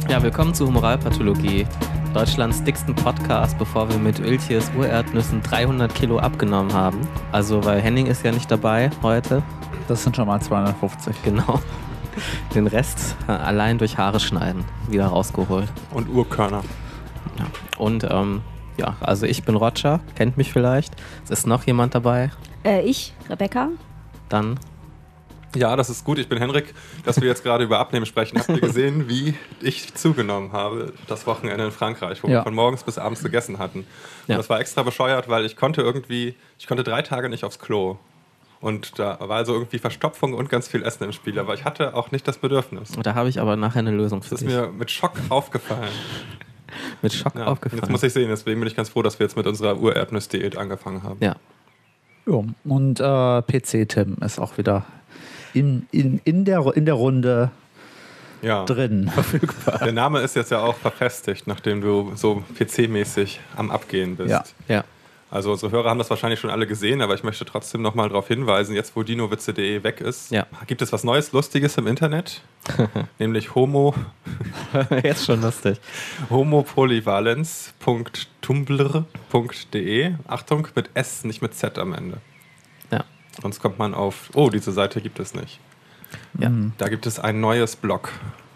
Ja, willkommen zu Humoralpathologie, Deutschlands dicksten Podcast, bevor wir mit Öltjes Urerdnüssen 300 Kilo abgenommen haben. Also, weil Henning ist ja nicht dabei heute. Das sind schon mal 250. Genau. Den Rest allein durch Haare schneiden wieder rausgeholt. Und Urkörner. Ja. Und ja, also ich bin Roger, kennt mich vielleicht. Es ist noch jemand dabei. Ich, Rebecca. Dann... Ja, das ist gut. Ich bin Henrik, dass wir jetzt gerade über Abnehmen sprechen. Habt ihr gesehen, wie ich zugenommen habe das Wochenende in Frankreich, wo wir von morgens bis abends gegessen hatten? Und das war extra bescheuert, weil ich konnte 3 Tage nicht aufs Klo. Und da war also irgendwie Verstopfung und ganz viel Essen im Spiel. Aber ich hatte auch nicht das Bedürfnis. Da habe ich aber nachher eine Lösung für dich. Das ist mir mit Schock aufgefallen. Mit Schock aufgefallen. Jetzt muss ich sehen, deswegen bin ich ganz froh, dass wir jetzt mit unserer Urerdnuss-Diät angefangen haben. Ja. Jo. Und PC-Tim ist auch wieder in der Runde drin. Verfügbar. Der Name ist jetzt ja auch verfestigt, nachdem du so PC-mäßig am Abgehen bist. Ja. Also unsere Hörer haben das wahrscheinlich schon alle gesehen, aber ich möchte trotzdem nochmal darauf hinweisen, jetzt wo dinowitze.de weg ist, gibt es was Neues, Lustiges im Internet, nämlich Jetzt schon lustig. homopolyvalence.tumblr.de. Achtung, mit S, nicht mit Z am Ende. Ja. Sonst kommt man auf, diese Seite gibt es nicht. Ja. Da gibt es ein neuer Blog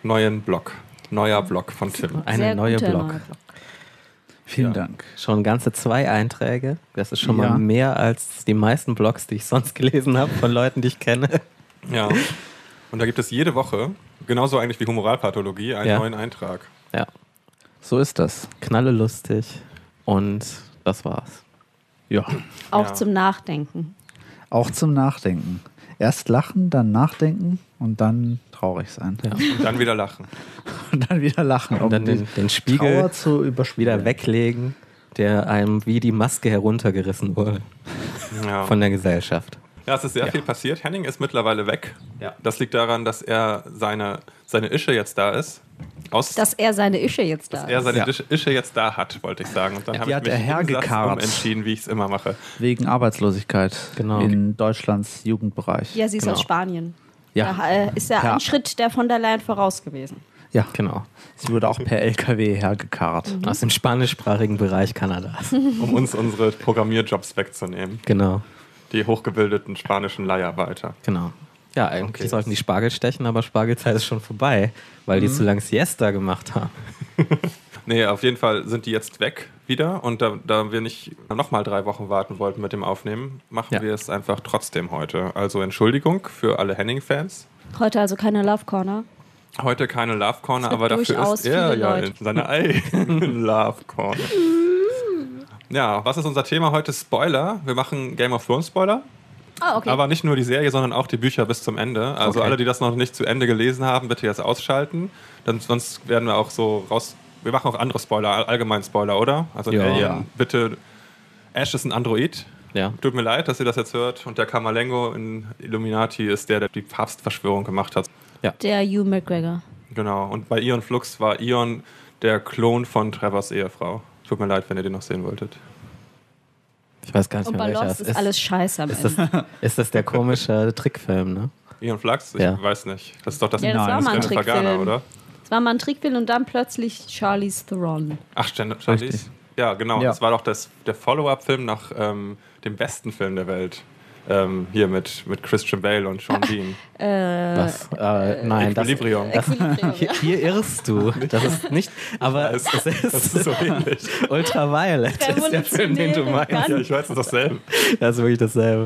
von Tim. Eine neue Blog. Vielen Dank. Schon ganze 2 Einträge. Das ist schon mal mehr als die meisten Blogs, die ich sonst gelesen habe, von Leuten, die ich kenne. Ja. Und da gibt es jede Woche, genauso eigentlich wie Humoralpathologie, einen neuen Eintrag. Ja. So ist das. Knalle lustig. Und das war's. Ja. Auch zum Nachdenken. Auch zum Nachdenken. Erst lachen, dann nachdenken und dann traurig sein. Ja. Und dann wieder lachen. Und dann wieder lachen. Und dann den Spiegel Trauer zu überspielen. wieder weglegen, der einem wie die Maske heruntergerissen wurde von der Gesellschaft. Ja, es ist sehr viel passiert. Henning ist mittlerweile weg. Ja. Das liegt daran, dass er seine Ische jetzt da ist. Dass er seine Ische jetzt da er seine Ische jetzt da hat, wollte ich sagen. Und dann habe ich mich entschieden, wie ich es immer mache. Wegen Arbeitslosigkeit in Deutschlands Jugendbereich. Ja, sie ist aus Spanien. Ja. Da ist ja ein Schritt der von der Leyen voraus gewesen. Ja, genau. Sie wurde auch per LKW hergekarrt. Aus dem spanischsprachigen Bereich Kanadas. Um uns unsere Programmierjobs wegzunehmen. Genau. Die hochgebildeten spanischen Leiharbeiter. Genau. Ja, eigentlich sollten die Spargel stechen, aber Spargelzeit ist schon vorbei, weil die zu lang Siesta gemacht haben. Nee, auf jeden Fall sind die jetzt weg wieder. Und da wir nicht nochmal 3 Wochen warten wollten mit dem Aufnehmen, machen wir es einfach trotzdem heute. Also Entschuldigung für alle Henning-Fans. Heute also keine Love Corner. Heute keine Love Corner, aber dafür ist er ja in seiner eigenen Love Corner. Ja, was ist unser Thema heute? Spoiler. Wir machen Game of Thrones Spoiler. Ah, okay. Aber nicht nur die Serie, sondern auch die Bücher bis zum Ende. Also alle, die das noch nicht zu Ende gelesen haben, bitte jetzt ausschalten. Sonst werden wir auch so raus... Wir machen auch andere Spoiler, allgemein Spoiler, oder? Also Alien, bitte... Ash ist ein Android. Ja. Tut mir leid, dass ihr das jetzt hört. Und der Camerlengo in Illuminati ist der die Papstverschwörung gemacht hat. Ja. Der Hugh McGregor. Genau. Und bei Ion Flux war Ion der Klon von Trevors Ehefrau. Tut mir leid, wenn ihr den noch sehen wolltet. Ich weiß gar nicht und mehr, bei welcher Lost ist alles scheiße am Ende. Ist das der komische Trickfilm, ne? Ion Flux? Ich weiß nicht. Das ist doch das das war mal ein Trickfilm. oder? Das war mal ein Trickfilm und dann plötzlich Charlize Theron. Ach, Charlize? Ja, genau. Ja. Das war doch der Follow-up-Film nach dem besten Film der Welt. Hier mit Christian Bale und Sean Bean. Was? Nein, Equilibrium. Hier irrst du. Das ist nicht, aber es ist so ähnlich. Ultraviolet ist der Film, den du meinst. Ja, ich weiß, es ist dasselbe. Das ist wirklich dasselbe.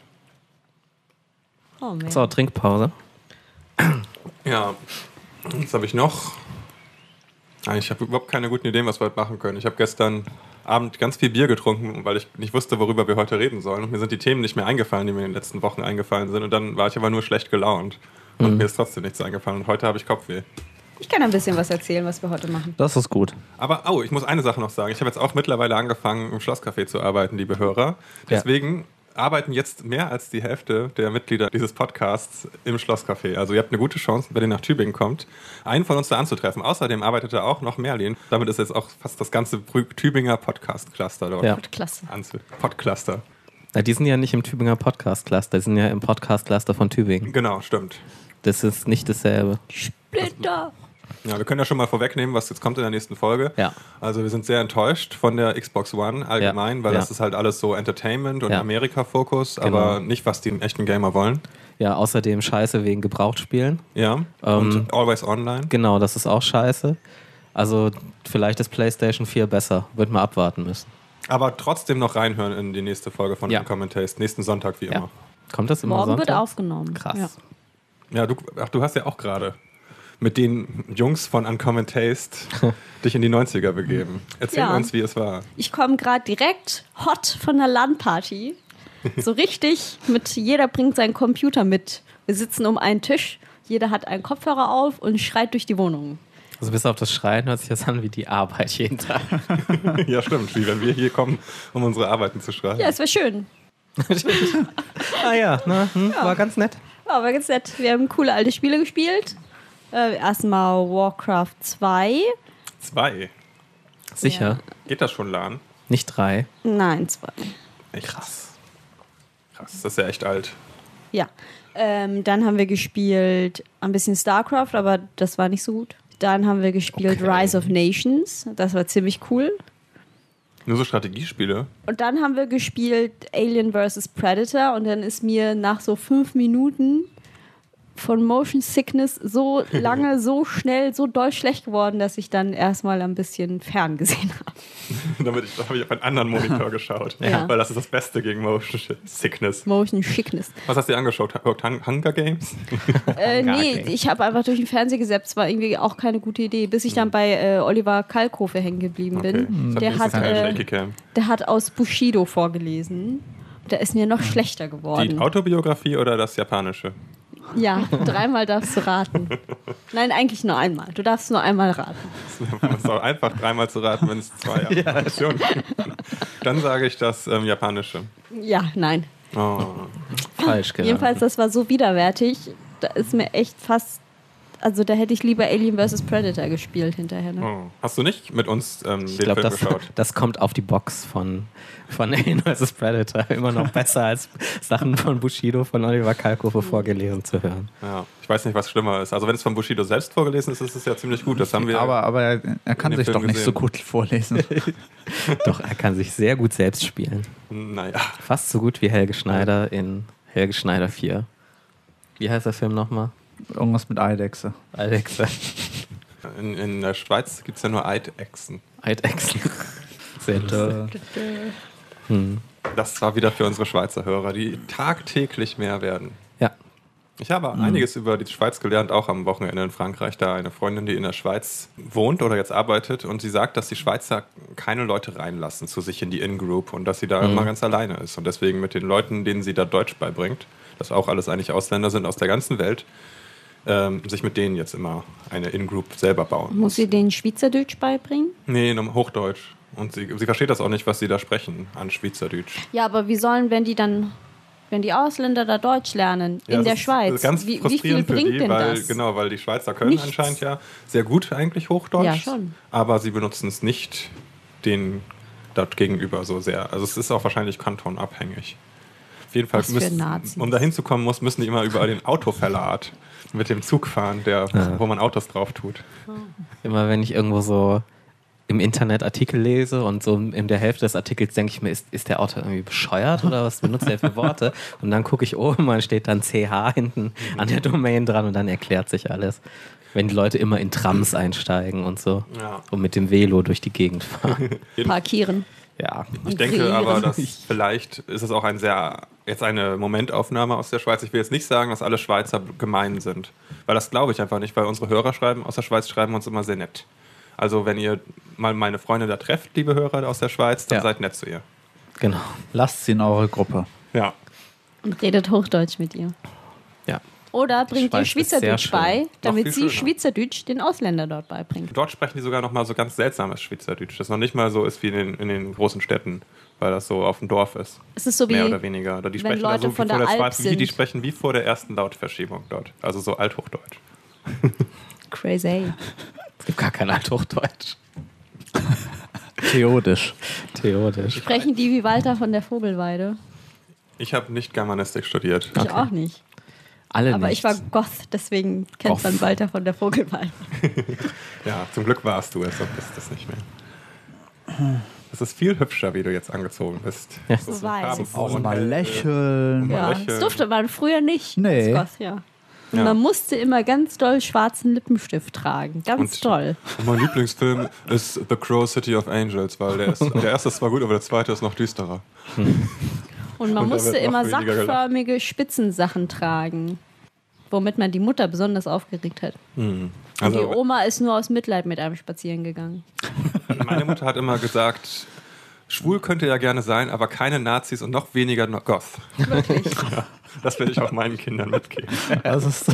Oh, man. So, Trinkpause. Ja, was habe ich noch? Ich habe überhaupt keine guten Ideen, was wir heute machen können. Ich habe gestern Abend ganz viel Bier getrunken, weil ich nicht wusste, worüber wir heute reden sollen. Und mir sind die Themen nicht mehr eingefallen, die mir in den letzten Wochen eingefallen sind. Und dann war ich aber nur schlecht gelaunt. Und mir ist trotzdem nichts eingefallen. Und heute habe ich Kopfweh. Ich kann ein bisschen was erzählen, was wir heute machen. Das ist gut. Aber, ich muss eine Sache noch sagen. Ich habe jetzt auch mittlerweile angefangen, im Schlosscafé zu arbeiten, liebe Hörer. Deswegen arbeiten jetzt mehr als die Hälfte der Mitglieder dieses Podcasts im Schlosscafé. Also ihr habt eine gute Chance, wenn ihr nach Tübingen kommt, einen von uns da anzutreffen. Außerdem arbeitet da auch noch Merlin. Damit ist jetzt auch fast das ganze Tübinger Podcast-Cluster dort. Ja. Podcluster. Ja, die sind ja nicht im Tübinger Podcast-Cluster, die sind ja im Podcast-Cluster von Tübingen. Genau, stimmt. Das ist nicht dasselbe. Splitter! Ja, wir können ja schon mal vorwegnehmen, was jetzt kommt in der nächsten Folge. Ja. Also wir sind sehr enttäuscht von der Xbox One allgemein, weil das ist halt alles so Entertainment und Amerika-Fokus, aber nicht, was die echten Gamer wollen. Ja, außerdem scheiße wegen Gebrauchtspielen. Ja, und Always Online. Genau, das ist auch scheiße. Also vielleicht ist PlayStation 4 besser. Wird man abwarten müssen. Aber trotzdem noch reinhören in die nächste Folge von Uncommon Taste. Nächsten Sonntag wie immer. Kommt das immer Morgen Sonntag? wird aufgenommen. Krass. Ja, du hast ja auch gerade mit den Jungs von Uncommon Taste dich in die 90er begeben. Erzähl uns, wie es war. Ich komme gerade direkt hot von der LAN-Party. So richtig jeder bringt seinen Computer mit. Wir sitzen um einen Tisch, jeder hat einen Kopfhörer auf und schreit durch die Wohnung. Also bis auf das Schreien hört sich das an wie die Arbeit jeden Tag. Ja, stimmt. Wie wenn wir hier kommen, um unsere Arbeiten zu schreiben. Ja, es wäre schön. War ganz nett. Ja, war ganz nett. Wir haben coole alte Spiele gespielt. Erstmal Warcraft 2. 2? Sicher. Geht das schon LAN? Nicht 3. Nein, 2. Echt? Krass, das ist ja echt alt. Ja. Dann haben wir gespielt ein bisschen StarCraft, aber das war nicht so gut. Dann haben wir gespielt Rise of Nations. Das war ziemlich cool. Nur so Strategiespiele? Und dann haben wir gespielt Alien vs. Predator und dann ist mir nach so 5 Minuten von Motion Sickness so lange, so schnell, so doll schlecht geworden, dass ich dann erstmal ein bisschen fern gesehen habe. Da habe ich auf einen anderen Monitor geschaut, weil das ist das Beste gegen Motion Sickness. Motion Sickness. Was hast du dir angeschaut? Hunger Games? Nee, ich habe einfach durch den Fernseher gesetzt. Das war irgendwie auch keine gute Idee, bis ich dann bei Oliver Kalkofe hängen geblieben bin. Der hat aus Bushido vorgelesen. Da ist mir noch schlechter geworden. Die Autobiografie oder das Japanische? Ja, 3-mal darfst du raten. Nein, eigentlich nur einmal. Du darfst nur einmal raten. Es ist auch einfach 3-mal zu raten, wenn es 2 Optionen gibt. Dann sage ich das Japanische. Ja, nein. Oh. Falsch geraten. Jedenfalls, das war so widerwärtig. Da ist mir echt fast... Also da hätte ich lieber Alien vs. Predator gespielt hinterher. Ne? Oh. Hast du nicht mit uns den Film geschaut? Das kommt auf die Box von Alien vs. Predator. Immer noch besser als Sachen von Bushido, von Oliver Kalkofe vorgelesen zu hören. Ja, ich weiß nicht, was schlimmer ist. Also wenn es von Bushido selbst vorgelesen ist, ist es ja ziemlich gut. Das haben wir. Aber er kann sich Film doch nicht gesehen. so gut vorlesen. Doch, er kann sich sehr gut selbst spielen. Naja. Fast so gut wie Helge Schneider in Helge Schneider 4. Wie heißt der Film nochmal? Irgendwas mit Eidechse. Eidechse. In der Schweiz gibt es ja nur Eidechsen. Eidechsen. Sehr lustig. Das war wieder für unsere Schweizer Hörer, die tagtäglich mehr werden. Ja. Ich habe einiges über die Schweiz gelernt, auch am Wochenende in Frankreich. Da eine Freundin, die in der Schweiz wohnt oder jetzt arbeitet, und sie sagt, dass die Schweizer keine Leute reinlassen zu sich in die In-Group und dass sie da immer ganz alleine ist. Und deswegen mit den Leuten, denen sie da Deutsch beibringt, das auch alles eigentlich Ausländer sind aus der ganzen Welt, sich mit denen jetzt immer eine In-Group selber bauen. Muss sie den Schweizerdeutsch beibringen? Nee, nur Hochdeutsch. Und sie versteht das auch nicht, was sie da sprechen an Schweizerdeutsch. Ja, aber wie sollen, wenn die Ausländer da Deutsch lernen Ja, in der das ist Schweiz, ganz wie viel frustrierend für bringt die, denn weil, das? Genau, weil die Schweizer können Nichts. anscheinend ja sehr gut eigentlich Hochdeutsch, Ja, schon. aber sie benutzen es nicht den dort gegenüber so sehr. Also es ist auch wahrscheinlich kantonabhängig. Auf jeden Fall, Was für Nazis. um da hinzukommen müssen die immer über den Autoverlad mit dem Zug fahren, wo man Autos drauf tut. Immer wenn ich irgendwo so im Internet Artikel lese und so in der Hälfte des Artikels denke ich mir, ist der Autor irgendwie bescheuert oder was benutzt er für Worte? Und dann gucke ich oben und steht dann CH hinten an der Domain dran und dann erklärt sich alles. Wenn die Leute immer in Trams einsteigen und so und mit dem Velo durch die Gegend fahren. Parkieren. Ja. Ich denke aber, dass vielleicht ist es auch jetzt eine Momentaufnahme aus der Schweiz. Ich will jetzt nicht sagen, dass alle Schweizer gemein sind, weil das glaube ich einfach nicht, weil unsere Hörer aus der Schweiz schreiben uns immer sehr nett. Also wenn ihr mal meine Freunde da trefft, liebe Hörer aus der Schweiz, dann seid nett zu ihr. Genau. Lasst sie in eure Gruppe. Ja. Und redet Hochdeutsch mit ihr. Ja. Oder bringt ihr Schweiz ist sehr Schweizerdeutsch schön. bei, damit viel sie schöner. Schweizerdeutsch den Ausländer dort beibringt. Dort sprechen die sogar noch mal so ganz seltsames Schweizerdeutsch, das noch nicht mal so ist wie in den großen Städten, weil das so auf dem Dorf ist. Es ist so wie, Mehr oder weniger. Oder die wenn sprechen da Leute so wie von vor der der Alp zweiten, die sind. sprechen wie vor der ersten Lautverschiebung dort. Also so Althochdeutsch. crazy. Es gibt gar kein Althochdeutsch. Theodisch. Theoretisch. Sprechen die wie Walter von der Vogelweide? Ich habe nicht Germanistik studiert. Ich auch nicht. Alle Aber nicht. ich war Goth, deswegen kennt man Walter von der Vogelweide. Ja, zum Glück warst du es und bist es nicht mehr. Es ist viel hübscher, wie du jetzt angezogen bist. Ja. So weiß. Auch mal lächeln. Ja, Lächeln. das durfte man früher nicht Nee. als Goth, ja. Und Ja. man musste immer ganz doll schwarzen Lippenstift tragen. Ganz toll. Und mein Lieblingsfilm ist The Crow City of Angels, weil der erste ist zwar gut, aber der zweite ist noch düsterer. Und man Und da musste wird noch immer weniger gelacht. sackförmige Spitzensachen tragen, womit man die Mutter besonders aufgeregt hat. Und die Also Oma ist nur aus Mitleid mit einem spazieren gegangen. meine Mutter hat immer gesagt, schwul könnte ja gerne sein, aber keine Nazis und noch weniger Goth. Wirklich. Ja, das will ich auch meinen Kindern mitgeben. Das ist,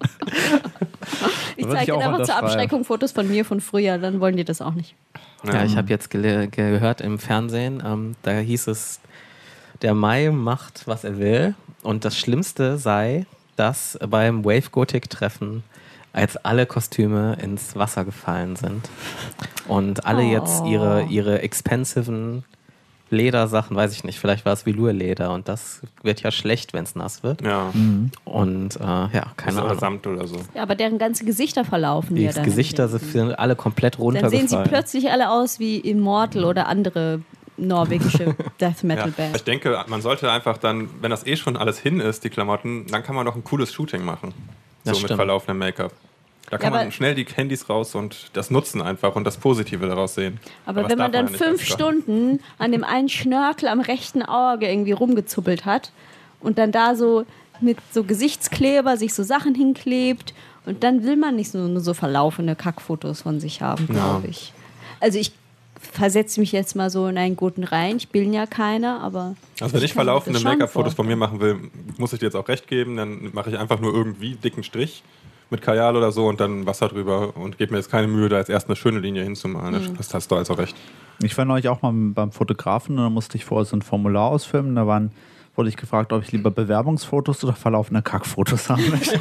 Ich Würde zeige ich auch Ihnen einfach zur unterschreiben. Abschreckung Fotos von mir von früher, dann wollen die das auch nicht. Ja, ich habe jetzt gehört im Fernsehen, da hieß es, der Mai macht, was er will. Und das Schlimmste sei, dass beim Wave Gothic Treffen als alle Kostüme ins Wasser gefallen sind und alle jetzt ihre expensiven Ledersachen, weiß ich nicht, vielleicht war es Velour-Leder und das wird ja schlecht, wenn es nass wird. Ja, Und keine oder Ahnung. Samt oder so. Ja, aber deren ganze Gesichter verlaufen Die ja dann. Gesichter sind alle komplett Dann runtergefallen. sehen sie plötzlich alle aus wie Immortal oder andere norwegische Death Metal Ja. Bands. Ich denke, man sollte einfach dann, wenn das eh schon alles hin ist, die Klamotten, dann kann man noch ein cooles Shooting machen. Das So mit stimmt. verlaufendem Make-up. Da kann Ja, man schnell die Handys raus und das nutzen einfach und das Positive daraus sehen. Aber das wenn man darf dann ja nicht 5 extra. Stunden an dem einen Schnörkel am rechten Auge irgendwie rumgezuppelt hat und dann da so mit so Gesichtskleber sich so Sachen hinklebt und dann will man nicht nur so verlaufende Kackfotos von sich haben, glaube ich. Also ich versetze mich jetzt mal so in einen guten rein. Ich bin ja keiner, aber... Also wenn ich kann mir verlaufende das schon Make-up-Fotos von mir vorstellen. machen will, muss ich dir jetzt auch recht geben, dann mache ich einfach nur irgendwie dicken Strich mit Kajal oder so und dann Wasser drüber und gebe mir jetzt keine Mühe, da jetzt erst eine schöne Linie hinzumalen. Das hast du also recht. ich war neulich auch mal beim Fotografen und da musste ich vorher so ein Formular ausfüllen. Da wurde ich gefragt, ob ich lieber Bewerbungsfotos oder verlaufende Kackfotos haben möchte.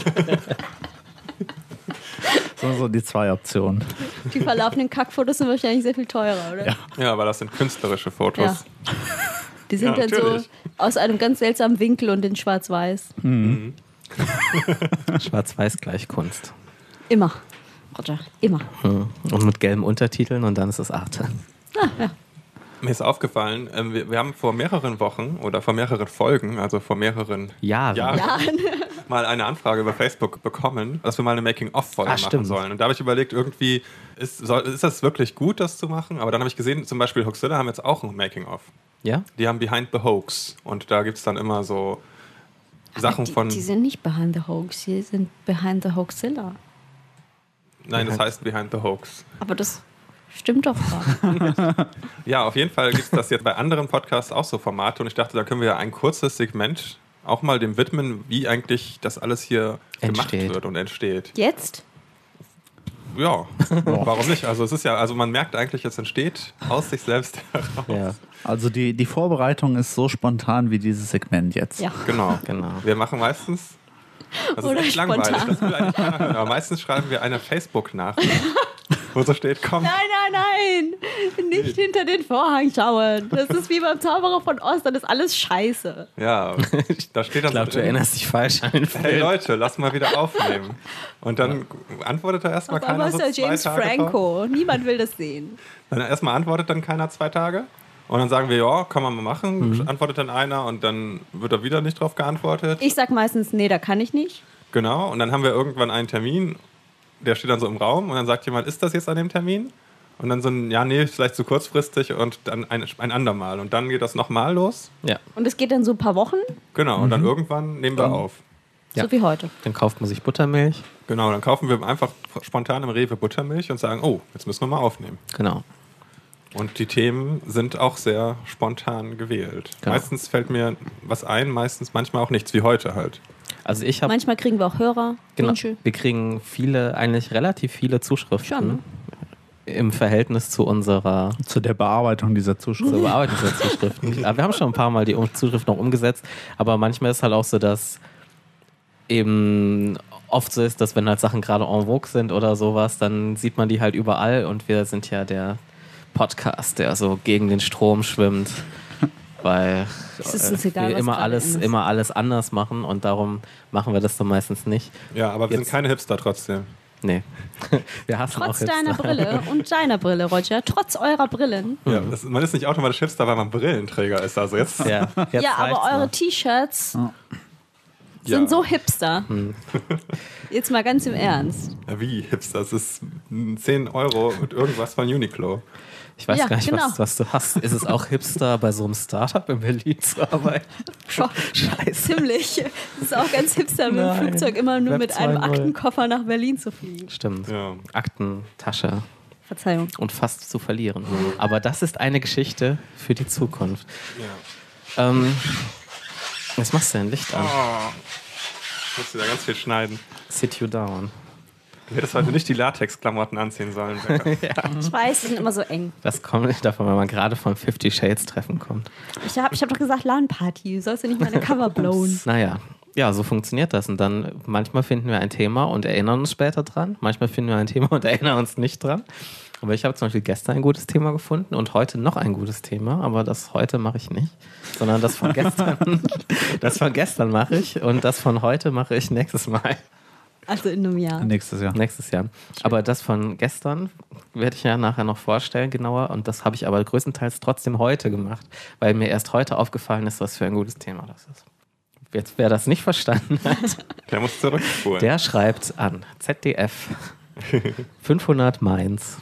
So die zwei Optionen. Die verlaufenden Kackfotos sind wahrscheinlich sehr viel teurer, oder? Ja. Ja, aber das sind künstlerische Fotos. Ja. Die sind Ja, dann so natürlich. aus einem ganz seltsamen Winkel und in schwarz-weiß. Schwarz-Weiß gleich Kunst. Immer. Roger, immer. Und mit gelben Untertiteln und dann ist es Arte. Mir ist aufgefallen, wir haben vor mehreren Wochen oder vor mehreren Folgen, also vor mehreren Jahren. Jahren, mal eine Anfrage über Facebook bekommen, dass wir mal eine Making-of-Folge machen stimmt. sollen. Und da habe ich überlegt, irgendwie, ist das wirklich gut, das zu machen? Aber dann habe ich gesehen, zum Beispiel Hoaxilla haben jetzt auch ein Making-of. Ja? Die haben Behind the Hoax. Und da gibt es dann immer so Sachen von... Die sind nicht Behind the Hoax, die sind Behind the Hoaxilla. Nein, das heißt Behind the Hoax. Aber das stimmt doch gar. Ja, auf jeden Fall gibt es das jetzt bei anderen Podcasts auch so Formate. Und ich dachte, da können wir ja ein kurzes Segment auch mal dem widmen, wie eigentlich das alles hier gemacht wird und entsteht. Jetzt? Ja, warum nicht? Also es ist ja, also man merkt eigentlich, es entsteht aus sich selbst heraus. Ja, Also die Vorbereitung ist so spontan wie dieses Segment jetzt. Ja. Genau. genau. Wir machen meistens, das Oder ist echt langweilig, spontan. das will eigentlich keiner hören, aber meistens schreiben wir eine Facebook-Nachricht, wo so steht, komm, Nein! Nicht hinter den Vorhang schauen. Das ist wie beim Zauberer von Oz, dann ist alles scheiße. ja, da steht Ich dann glaube, so du drin, erinnerst dich falsch an den Film. hey Leute, lass mal wieder aufnehmen. Und dann antwortet da erstmal Aber keiner ist so ja 2 James Tage drauf. Franco. Niemand will das sehen. Dann erstmal antwortet dann keiner 2 Tage. Und dann sagen wir, ja, kann man mal machen. Antwortet dann einer und dann wird da wieder nicht drauf geantwortet. Ich sag meistens, nee, da kann ich nicht. Genau. Und dann haben wir irgendwann einen Termin, der steht dann so im Raum und dann sagt jemand, ist das jetzt an dem Termin? Und dann so ein, ja, nee, vielleicht zu kurzfristig und dann ein andermal. Und dann geht das nochmal los. Ja, Und es geht dann so ein paar Wochen, Genau. Und dann irgendwann nehmen wir auf. Ja. so wie heute. dann kauft man sich Buttermilch. Genau. Dann kaufen wir einfach spontan im Rewe Buttermilch und sagen, oh, jetzt müssen wir mal aufnehmen. Genau. Und die Themen sind auch sehr spontan gewählt. Genau. Meistens fällt mir was ein, manchmal auch nichts, wie heute halt. Also ich habe Manchmal kriegen wir auch Hörer, genau, Wünsche. wir kriegen eigentlich relativ viele Zuschriften Schon, ne? im Verhältnis zu unserer Zu der Bearbeitung dieser Zuschrift. zur Bearbeitung dieser Zuschriften. Aber wir haben schon ein paar Mal die Zuschriften noch umgesetzt, aber manchmal ist halt auch so, dass eben oft so ist, dass wenn halt Sachen gerade en vogue sind oder sowas, dann sieht man die halt überall und wir sind ja der Podcast, der so gegen den Strom schwimmt weil Es ist uns egal, wir was immer gerade in ist. immer alles anders machen und darum machen wir das dann meistens nicht. Ja, aber wir sind keine Hipster trotzdem. Nee. Wir hassen auch Trotz Hipster. deiner Brille und deiner Brille, Roger, trotz eurer Brillen. Ja, man ist nicht automatisch Hipster, weil man Brillenträger ist. Also jetzt. Ja, jetzt Ja, aber reicht's eure noch. T-Shirts Ja. sind so hipster. Jetzt mal ganz im Ernst. Ja, wie Hipster? Das ist 10 € mit irgendwas von Uniqlo. Ich weiß Ja, gar nicht, genau. was du hast. Ist es auch Hipster, bei so einem Startup in Berlin zu arbeiten? Scheiße. Ziemlich. Das ist auch ganz hipster, mit dem Nein. Flugzeug immer nur Web mit einem 2.0. Aktenkoffer nach Berlin zu fliegen. Stimmt. Ja. Aktentasche Verzeihung. und fast zu verlieren. Aber das ist eine Geschichte für die Zukunft. Ja. Was machst du denn? Licht an. Ich muss wieder ganz viel schneiden. Sit you down. Du hättest heute nicht die Latex-Klamotten anziehen sollen. Ich weiß, die sind immer so eng. Das kommt nicht davon, wenn man gerade vom 50 Shades Treffen kommt. Ich hab doch gesagt, LAN-Party. Du sollst ja nicht meine Cover blowen. Naja, ja, so funktioniert das. Und dann manchmal finden wir ein Thema und erinnern uns später dran. Manchmal finden wir ein Thema und erinnern uns nicht dran. Aber ich habe zum Beispiel gestern ein gutes Thema gefunden und heute noch ein gutes Thema. Aber das heute mache ich nicht, sondern das von gestern. Das von gestern mache ich und das von heute mache ich nächstes Mal. Also in einem Jahr. Nächstes Jahr. Nächstes Jahr. Aber das von gestern werde ich ja nachher noch vorstellen, genauer. Und das habe ich aber größtenteils trotzdem heute gemacht, weil mir erst heute aufgefallen ist, was für ein gutes Thema das ist. Jetzt, wer das nicht verstanden hat, Der muss zurückspulen. der schreibt an ZDF 500 Mainz.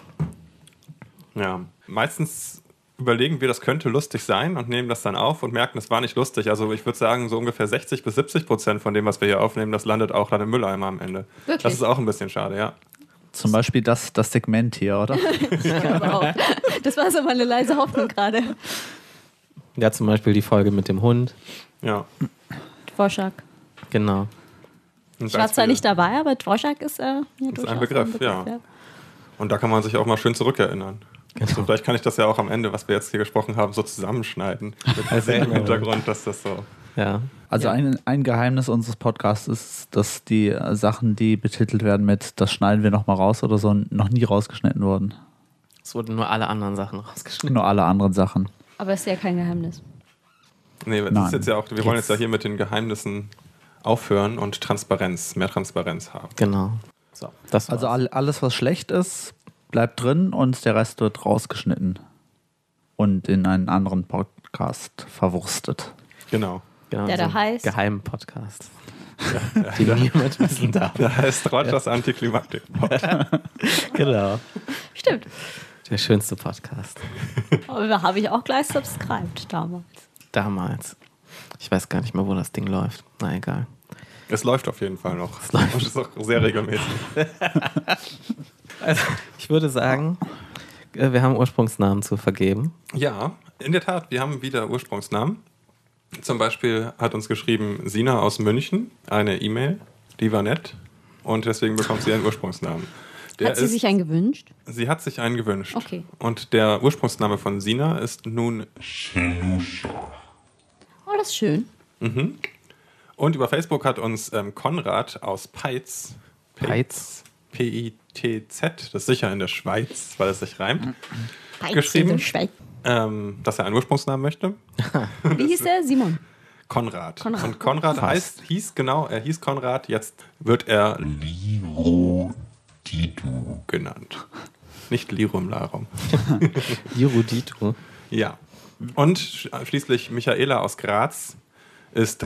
Ja, meistens überlegen wir, das könnte lustig sein und nehmen das dann auf und merken, es war nicht lustig. Also ich würde sagen, so ungefähr 60-70% von dem, was wir hier aufnehmen, das landet auch dann im Mülleimer am Ende. Wirklich? Das ist auch ein bisschen schade, ja. Zum Beispiel das Segment hier, oder? Ich glaube auch. Das war so meine leise Hoffnung gerade. Ja, zum Beispiel die Folge mit dem Hund. Ja. Dvorak. Genau. Und Ich war zwar nicht dabei, aber Dvorak ist ja durchaus ein Begriff, ja. Und da kann man sich auch mal schön zurückerinnern. Also vielleicht kann ich das ja auch am Ende, was wir jetzt hier gesprochen haben, so zusammenschneiden. Mit dem Hintergrund, dass das so... Ja. Also ein Geheimnis unseres Podcasts ist, dass die Sachen, die betitelt werden mit "das schneiden wir nochmal raus" oder so, noch nie rausgeschnitten wurden. Es wurden nur alle anderen Sachen rausgeschnitten. Nur alle anderen Sachen. Aber ist ja kein Geheimnis. Nee, das Nein. ist jetzt ja auch, wir wollen jetzt ja hier mit den Geheimnissen aufhören und mehr Transparenz haben. Genau. So, das Also war's. alles, was schlecht ist, bleibt drin und der Rest wird rausgeschnitten und in einen anderen Podcast verwurstet. Genau. Genau, Der da so ein heißt- geheimen Podcast. Die niemand wissen darf. Der heißt Rogers Antiklimaktik-Pod. Genau. Stimmt. Der schönste Podcast. Aber da habe ich auch gleich subscribed damals. Damals. Ich weiß gar nicht mehr, wo das Ding läuft. Na egal. Es läuft auf jeden Fall noch. Es läuft. Und ist auch sehr regelmäßig. Also, ich würde sagen, wir haben Ursprungsnamen zu vergeben. Ja, in der Tat, wir haben wieder Ursprungsnamen. Zum Beispiel hat uns geschrieben Sina aus München eine E-Mail, die war nett und deswegen bekommt sie einen Ursprungsnamen. Hat sie sich einen gewünscht? Sie hat sich einen gewünscht. Okay. Und der Ursprungsname von Sina ist nun Oh, das ist schön. und über Facebook hat uns Konrad aus Peitz, P-I-T-Z, das ist sicher in der Schweiz, weil es sich reimt, geschrieben, dass er einen Ursprungsnamen möchte. Wie hieß der? Simon. Konrad. Konrad. Und Konrad hieß Konrad, jetzt wird er Liro Didu genannt. Nicht Lirum Larum. Jurudito. Ja. Und schließlich Michaela aus Graz ist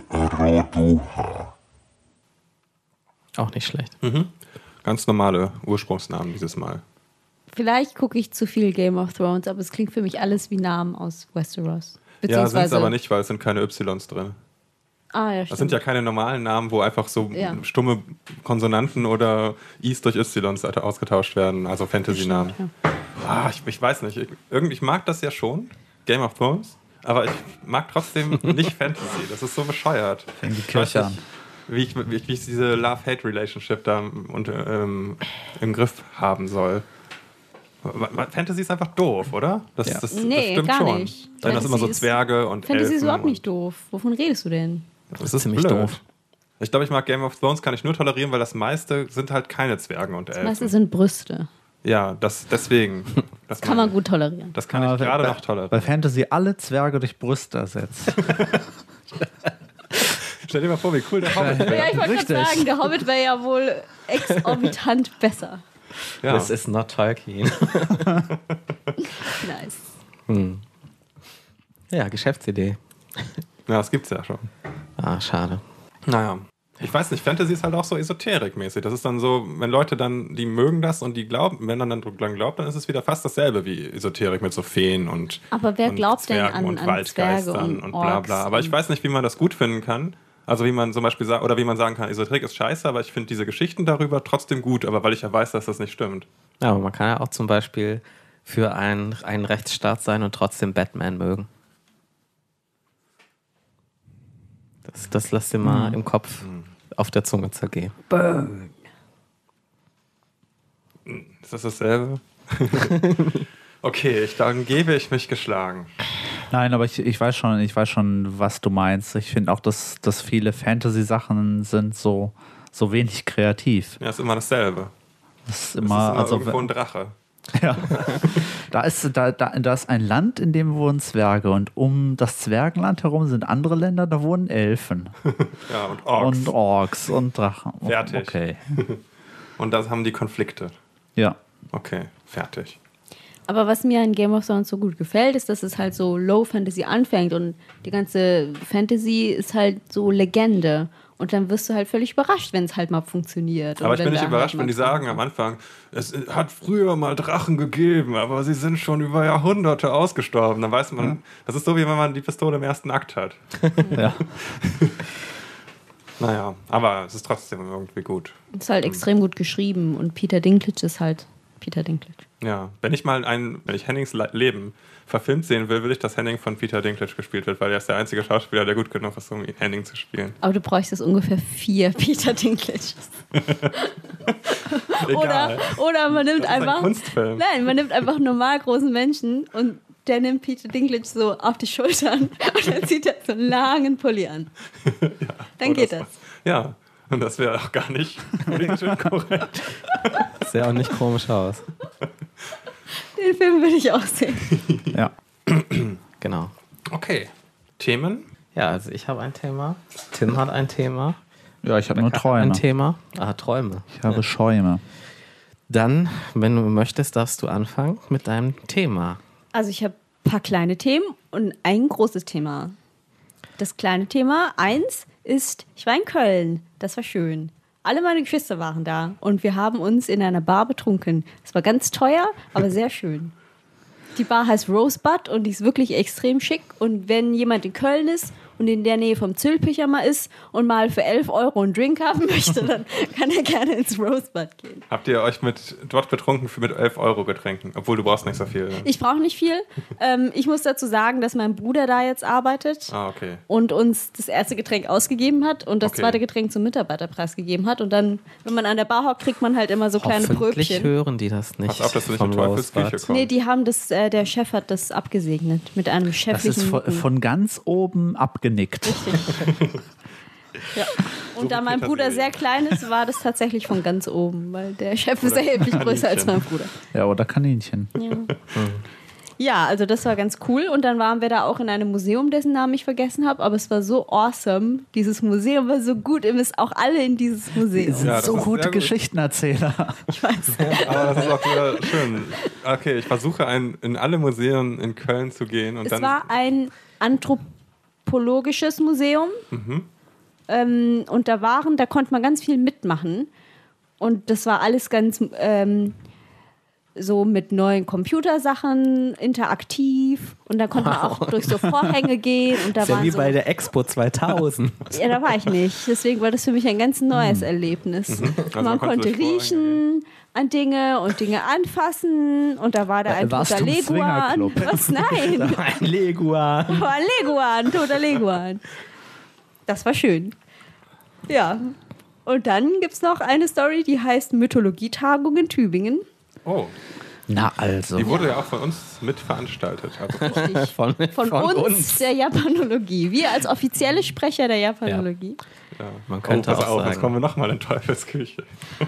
Auch nicht schlecht. ganz normale Ursprungsnamen dieses Mal. Vielleicht gucke ich zu viel Game of Thrones, aber es klingt für mich alles wie Namen aus Westeros. Ja, sind es aber nicht, weil es sind keine Ys drin. Ah, ja, Das stimmt. sind ja keine normalen Namen, wo einfach so Ja. stumme Konsonanten oder Is durch Ys ausgetauscht werden, also Fantasy-Namen. Ja. Ich weiß nicht, ich mag das ja schon, Game of Thrones, aber ich mag trotzdem nicht Fantasy. Das ist so bescheuert. Fängt die Ich weiß Kirche nicht, an. wie ich diese Love-Hate-Relationship da im Griff haben soll. Fantasy ist einfach doof, oder? Das Nee, stimmt gar schon. nicht. Dann das immer so Fantasy ist- Zwerge und Fantasy Elfen ist überhaupt und- nicht doof. Wovon redest du denn? Das ist ziemlich blöd. doof. Ich glaube, ich mag Game of Thrones, kann ich nur tolerieren, weil das meiste sind halt keine Zwergen und Elfen. Das meiste sind Brüste. Ja, deswegen. Das kann man gut tolerieren. Das kann ich gerade noch tolerieren. Bei Fantasy alle Zwerge durch Brüste ersetzt. Stell dir mal vor, wie cool der Hobbit wäre. Ja, ich wollte gerade sagen, der Hobbit wäre ja wohl exorbitant besser. Ja. Das ist not Tolkien. Nice. Ja, Geschäftsidee. Ja, das gibt's ja schon. Ah, schade. Naja. Ich weiß nicht, Fantasy ist halt auch so esoterikmäßig. Das ist dann so, wenn Leute dann, die mögen das und die glauben, wenn dann dran glaubt, dann ist es wieder fast dasselbe wie Esoterik mit so Feen und Aber wer und glaubt denn Zwergen und an Waldgeistern Zwerge und bla bla. Aber ich weiß nicht, wie man das gut finden kann. Also wie man zum Beispiel oder wie man sagen kann, Esoterik ist scheiße, aber ich finde diese Geschichten darüber trotzdem gut, aber weil ich ja weiß, dass das nicht stimmt. Ja, aber man kann ja auch zum Beispiel für einen Rechtsstaat sein und trotzdem Batman mögen. Das lass dir mal im Kopf auf der Zunge zergehen. Burn. Ist das dasselbe? Okay, dann gebe ich mich geschlagen. Nein, aber ich weiß schon, was du meinst. Ich finde auch, dass viele Fantasy-Sachen sind so wenig kreativ. Ja, ist immer dasselbe. Das ist Immer also irgendwo ein Drache. Ja. Da ist ein Land, in dem wohnen Zwerge und um das Zwergenland herum sind andere Länder, da wohnen Elfen. Ja, und Orks. Und Orks und Drachen. Fertig. Okay. Und da haben die Konflikte. Ja. Okay, fertig. Aber was mir an Game of Thrones so gut gefällt, ist, dass es halt so Low Fantasy anfängt und die ganze Fantasy ist halt so Legende. Und dann wirst du halt völlig überrascht, wenn es halt mal funktioniert. Aber ich bin nicht halt überrascht, wenn die sagen am Anfang, es hat früher mal Drachen gegeben, aber sie sind schon über Jahrhunderte ausgestorben. Dann weiß man, das ist so, wie wenn man die Pistole im ersten Akt hat. Ja. Naja, aber es ist trotzdem irgendwie gut. Es ist halt extrem gut geschrieben und Peter Dinklage ist halt Peter Dinklage. Ja, wenn ich Hennings Leben verfilmt sehen will, ich, dass Henning von Peter Dinklage gespielt wird, weil er ist der einzige Schauspieler, der gut genug ist, um Henning zu spielen. Aber du bräuchtest ungefähr 4 Peter Dinklages. oder man nimmt das ist ein einfach. Kunstfilm. Nein, man nimmt einfach normal großen Menschen und der nimmt Peter Dinklage so auf die Schultern und dann zieht er so einen langen Pulli an. Ja, Dann geht das. Ja, und das wäre auch gar nicht politisch korrekt. Das sieht auch nicht komisch aus. Den Film will ich auch sehen. Ja. Genau. Okay. Themen? Ja, also ich habe ein Thema. Tim hat ein Thema. Ja, ich habe nur Ein Träume. Thema. Ah, Träume. Ich habe Schäume. Dann, wenn du möchtest, darfst du anfangen mit deinem Thema. Also ich habe ein paar kleine Themen und ein großes Thema. Das kleine Thema 1 ist, ich war in Köln. Das war schön. Alle meine Geschwister waren da und wir haben uns in einer Bar betrunken. Es war ganz teuer, aber sehr schön. Die Bar heißt Rosebud und die ist wirklich extrem schick. Und wenn jemand in Köln ist und in der Nähe vom Zülpicher mal ist und mal für 11 € einen Drink haben möchte, dann kann er gerne ins Rosebud gehen. Habt ihr euch dort betrunken mit 11 € Getränken? Obwohl, du brauchst nicht so viel. Ich brauche nicht viel. Ich muss dazu sagen, dass mein Bruder da jetzt arbeitet Okay. und uns das erste Getränk ausgegeben hat und das zweite Getränk zum Mitarbeiterpreis gegeben hat. Und dann, wenn man an der Bar hockt, kriegt man halt immer so kleine Hoffentlich Pröbchen. hören die das nicht. Pass auf, dass du nicht in vom Teufelsküche Rosebud. kommst. Nee, die haben das, der Chef hat das abgesegnet mit einem Das cheflichen ist von ganz oben abgenickt. Ja. Und da mein Petersilie. Bruder sehr klein ist, war das tatsächlich von ganz oben, weil der Chef ist erheblich größer als mein Bruder. Ja, oder Kaninchen. Ja, also das war ganz cool. Und dann waren wir da auch in einem Museum, dessen Namen ich vergessen habe. Aber es war so awesome. Dieses Museum war so gut. Ihr müsst auch alle in dieses Museum. sind Ja, das so ist gute sehr gut. Geschichtenerzähler. Ich weiß. Aber das ist auch wieder schön. Okay, ich versuche in alle Museen in Köln zu gehen. Und Es dann war ein anthropologisches Museum. Und da konnte man ganz viel mitmachen. Und das war alles ganz so mit neuen Computersachen, interaktiv. Und da konnte man auch durch so Vorhänge gehen. Und da Das ist ja waren wie so, bei der Expo 2000. ja, da war ich nicht. Deswegen war das für mich ein ganz neues Erlebnis. Also man man konnte konnte durch Vorhänge riechen an Dinge und Dinge anfassen. Und da war da ein Warst toter du im Leguan. Swingerclub? Was? Nein. Ein Leguan. War ein Leguan, toter Leguan. Das war schön. Ja. Und dann gibt es noch eine Story, die heißt Mythologietagung in Tübingen. Oh, Na also. die wurde ja auch von uns mitveranstaltet. Also, Richtig. Von Von uns, der Japanologie. Wir als offizielle Sprecher der Japanologie. Man könnte pass auch auf, sagen. jetzt kommen wir nochmal in Teufelsküche.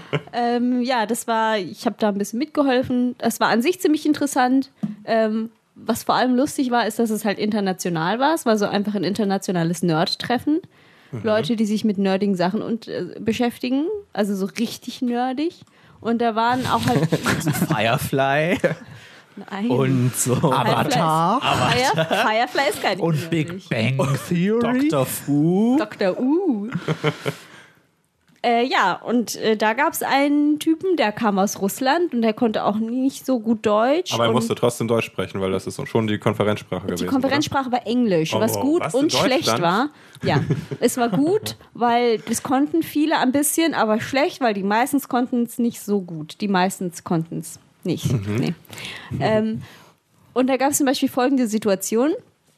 Ich habe da ein bisschen mitgeholfen. Das war an sich ziemlich interessant. Was vor allem lustig war, ist, dass es halt international war. Es war so einfach ein internationales Nerd-Treffen. Leute, die sich mit nerdigen Sachen beschäftigen. Also so richtig nerdig. Und da waren auch halt... Firefly Nein. und so Avatar. Firefly ist kein Und Big Bang Theory. Dr. Who. Dr. Da gab es einen Typen, der kam aus Russland und der konnte auch nicht so gut Deutsch. Aber er und musste trotzdem Deutsch sprechen, weil das ist schon die Konferenzsprache gewesen. die Konferenzsprache war Englisch, was gut was, und in schlecht Deutschland? war. Ja, es war gut, weil das konnten viele ein bisschen, aber schlecht, weil die meistens konnten es nicht so gut. Die meistens konnten es nicht. Nee. Und da gab es zum Beispiel folgende Situation.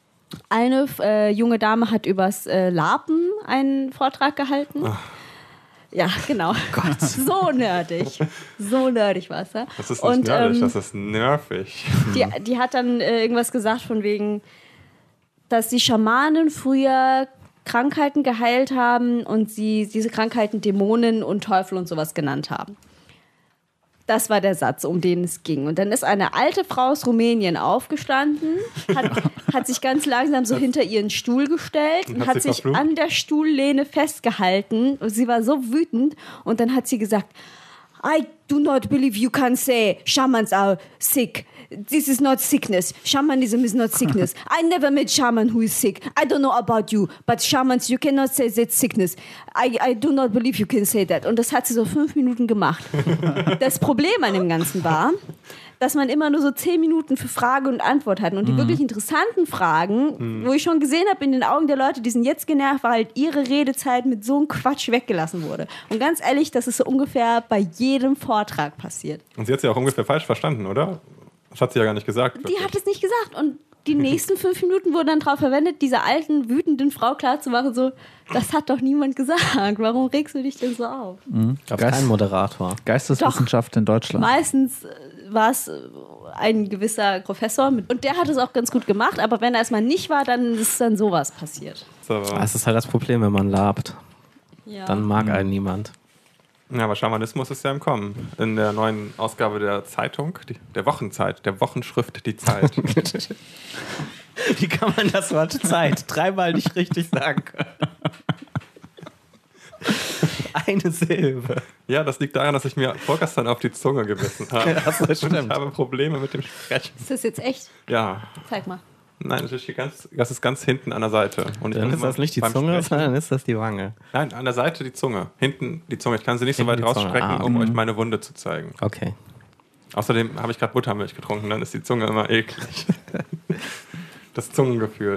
Eine junge Dame hat übers Larpen einen Vortrag gehalten. Ach. Ja, genau. Gott. So nerdig. So nerdig war es. Ja? Das ist nicht nerdig, das ist nervig. Die hat dann irgendwas gesagt von wegen, dass die Schamanen früher Krankheiten geheilt haben und sie diese Krankheiten Dämonen und Teufel und sowas genannt haben. Das war der Satz, um den es ging. Und dann ist eine alte Frau aus Rumänien aufgestanden, hat sich ganz langsam so hinter ihren Stuhl gestellt und hat sich an der Stuhllehne festgehalten. Und sie war so wütend. Und dann hat sie gesagt, I do not believe you can say shamans are sick. This is not sickness. Shamanism is not sickness. I never met shaman who is sick. I don't know about you, but shamans, you cannot say that's sickness. I do not believe you can say that. Und das hat sie so 5 Minuten gemacht. Das Problem an dem Ganzen war, dass man immer nur so 10 Minuten für Frage und Antwort hat. Und die wirklich interessanten Fragen, wo ich schon gesehen habe in den Augen der Leute, die sind jetzt genervt, weil halt ihre Redezeit mit so einem Quatsch weggelassen wurde. Und ganz ehrlich, das ist so ungefähr bei jedem Vortrag passiert. Und sie hat es ja auch ungefähr falsch verstanden, oder? Das hat sie ja gar nicht gesagt. Die hat es nicht gesagt. Und die nächsten 5 Minuten wurden dann darauf verwendet, dieser alten, wütenden Frau klarzumachen, so, das hat doch niemand gesagt. Warum regst du dich denn so auf? Gab es keinen Moderator. Geisteswissenschaft in Deutschland. Meistens war es ein gewisser Professor und der hat es auch ganz gut gemacht, aber wenn er es mal nicht war, dann ist dann sowas passiert. So. Das ist halt das Problem, wenn man labt. Ja. Dann mag einen niemand. Ja, aber Schamanismus ist ja im Kommen. In der neuen Ausgabe der Zeitung, der Wochenzeit, der Wochenschrift Die Zeit. Wie kann man das Wort Zeit 3-mal nicht richtig sagen können? Eine Silbe. Ja, das liegt daran, dass ich mir vorgestern auf die Zunge gebissen habe. Ja, das stimmt. Und ich habe Probleme mit dem Sprechen. Ist das jetzt echt? Ja. Zeig mal. Nein, das ist ganz hinten an der Seite. Und Dann ist das nicht die Zunge, sondern ist das die Wange. Nein, an der Seite die Zunge. Hinten die Zunge. Ich kann sie nicht so weit Hinten die Zunge. rausstrecken, um euch meine Wunde zu zeigen. Okay. Außerdem habe ich gerade Buttermilch getrunken, dann ist die Zunge immer eklig. Das Zungengefühl.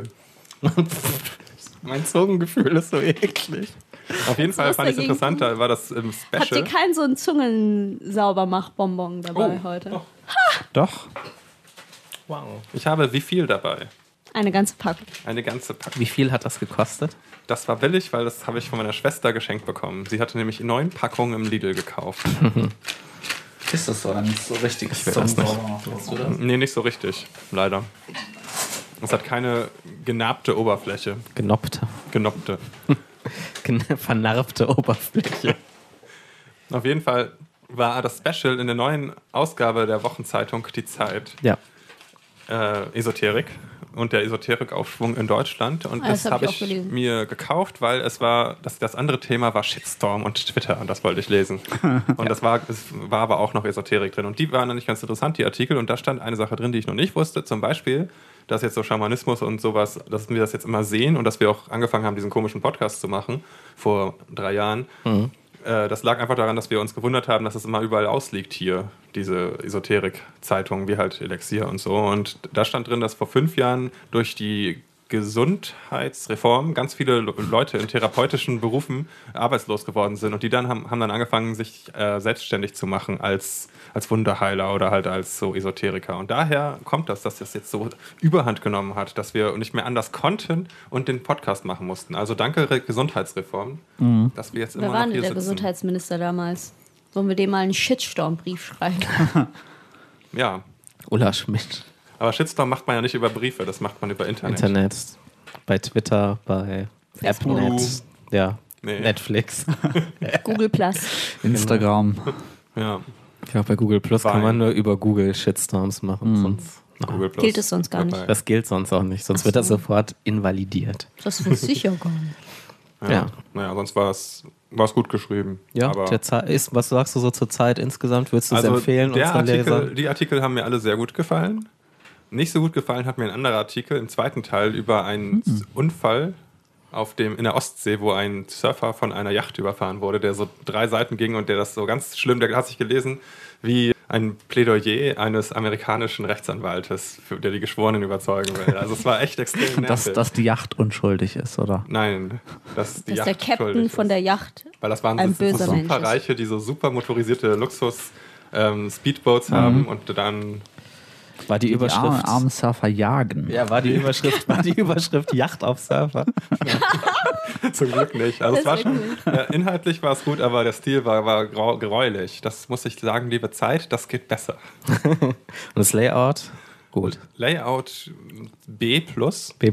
Mein Zungengefühl ist so eklig. Auf jeden Fall was fand ich es dagegen interessant, da war das im Special. Habt ihr keinen so einen Zungensaubermach-Bonbon dabei heute? Doch. Doch. Wow. Ich habe wie viel dabei? Eine ganze Packung. Eine ganze Packung. Wie viel hat das gekostet? Das war billig, weil das habe ich von meiner Schwester geschenkt bekommen. Sie hatte nämlich 9 Packungen im Lidl gekauft. Ist das so ein so richtiges will das nicht. Nee, nicht so richtig, leider. Es hat keine genabte Oberfläche. Genoppte. Genoppte. Vernarbte Oberfläche. Auf jeden Fall war das Special in der neuen Ausgabe der Wochenzeitung Die Zeit. Ja. Esoterik und der Esoterikaufschwung in Deutschland. Und das habe ich mir gekauft, weil das andere Thema war Shitstorm und Twitter und das wollte ich lesen. Und es war aber auch noch Esoterik drin. Und die waren dann nicht ganz interessant, die Artikel. Und da stand eine Sache drin, die ich noch nicht wusste. Zum Beispiel, dass jetzt so Schamanismus und sowas, dass wir das jetzt immer sehen und dass wir auch angefangen haben, diesen komischen Podcast zu machen vor 3 Jahren. Mhm. Das lag einfach daran, dass wir uns gewundert haben, dass es immer überall ausliegt hier, diese Esoterik-Zeitungen wie halt Elixier und so. Und da stand drin, dass vor 5 Jahren durch die Gesundheitsreform ganz viele Leute in therapeutischen Berufen arbeitslos geworden sind. Und die dann haben dann angefangen, sich selbstständig zu machen als Wunderheiler oder halt als so Esoteriker. Und daher kommt das, dass das jetzt so Überhand genommen hat, dass wir nicht mehr anders konnten und den Podcast machen mussten. Also danke Gesundheitsreform, dass wir jetzt immer noch hier sitzen. Wer war denn der Gesundheitsminister damals? Sollen wir dem mal einen Shitstorm-Brief schreiben? Ja. Ulla Schmidt. Aber Shitstorm macht man ja nicht über Briefe, das macht man über Internet. Bei Twitter, bei Appnet. Ja. Nee. Netflix. Google Plus. Instagram. Ja. Ich glaube, bei Google Plus kann man nur über Google Shitstorms machen. Sonst Google Plus. Gilt es sonst gar nicht. das gilt sonst auch nicht. Sonst wird das sofort invalidiert. Das wusste ich ja gar nicht. Ja. Naja, sonst war es gut geschrieben. Ja, aber was sagst du so zur Zeit insgesamt? Würdest du es empfehlen, unseren Lesern? Die Artikel haben mir alle sehr gut gefallen. Nicht so gut gefallen hat mir ein anderer Artikel im zweiten Teil über einen Unfall in der Ostsee, wo ein Surfer von einer Yacht überfahren wurde, der so 3 Seiten ging und der das so ganz schlimm, der hat sich gelesen wie ein Plädoyer eines amerikanischen Rechtsanwaltes, der die Geschworenen überzeugen will. Also es war echt extrem nervig. Dass die Yacht unschuldig ist, oder? Nein, dass die Dass Yacht der Captain von der Yacht Weil das waren ein so böser Mensch ist. Superreiche, die so super motorisierte Luxus-Speedboats haben und dann... War die Überschrift... Die armen Surfer jagen. Ja, war die Überschrift Yacht auf Surfer? Zum Glück nicht. Also es war schon, inhaltlich war es gut, aber der Stil war gräulich. Das muss ich sagen, liebe Zeit, das geht besser. Und das Layout? Gut. Layout B+. B+.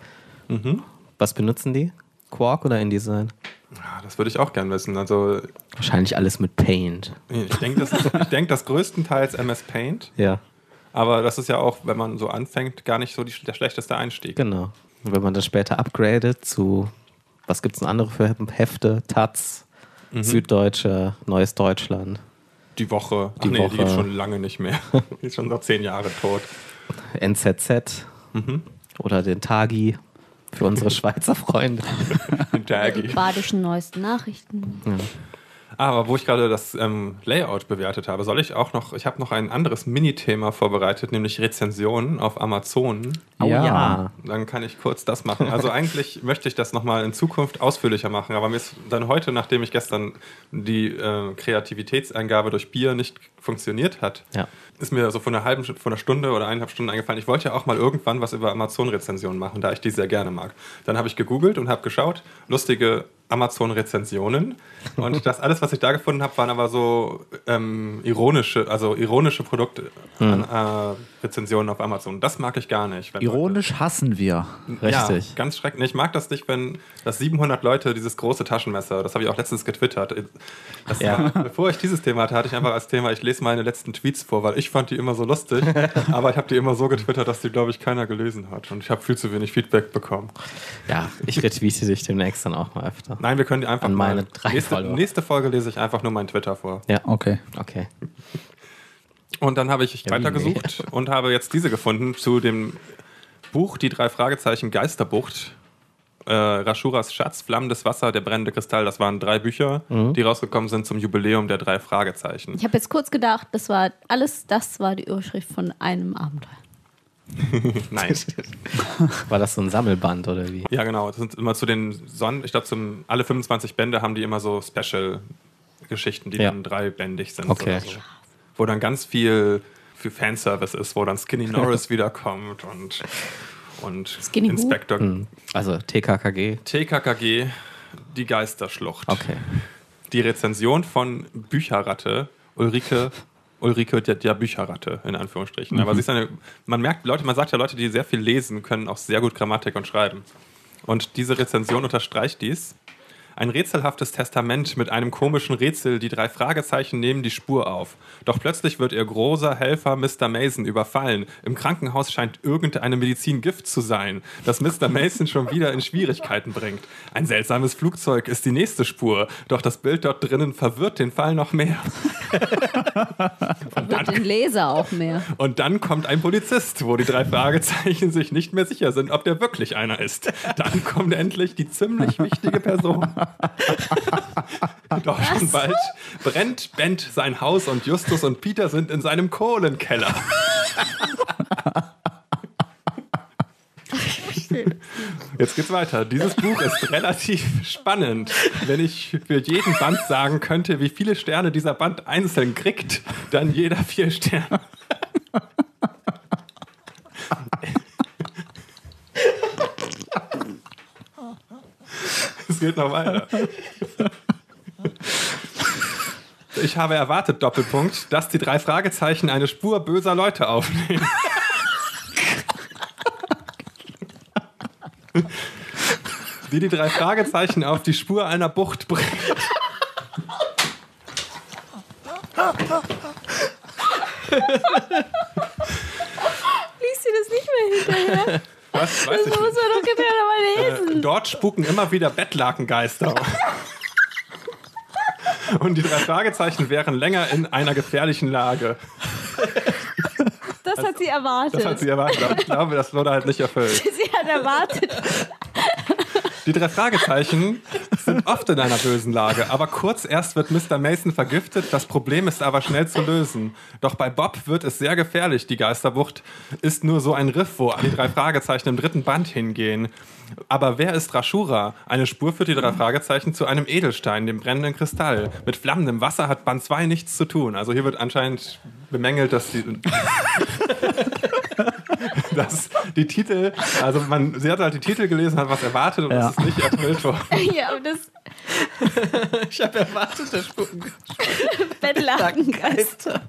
Was benutzen die? Quark oder InDesign? Ja, das würde ich auch gern wissen. Also, wahrscheinlich alles mit Paint. Ich denke, das größtenteils MS Paint. Ja. Aber das ist ja auch, wenn man so anfängt, gar nicht so der schlechteste Einstieg. Genau. Und wenn man das später upgradet zu, was gibt es denn andere für Hefte? Taz, Süddeutsche, Neues Deutschland. Die Woche. Die gibt schon lange nicht mehr. Die ist schon noch 10 Jahre tot. NZZ oder den Tagi für unsere Schweizer Freunde. Den Tagi. Badischen neuesten Nachrichten. Ja. Aber wo ich gerade das Layout bewertet habe, ich habe noch ein anderes Mini-Thema vorbereitet, nämlich Rezensionen auf Amazon. Oh ja. Dann kann ich kurz das machen. Also eigentlich möchte ich das nochmal in Zukunft ausführlicher machen, aber mir ist dann heute, nachdem ich gestern die Kreativitätseingabe durch Bier nicht funktioniert hat, ist mir so von einer Stunde oder 1,5 Stunden eingefallen, ich wollte ja auch mal irgendwann was über Amazon-Rezensionen machen, da ich die sehr gerne mag. Dann habe ich gegoogelt und habe geschaut, lustige Amazon-Rezensionen. Und das alles, was ich da gefunden habe, waren aber so ironische Produkt-Rezensionen auf Amazon. Das mag ich gar nicht. Ironisch hassen wir. Richtig. Ja, ganz schrecklich. Ich mag das nicht, wenn das 700 Leute dieses große Taschenmesser, das habe ich auch letztens getwittert. Bevor ich dieses Thema hatte ich einfach als Thema, ich lese meine letzten Tweets vor, weil ich fand die immer so lustig, aber ich habe die immer so getwittert, dass die, glaube ich, keiner gelesen hat. Und ich habe viel zu wenig Feedback bekommen. Ja, ich retweete dich demnächst dann auch mal öfter. Nein, wir können die einfach an meine 3 Follower. Nächste Folge lese ich einfach nur meinen Twitter vor. Ja, okay. Und dann habe ich weitergesucht und habe jetzt diese gefunden zu dem Buch Die 3 Fragezeichen Geisterbucht. Rashuras Schatz, Flammendes Wasser, der brennende Kristall. Das waren 3 Bücher, die rausgekommen sind zum Jubiläum der 3 Fragezeichen. Ich habe jetzt kurz gedacht, das war die Überschrift von einem Abenteuer. Nein. War das so ein Sammelband oder wie? Ja, genau. Das sind immer zu den ich glaube, alle 25 Bände haben die immer so Special-Geschichten, die dann 3-bändig sind. Okay. Oder so. Wo dann ganz viel für Fanservice ist, wo dann Skinny Norris wiederkommt und Skinny Inspektor. Also TKKG. TKKG, die Geisterschlucht. Okay. Die Rezension von Bücherratte, Ulrike der Bücherratte, in Anführungsstrichen. Aber sie ist man sagt ja, Leute, die sehr viel lesen, können auch sehr gut Grammatik und schreiben. Und diese Rezension unterstreicht dies. Ein rätselhaftes Testament mit einem komischen Rätsel, die 3 Fragezeichen nehmen die Spur auf. Doch plötzlich wird ihr großer Helfer Mr. Mason überfallen. Im Krankenhaus scheint irgendeine Medizin Gift zu sein, das Mr. Mason schon wieder in Schwierigkeiten bringt. Ein seltsames Flugzeug ist die nächste Spur, doch das Bild dort drinnen verwirrt den Fall noch mehr. Verwirrt den Leser auch mehr. Und dann kommt ein Polizist, wo die 3 Fragezeichen sich nicht mehr sicher sind, ob der wirklich einer ist. Dann kommt endlich die ziemlich wichtige Person. Doch schon bald brennt Bent sein Haus und Justus und Peter sind in seinem Kohlenkeller. Jetzt geht's weiter. Dieses Buch ist relativ spannend. Wenn ich für jeden Band sagen könnte, wie viele Sterne dieser Band einzeln kriegt, dann jeder 4 Sterne. Es geht noch weiter. Ich habe erwartet, Doppelpunkt, dass die 3 Fragezeichen eine Spur böser Leute aufnehmen. die 3 Fragezeichen auf die Spur einer Bucht bringt. Liest ihr das nicht mehr hinterher? Was? Weiß Das ich muss man nicht. doch hinterher mal lesen. Dort spuken immer wieder Bettlakengeister. Und die 3 Fragezeichen wären länger in einer gefährlichen Lage. Das hat sie erwartet. Das hat sie erwartet, aber ich glaube, das wurde halt nicht erfüllt. Sie hat erwartet. Die 3 Fragezeichen sind oft in einer bösen Lage, aber kurz erst wird Mr. Mason vergiftet, das Problem ist aber schnell zu lösen. Doch bei Bob wird es sehr gefährlich, die Geisterbucht ist nur so ein Riff, wo die 3 Fragezeichen im 3. Band hingehen. Aber wer ist Rashura? Eine Spur führt die 3 Fragezeichen zu einem Edelstein, dem brennenden Kristall. Mit flammendem Wasser hat Band 2 nichts zu tun. Also hier wird anscheinend bemängelt, dass die Titel, also sie hat halt die Titel gelesen, hat was erwartet und das ist nicht erfüllt worden. Ja, aber das Ich habe erwartet, der Spucken. Bettlakengeister.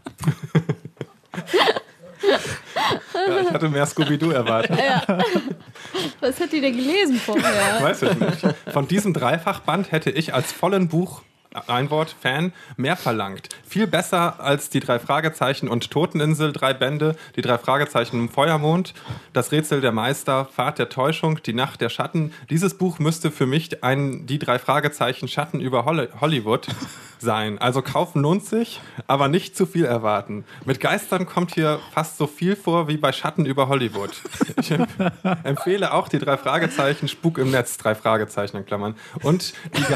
Ja, ich hatte mehr Scooby-Doo erwartet. Ja. Was hat die denn gelesen vorher? Weiß ich nicht. Von diesem Dreifachband hätte ich als vollen Buch, ein Wort, Fan, mehr verlangt. Viel besser als die 3 Fragezeichen und Toteninsel, 3 Bände, die 3 Fragezeichen im Feuermond, das Rätsel der Meister, Fahrt der Täuschung, die Nacht der Schatten. Dieses Buch müsste für mich die 3 Fragezeichen Schatten über Hollywood sein. Also kaufen lohnt sich, aber nicht zu viel erwarten. Mit Geistern kommt hier fast so viel vor wie bei Schatten über Hollywood. Ich empfehle auch die 3 Fragezeichen Spuk im Netz, 3 Fragezeichen in Klammern. Und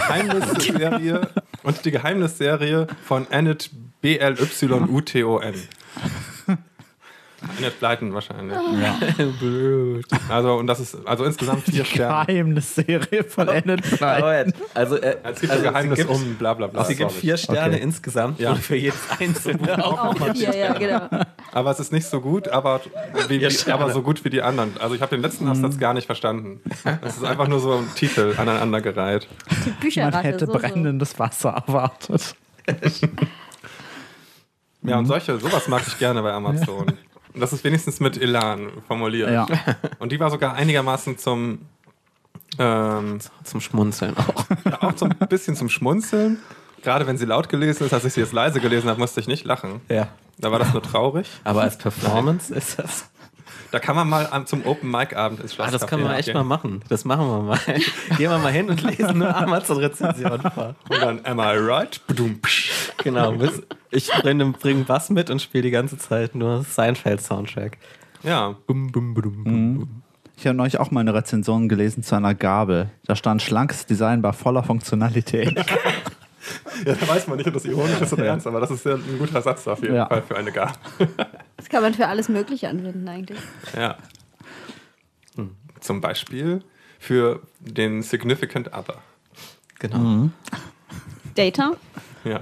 die Geheimnisserie von Annette Blyton. Annette Blyton wahrscheinlich. Ja. Blöd. Also, und das ist also insgesamt 4 Sterne. Geheimnisserie von Annette Blyton. Also, Es gibt ein Geheimnis um bla bla bla. Sie gibt 4 Sterne Okay. insgesamt Ja. und für jedes einzelne auch. Auch hier, ja, genau. Aber es ist nicht so gut, aber so gut wie die anderen. Also ich habe den letzten Absatz gar nicht verstanden. Es ist einfach nur so ein Titel aneinandergereiht. Die Bücherratte. Man hätte brennendes Wasser erwartet. Ja, und sowas mag ich gerne bei Amazon. Und das ist wenigstens mit Elan formuliert. Ja. Und die war sogar einigermaßen zum Schmunzeln auch. auch so ein bisschen zum Schmunzeln. Gerade wenn sie laut gelesen ist, als ich sie jetzt leise gelesen habe, musste ich nicht lachen. Ja. Da war das nur traurig. Aber als Performance ist das. Da kann man mal zum Open-Mic-Abend ins Schlosscafé Das können wir echt gehen. mal machen. Das machen wir mal. Gehen wir mal hin und lesen nur Amazon-Rezensionen vor. Und dann, am I right? Badum, psch. Genau. Ich bring was mit und spiele die ganze Zeit nur Seinfeld-Soundtrack. Ja. Ich habe neulich auch mal eine Rezension gelesen zu einer Gabel. Da stand schlankes Design bei voller Funktionalität. Ja, da weiß man nicht, ob das ironisch ist oder ernst, aber das ist ja ein guter Satz auf jeden Ja. Fall für eine Gabel. Das kann man für alles Mögliche anwenden eigentlich. Ja. Zum Beispiel für den Significant Other. Genau. Data? Ja.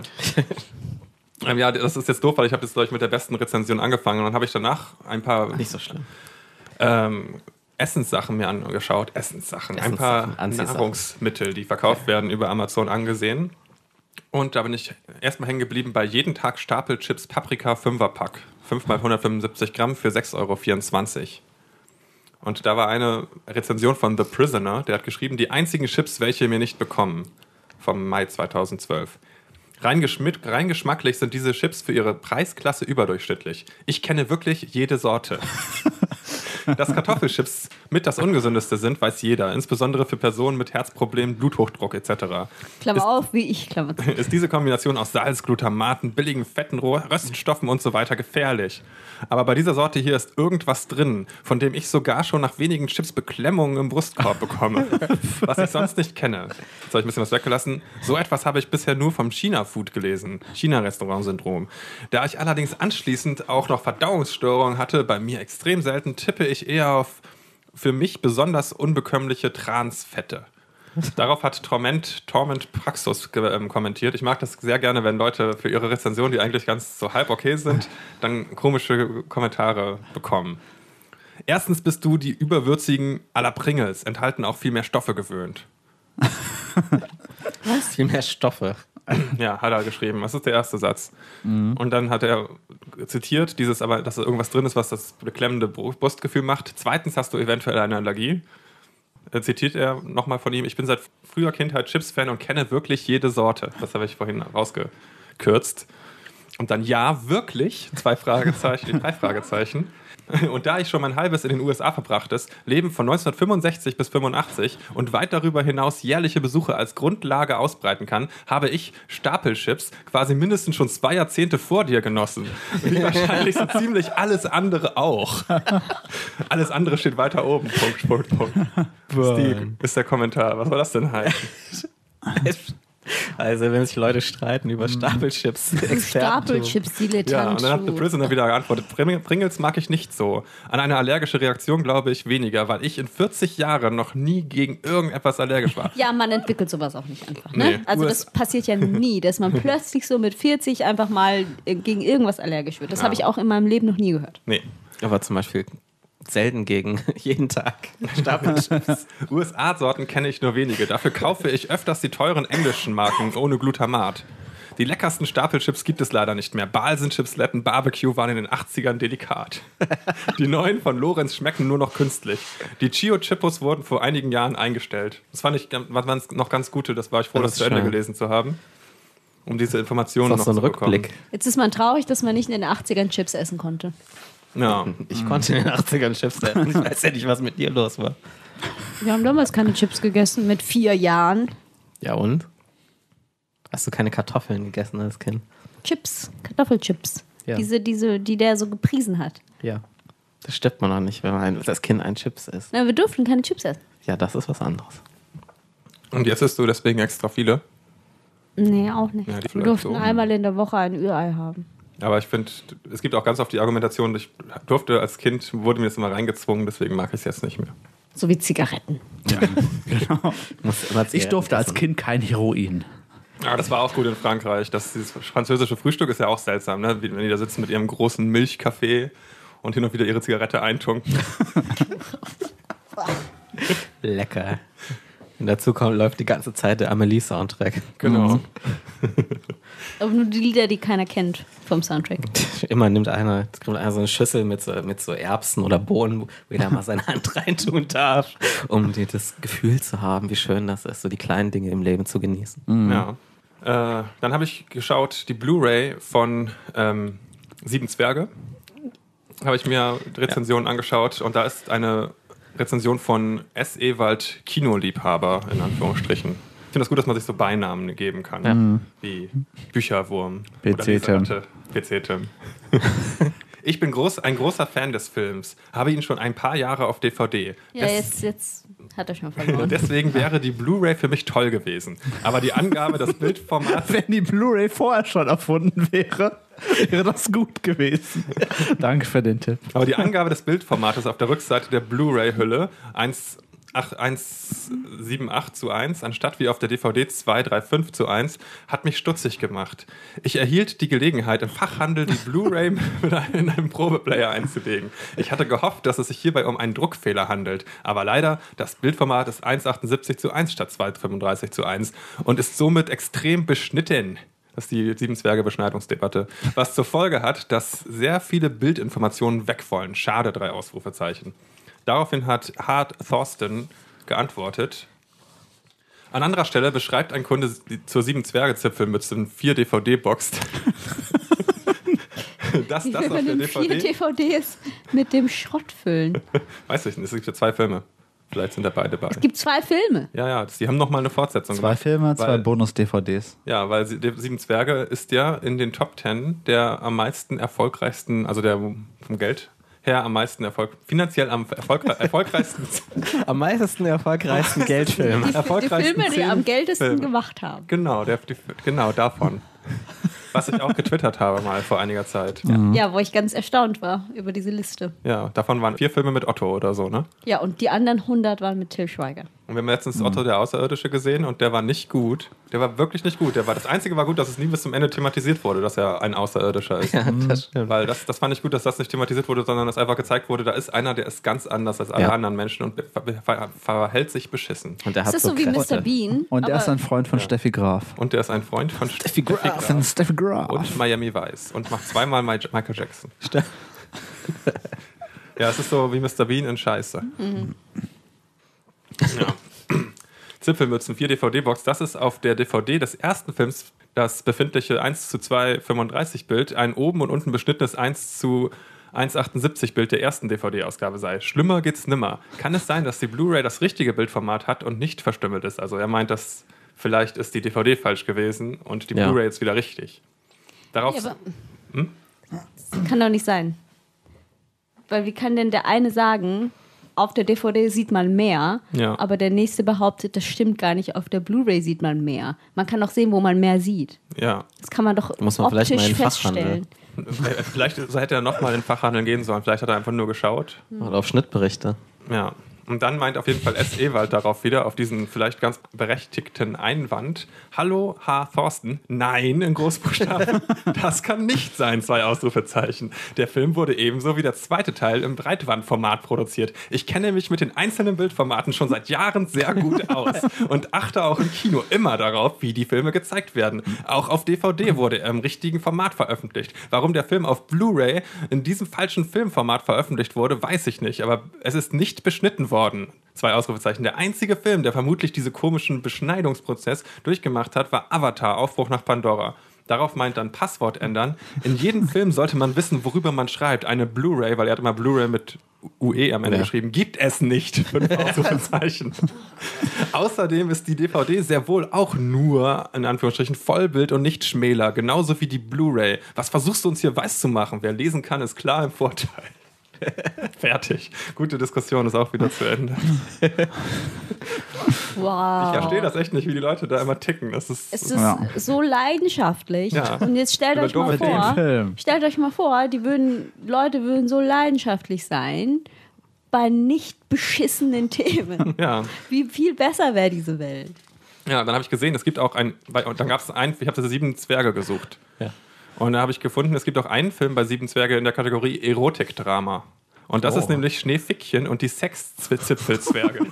Ja, das ist jetzt doof, weil ich habe jetzt, glaube ich, mit der besten Rezension angefangen und dann habe ich danach ein paar Nicht so schlimm. Essenssachen mir angeschaut. Essenssachen. Ein Essenssachen, paar Anziehsachen. Nahrungsmittel, die verkauft werden über Amazon angesehen. Und da bin ich erstmal hängen geblieben bei jeden Tag Stapelchips Paprika 5er-Pack. 5 mal 175 Gramm für 6,24 €. Und da war eine Rezension von The Prisoner, der hat geschrieben, die einzigen Chips, welche mir nicht bekommen. Vom Mai 2012. Rein geschmacklich sind diese Chips für ihre Preisklasse überdurchschnittlich. Ich kenne wirklich jede Sorte. Dass Kartoffelchips mit das ungesündeste sind, weiß jeder. Insbesondere für Personen mit Herzproblemen, Bluthochdruck etc. Klammer auf, wie ich, Klammer zu. Ist diese Kombination aus Salz, Glutamaten, billigen Fetten, Röststoffen und so weiter gefährlich. Aber bei dieser Sorte hier ist irgendwas drin, von dem ich sogar schon nach wenigen Chips Beklemmungen im Brustkorb bekomme. Was ich sonst nicht kenne. Jetzt habe ich ein bisschen was weggelassen. So etwas habe ich bisher nur vom China-Food gelesen. China-Restaurant-Syndrom. Da ich allerdings anschließend auch noch Verdauungsstörungen hatte, bei mir extrem selten, tippe ich eher auf für mich besonders unbekömmliche Transfette. Darauf hat Torment Praxus kommentiert. Ich mag das sehr gerne, wenn Leute für ihre Rezensionen, die eigentlich ganz so halb okay sind, dann komische Kommentare bekommen. Erstens bist du die überwürzigen à la Pringles, enthalten auch viel mehr Stoffe gewöhnt. Was? Viel mehr Stoffe. Ja, hat er geschrieben. Das ist der erste Satz. Und dann hat er zitiert, dass da irgendwas drin ist, was das beklemmende Brustgefühl macht. Zweitens hast du eventuell eine Allergie. zitiert er nochmal von ihm, ich bin seit früher Kindheit Chips-Fan und kenne wirklich jede Sorte. Das habe ich vorhin rausgekürzt. Und dann ja, wirklich, 2 Fragezeichen, 3 Fragezeichen. Und da ich schon mein halbes in den USA verbrachtes Leben von 1965 bis 85 und weit darüber hinaus jährliche Besuche als Grundlage ausbreiten kann, habe ich Stapelchips quasi mindestens schon 2 Jahrzehnte vor dir genossen. Wie wahrscheinlich so ziemlich alles andere auch. Alles andere steht weiter oben. Punkt. Steve ist der Kommentar. Was soll das denn heißen? Also, wenn sich Leute streiten über Stapelchips, Stapelchips, Dilettanten. Ja, und dann hat The Prisoner wieder geantwortet, Pringles mag ich nicht so. An eine allergische Reaktion glaube ich weniger, weil ich in 40 Jahren noch nie gegen irgendetwas allergisch war. Ja, man entwickelt sowas auch nicht einfach. Ne? Nee. Also das passiert ja nie, dass man plötzlich so mit 40 einfach mal gegen irgendwas allergisch wird. Das habe ich auch in meinem Leben noch nie gehört. Nee. Aber zum Beispiel selten gegen jeden Tag Stapelchips. USA-Sorten kenne ich nur wenige. Dafür kaufe ich öfters die teuren englischen Marken ohne Glutamat. Die leckersten Stapelchips gibt es leider nicht mehr. Balsen-Chips, Letten, Barbecue waren in den 80ern delikat. Die neuen von Lorenz schmecken nur noch künstlich. Die Chio-Chippos wurden vor einigen Jahren eingestellt. Das fand ich noch ganz gute. Das war ich froh, das zu Ende gelesen zu haben. Um diese Informationen noch so ein zu bekommen. Rückblick. Jetzt ist man traurig, dass man nicht in den 80ern Chips essen konnte. Ja. Ich konnte in den 80ern Chips essen. Ich weiß ja nicht, was mit dir los war. Wir haben damals keine Chips gegessen, mit 4 Jahren. Ja und? Hast du keine Kartoffeln gegessen als Kind? Chips, Kartoffelchips. Ja. Die der so gepriesen hat. Ja. Das stirbt man auch nicht, wenn man als Kind ein Chips isst. Na, wir durften keine Chips essen. Ja, das ist was anderes. Und jetzt isst du deswegen extra viele? Nee, auch nicht. Ja, die wir vielleicht durften so. einmal in der Woche ein Ürei haben. Aber ich finde, es gibt auch ganz oft die Argumentation, ich durfte als Kind, wurde mir das immer reingezwungen, deswegen mag ich es jetzt nicht mehr. So wie Zigaretten. Genau. Ich durfte als essen. Kind kein Heroin. Aber das war auch gut in Frankreich. Dieses französische Frühstück ist ja auch seltsam, ne? Wenn die da sitzen mit ihrem großen Milchkaffee und hin und wieder ihre Zigarette eintunken. Lecker. Und dazu läuft die ganze Zeit der Amelie-Soundtrack. Genau. Aber nur die Lieder, die keiner kennt vom Soundtrack. Immer nimmt einer so eine Schüssel mit so Erbsen oder Bohnen, wo jeder mal seine Hand reintun darf, um das Gefühl zu haben, wie schön das ist, so die kleinen Dinge im Leben zu genießen. Ja. Dann habe ich geschaut, die Blu-ray von 7 Zwerge. Habe ich mir Rezensionen angeschaut und da ist eine Rezension von S. Ewald Kinoliebhaber, in Anführungsstrichen. Ich finde das gut, dass man sich so Beinamen geben kann. Ja. Wie Bücherwurm. PC-Tim. PC-Tim. Ich bin ein großer Fan des Films. Habe ihn schon ein paar Jahre auf DVD. Ja, jetzt hat er schon verloren. Deswegen wäre die Blu-ray für mich toll gewesen. Aber die Angabe des Bildformats... Wenn die Blu-ray vorher schon erfunden wäre, wäre das gut gewesen. Danke für den Tipp. Aber die Angabe des Bildformates auf der Rückseite der Blu-ray-Hülle 1:1,78:1 anstatt wie auf der DVD 2:3:5:1 hat mich stutzig gemacht. Ich erhielt die Gelegenheit, im Fachhandel die Blu-ray in einem Probeplayer einzulegen. Ich hatte gehofft, dass es sich hierbei um einen Druckfehler handelt, aber leider, das Bildformat ist 1:78:1 statt 2:35:1 und ist somit extrem beschnitten. Das ist die 7 Zwerge-Beschneidungsdebatte. Was zur Folge hat, dass sehr viele Bildinformationen wegfallen. Schade, 3 Ausrufezeichen. Daraufhin hat Hart Thorsten geantwortet. An anderer Stelle beschreibt ein Kunde zur 7 Zwerge-Zipfelmütze in 4 DVD-Box. das auf der DVD. 4 DVDs mit dem Schrott füllen. Weiß ich nicht, es gibt ja 2 Filme. Vielleicht sind da beide bei. Es gibt 2 Filme. Ja, die haben nochmal eine Fortsetzung 2 gemacht. Filme, 2 Bonus-DVDs. Ja, weil 7 Zwerge ist ja in den Top 10 der am meisten erfolgreichsten, also der vom Geld her am meisten finanziell am erfolgreichsten. Am meisten erfolgreichsten Geldfilm. Die Filme, die am geltesten Filme gemacht haben. Genau, genau davon. Was ich auch getwittert habe mal vor einiger Zeit. Ja, wo ich ganz erstaunt war über diese Liste. Ja, davon waren 4 Filme mit Otto oder so, ne? Ja, und die anderen 100 waren mit Til Schweiger. Und wir haben letztens Otto der Außerirdische gesehen und der war nicht gut. Der war wirklich nicht gut. Das Einzige war gut, dass es nie bis zum Ende thematisiert wurde, dass er ein Außerirdischer ist. Ja, das stimmt. Weil das fand ich gut, dass das nicht thematisiert wurde, sondern dass einfach gezeigt wurde, da ist einer, der ist ganz anders als alle anderen Menschen und verhält sich beschissen. Und der Das hat ist so wie Mr. Bean. Und er aber ist ein Freund von Steffi Graf. Und der ist ein Freund von Steffi Graf. Steffi Graf. Und Miami Vice. Und macht 2-mal Michael Jackson. Ja, es ist so wie Mr. Bean in Scheiße. Ja. Zipfelmützen, 4 DVD-Box. Das ist auf der DVD des ersten Films das befindliche 1:2,35 Bild, ein oben und unten beschnittenes 1:1,78 Bild der ersten DVD-Ausgabe sei. Schlimmer geht's nimmer. Kann es sein, dass die Blu-ray das richtige Bildformat hat und nicht verstümmelt ist? Also er meint, dass vielleicht ist die DVD falsch gewesen und die Blu-ray jetzt wieder richtig. Darauf... Ja, das kann doch nicht sein. Weil wie kann denn der eine sagen, auf der DVD sieht man mehr, aber der nächste behauptet, das stimmt gar nicht, auf der Blu-ray sieht man mehr. Man kann doch sehen, wo man mehr sieht. Ja. Das kann man doch optisch feststellen. Vielleicht hätte er nochmal in den Fachhandel gehen sollen. Vielleicht hat er einfach nur geschaut. Oder auf Schnittberichte. Ja. Und dann meint auf jeden Fall S. Ewald darauf wieder, auf diesen vielleicht ganz berechtigten Einwand: Hallo, H. Thorsten. Nein, in Großbuchstaben. Das kann nicht sein, 2 Ausrufezeichen. Der Film wurde ebenso wie der zweite Teil im Breitbandformat produziert. Ich kenne mich mit den einzelnen Bildformaten schon seit Jahren sehr gut aus und achte auch im Kino immer darauf, wie die Filme gezeigt werden. Auch auf DVD wurde er im richtigen Format veröffentlicht. Warum der Film auf Blu-ray in diesem falschen Filmformat veröffentlicht wurde, weiß ich nicht. Aber es ist nicht beschnitten worden. 2 Ausrufezeichen. Der einzige Film, der vermutlich diesen komischen Beschneidungsprozess durchgemacht hat, war Avatar, Aufbruch nach Pandora. Darauf meint dann Passwort ändern. In jedem Film sollte man wissen, worüber man schreibt. Eine Blu-ray, weil er hat immer Blu-ray mit UE am Ende geschrieben, gibt es nicht. 5 Ausrufezeichen. Außerdem ist die DVD sehr wohl auch nur, in Anführungsstrichen, Vollbild und nicht Schmäler. Genauso wie die Blu-ray. Was versuchst du uns hier weiß zu machen? Wer lesen kann, ist klar im Vorteil. Fertig. Gute Diskussion ist auch wieder zu Ende. Wow. Ich verstehe das echt nicht, wie die Leute da immer ticken. Es ist so leidenschaftlich. Ja. Und jetzt stellt euch mal vor, Leute würden so leidenschaftlich sein bei nicht beschissenen Themen. Ja. Wie viel besser wäre diese Welt? Ja, dann habe ich gesehen, es gibt auch dann gab es ich habe diese 7 Zwerge gesucht. Ja. Und da habe ich gefunden, es gibt auch einen Film bei 7 Zwerge in der Kategorie Erotikdrama. Und das ist nämlich Schneefickchen und die Sexzipfelzwerge.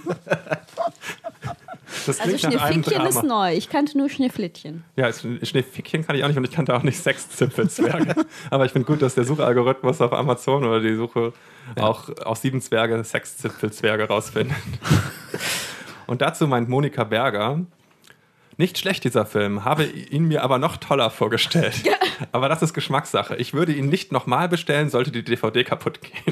Das also Schneefickchen ist neu. Ich kannte nur Schneeflittchen. Ja, Schneefickchen kann ich auch nicht und ich kannte auch nicht Sexzipfelzwerge. Aber ich finde gut, dass der Suchalgorithmus auf Amazon oder die Suche auch 7 Zwerge, Sexzipfelzwerge rausfindet. Und dazu meint Monika Berger: Nicht schlecht, dieser Film, habe ihn mir aber noch toller vorgestellt. Ja. Aber das ist Geschmackssache. Ich würde ihn nicht nochmal bestellen, sollte die DVD kaputt gehen.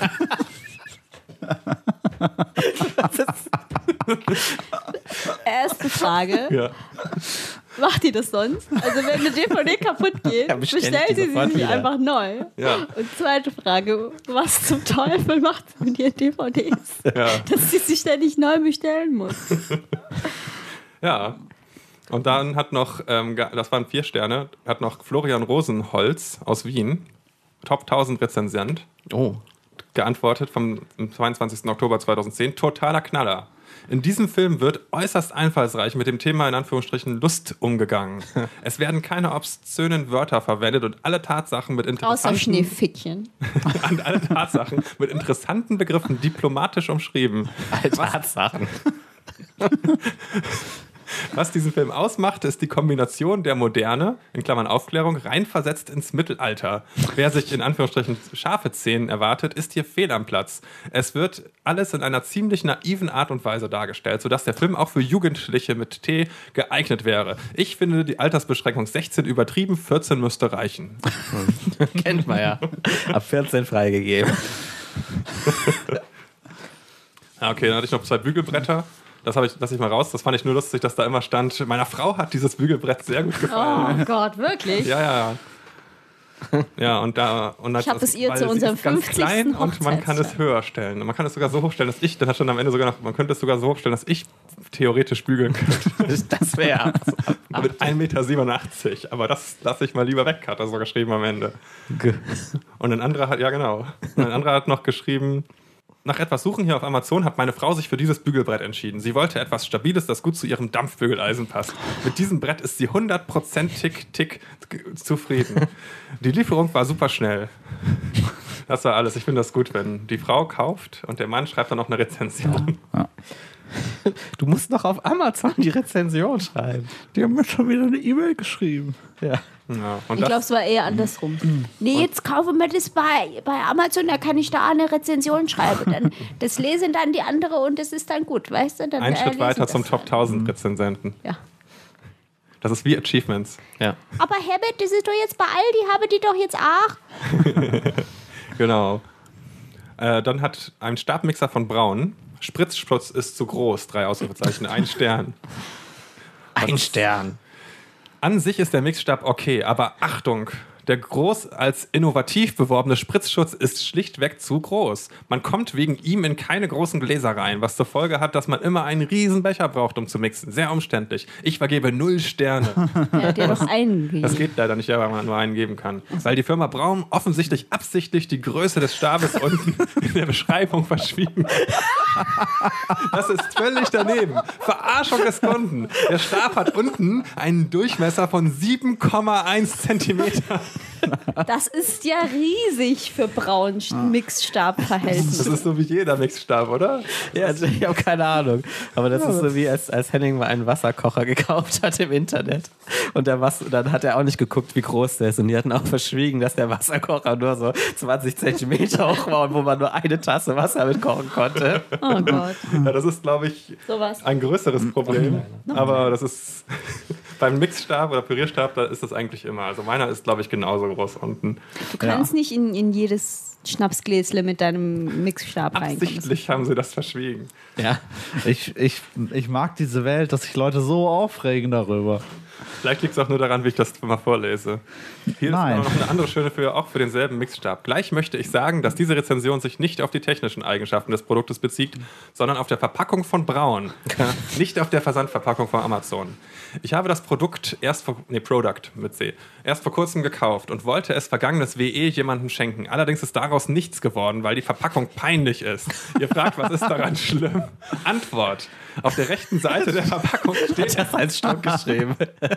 Erste Frage. Ja. Macht ihr das sonst? Also wenn eine DVD kaputt geht, bestellt sie sich einfach neu. Ja. Und zweite Frage, was zum Teufel macht sie mit ihren DVDs? Ja. Dass sie sich ständig neu bestellen muss. Ja. Und dann hat noch, das waren 4 Sterne, hat noch Florian Rosenholz aus Wien, Top 1000 Rezensent, geantwortet vom 22. Oktober 2010. Totaler Knaller. In diesem Film wird äußerst einfallsreich mit dem Thema in Anführungsstrichen Lust umgegangen. Es werden keine obszönen Wörter verwendet und alle Tatsachen mit interessanten... Außer Schneefickchen. Alle Tatsachen mit interessanten Begriffen diplomatisch umschrieben. Alle Tatsachen. Was diesen Film ausmacht, ist die Kombination der Moderne, in Klammern Aufklärung, reinversetzt ins Mittelalter. Wer sich in Anführungsstrichen scharfe Szenen erwartet, ist hier fehl am Platz. Es wird alles in einer ziemlich naiven Art und Weise dargestellt, sodass der Film auch für Jugendliche mit T geeignet wäre. Ich finde die Altersbeschränkung 16 übertrieben, 14 müsste reichen. Kennt man ja. Ab 14 freigegeben. Okay, dann hatte ich noch 2 Bügelbretter. Das lasse ich mal raus. Das fand ich nur lustig, dass da immer stand, meiner Frau hat dieses Bügelbrett sehr gut gefallen. Oh Gott, wirklich? Ja. Ja, und ich habe es ihr zu unserem 50. ganz klein und man kann es höher stellen. Man kann es sogar so hochstellen, dass dann hat schon am Ende sogar noch, man könnte es sogar so hochstellen, dass ich theoretisch bügeln könnte. Das wäre mit 1,87 Meter. Aber das lasse ich mal lieber weg, hat er so geschrieben am Ende. Und ein anderer hat noch geschrieben: Nach etwas Suchen hier auf Amazon hat meine Frau sich für dieses Bügelbrett entschieden. Sie wollte etwas Stabiles, das gut zu ihrem Dampfbügeleisen passt. Mit diesem Brett ist sie 100% tick zufrieden. Die Lieferung war super schnell. Das war alles. Ich finde das gut, wenn die Frau kauft und der Mann schreibt dann noch eine Rezension. Ja. Du musst noch auf Amazon die Rezension schreiben. Die haben mir schon wieder eine E-Mail geschrieben. Ja. Ja, und Ich glaube, es war eher andersrum. Nee, jetzt kaufen wir das bei Amazon, da kann ich da eine Rezension schreiben. Dann, das lesen dann die andere und das ist dann gut, weißt du? Dann, ein Schritt lesen weiter das zum dann. Top 1000 Rezensenten. Ja. Das ist wie Achievements. Ja. Aber Herbert, das ist doch jetzt bei Aldi, habe die doch jetzt auch. Genau. Dann hat ein Stabmixer von Braun. Spritzschutz ist zu groß. 3 Ausrufezeichen. 1 Stern. Ein Stern. An sich ist der Mixstab okay, aber Achtung! Der groß als innovativ beworbene Spritzschutz ist schlichtweg zu groß. Man kommt wegen ihm in keine großen Gläser rein, was zur Folge hat, dass man immer einen riesen Becher braucht, um zu mixen. Sehr umständlich. Ich vergebe 0 Sterne. Er hat ja doch einen gegeben. Das geht leider nicht, weil man nur einen geben kann. Weil die Firma Braun offensichtlich absichtlich die Größe des Stabes unten in der Beschreibung verschwiegen. Das ist völlig daneben. Verarschung des Kunden. Der Stab hat unten einen Durchmesser von 7,1 Zentimeter. Das ist ja riesig für Braun-Mixstab-Verhältnis. Das ist so wie jeder Mixstab, oder? Ja, also ich habe keine Ahnung. Aber das ist so wie als Henning mal einen Wasserkocher gekauft hat im Internet. Und dann hat er auch nicht geguckt, wie groß der ist. Und die hatten auch verschwiegen, dass der Wasserkocher nur so 20 Zentimeter hoch war und wo man nur eine Tasse Wasser mit kochen konnte. Oh Gott. Ja, das ist, glaube ich, Sowas. ein größeres Problem. Aber das ist beim Mixstab oder Pürierstab, da ist das eigentlich immer. Also meiner ist, glaube ich, genauso groß unten. Du kannst nicht in jedes Schnapsgläsle mit deinem Mixstab reinkommen. Absichtlich haben sie das verschwiegen. Ja. Ich mag diese Welt, dass sich Leute so aufregen darüber. Vielleicht liegt es auch nur daran, wie ich das mal vorlese. Hier Nein. ist noch eine andere schöne auch für denselben Mixstab. Gleich möchte ich sagen, dass diese Rezension sich nicht auf die technischen Eigenschaften des Produktes bezieht, sondern auf der Verpackung von Braun. Nicht auf der Versandverpackung von Amazon. Ich habe das Produkt Product mit C, erst vor kurzem gekauft und wollte es vergangenes WE jemandem schenken. Allerdings ist daraus nichts geworden, weil die Verpackung peinlich ist. Ihr fragt, was ist daran schlimm? Antwort. Auf der rechten Seite der Verpackung steht Das als Stock geschrieben.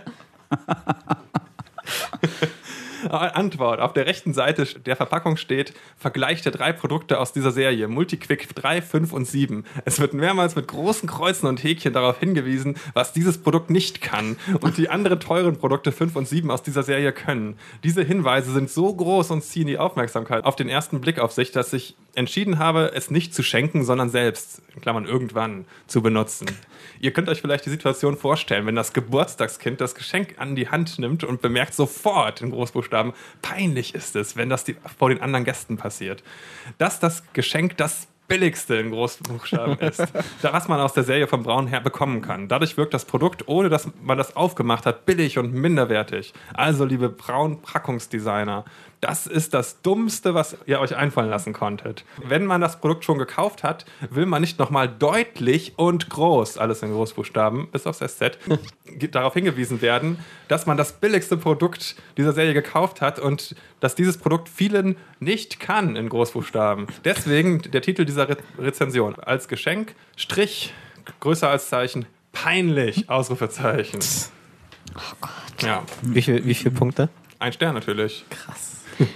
Antwort. Auf der rechten Seite der Verpackung steht, Vergleich der 3 Produkte aus dieser Serie, Multiquick 3, 5 und 7. Es wird mehrmals mit großen Kreuzen und Häkchen darauf hingewiesen, was dieses Produkt nicht kann und die anderen teuren Produkte 5 und 7 aus dieser Serie können. Diese Hinweise sind so groß und ziehen die Aufmerksamkeit auf den ersten Blick auf sich, dass ich entschieden habe, es nicht zu schenken, sondern selbst, in Klammern irgendwann, zu benutzen. Ihr könnt euch vielleicht die Situation vorstellen, wenn das Geburtstagskind das Geschenk an die Hand nimmt und bemerkt sofort in Großbuchstaben, peinlich ist es, wenn das vor den anderen Gästen passiert. Dass das Geschenk das billigste in Großbuchstaben ist, was man aus der Serie von Braun her bekommen kann. Dadurch wirkt das Produkt, ohne dass man das aufgemacht hat, billig und minderwertig. Also, liebe Braun-Packungsdesigner, das ist das Dummste, was ihr euch einfallen lassen konntet. Wenn man das Produkt schon gekauft hat, will man nicht nochmal deutlich und groß, alles in Großbuchstaben, bis aufs SZ, darauf hingewiesen werden, dass man das billigste Produkt dieser Serie gekauft hat und dass dieses Produkt vielen nicht kann, in Großbuchstaben. Deswegen der Titel dieser Rezension. Als Geschenk, Strich, größer als Zeichen, peinlich, Ausrufezeichen. Oh Gott. Ja. Wie viele Punkte? 1 Stern natürlich. Krass.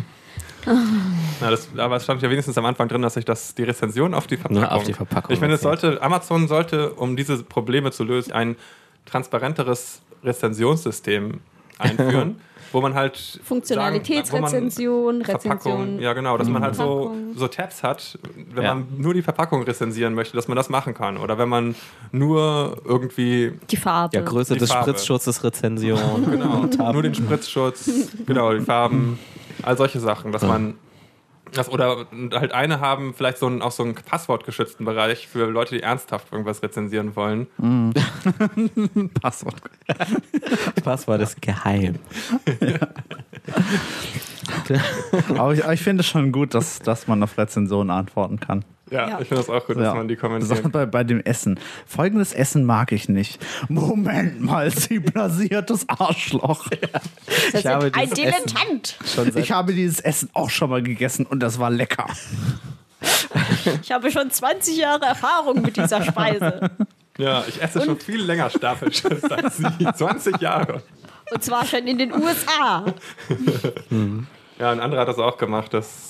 Aber es stand ja wenigstens am Anfang drin, dass sich die Rezension auf die Verpackung. Nur auf die Verpackung. Ich finde, Amazon sollte, um diese Probleme zu lösen, ein transparenteres Rezensionssystem einführen, wo man halt Funktionalitätsrezension, Rezension. Ja, genau, dass man halt so Tabs hat, wenn man nur die Verpackung rezensieren möchte, dass man das machen kann. Oder wenn man nur irgendwie Die Farbe. Ja, Größe des Spritzschutzes, Rezension. genau, nur den Spritzschutz, genau, die Farben, all solche Sachen, dass man oder halt haben, vielleicht auch so einen passwortgeschützten Bereich für Leute, die ernsthaft irgendwas rezensieren wollen. Passwort. Das Passwort ist geheim. Aber ich finde es schon gut, dass man auf Rezensionen antworten kann. Ja, ich finde das auch gut, dass man die kommentiert. Bei dem Essen. Folgendes Essen mag ich nicht. Moment mal, Sie blasiertes Arschloch. Das ist ein Dilettant. Ich habe dieses Essen auch schon mal gegessen und das war lecker. Ich habe schon 20 Jahre Erfahrung mit dieser Speise. Ja, ich esse schon viel länger Stapelschiss als Sie. 20 Jahre. Und zwar schon in den USA. Ja, ein anderer hat das auch gemacht, dass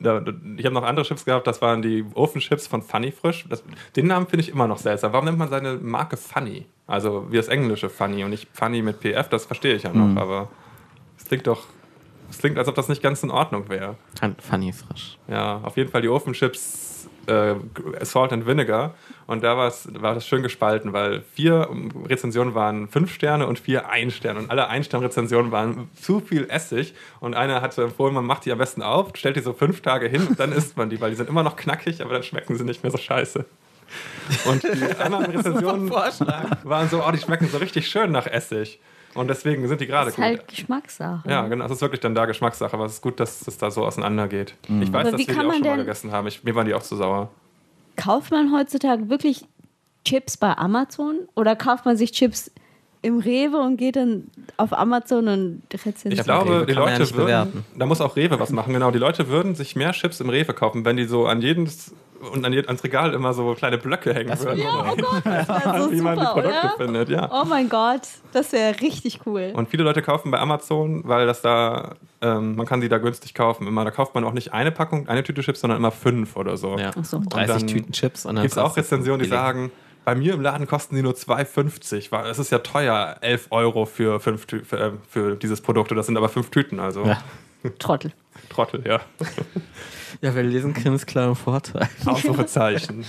Ich habe noch andere Chips gehabt, das waren die Ofenchips von Funny Frisch. Den Namen finde ich immer noch seltsam. Warum nennt man seine Marke Funny? Also wie das englische Funny und nicht Funny mit PF, das verstehe ich ja noch, aber es klingt, als ob das nicht ganz in Ordnung wäre. Funny Frisch. Ja, auf jeden Fall die Ofenchips Salt and Vinegar und da war das schön gespalten, weil 4 Rezensionen waren 5 Sterne und 4 1-Sterne und alle 1-Sterne-Rezensionen waren zu viel Essig und einer hat so empfohlen, man macht die am besten auf, stellt die so 5 Tage hin und dann isst man die, weil die sind immer noch knackig, aber dann schmecken sie nicht mehr so scheiße. Und die anderen Rezensionen waren so, die schmecken so richtig schön nach Essig. Und deswegen sind die gerade gut. Das ist halt Geschmackssache. Ja, genau. Das ist wirklich dann da Geschmackssache. Aber es ist gut, dass es da so auseinander geht. Ich weiß, dass wir die auch schon mal gegessen haben. Mir waren die auch zu sauer. Kauft man heutzutage wirklich Chips bei Amazon? Oder kauft man sich Chips im Rewe und geht dann auf Amazon und rezensiert? Ich glaube, die Leute würden... Da muss auch Rewe was machen, genau. Die Leute würden sich mehr Chips im Rewe kaufen, wenn die so ans Regal immer so kleine Blöcke hängen würden. Ja, oh Gott, das wäre so wie super, man die Produkte oder? findet, ja. Oh mein Gott, das wäre richtig cool. Und viele Leute kaufen bei Amazon, weil das da, man kann die da günstig kaufen. Da kauft man auch nicht eine Tüte Chips, sondern immer 5 oder so. Ja. Ach so. 30 Tüten Chips. Und dann gibt es auch Rezensionen, die sagen, bei mir im Laden kosten die nur 2,50. Es ist ja teuer, 11 Euro für dieses Produkt. Das sind aber 5 Tüten, also. Ja. Trottel, ja. Ja, wir lesen Krims klaren Vorteil. Ausrufezeichen.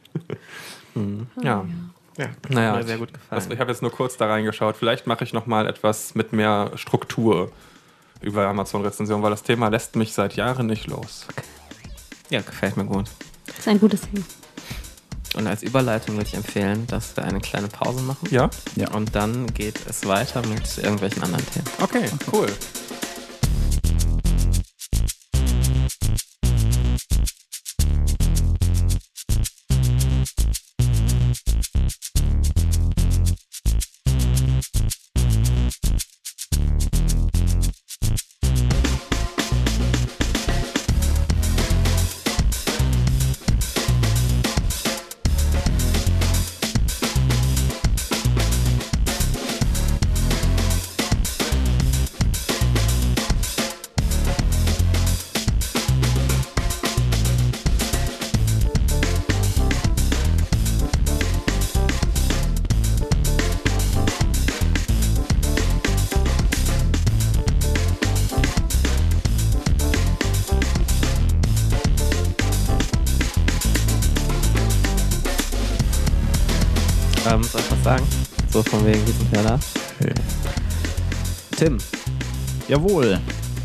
Ja. Naja, mir sehr gut gefallen. Ich habe jetzt nur kurz da reingeschaut. Vielleicht mache ich nochmal etwas mit mehr Struktur über Amazon-Rezensionen, weil das Thema lässt mich seit Jahren nicht los. Okay. Ja, gefällt mir gut. das ist ein gutes Ding. Und als Überleitung würde ich empfehlen, dass wir eine kleine Pause machen. Ja? Und dann geht es weiter mit irgendwelchen anderen Themen. Okay, cool. Soll ich was sagen? So von wegen, wir sind ja da. Hey. Tim. Jawohl.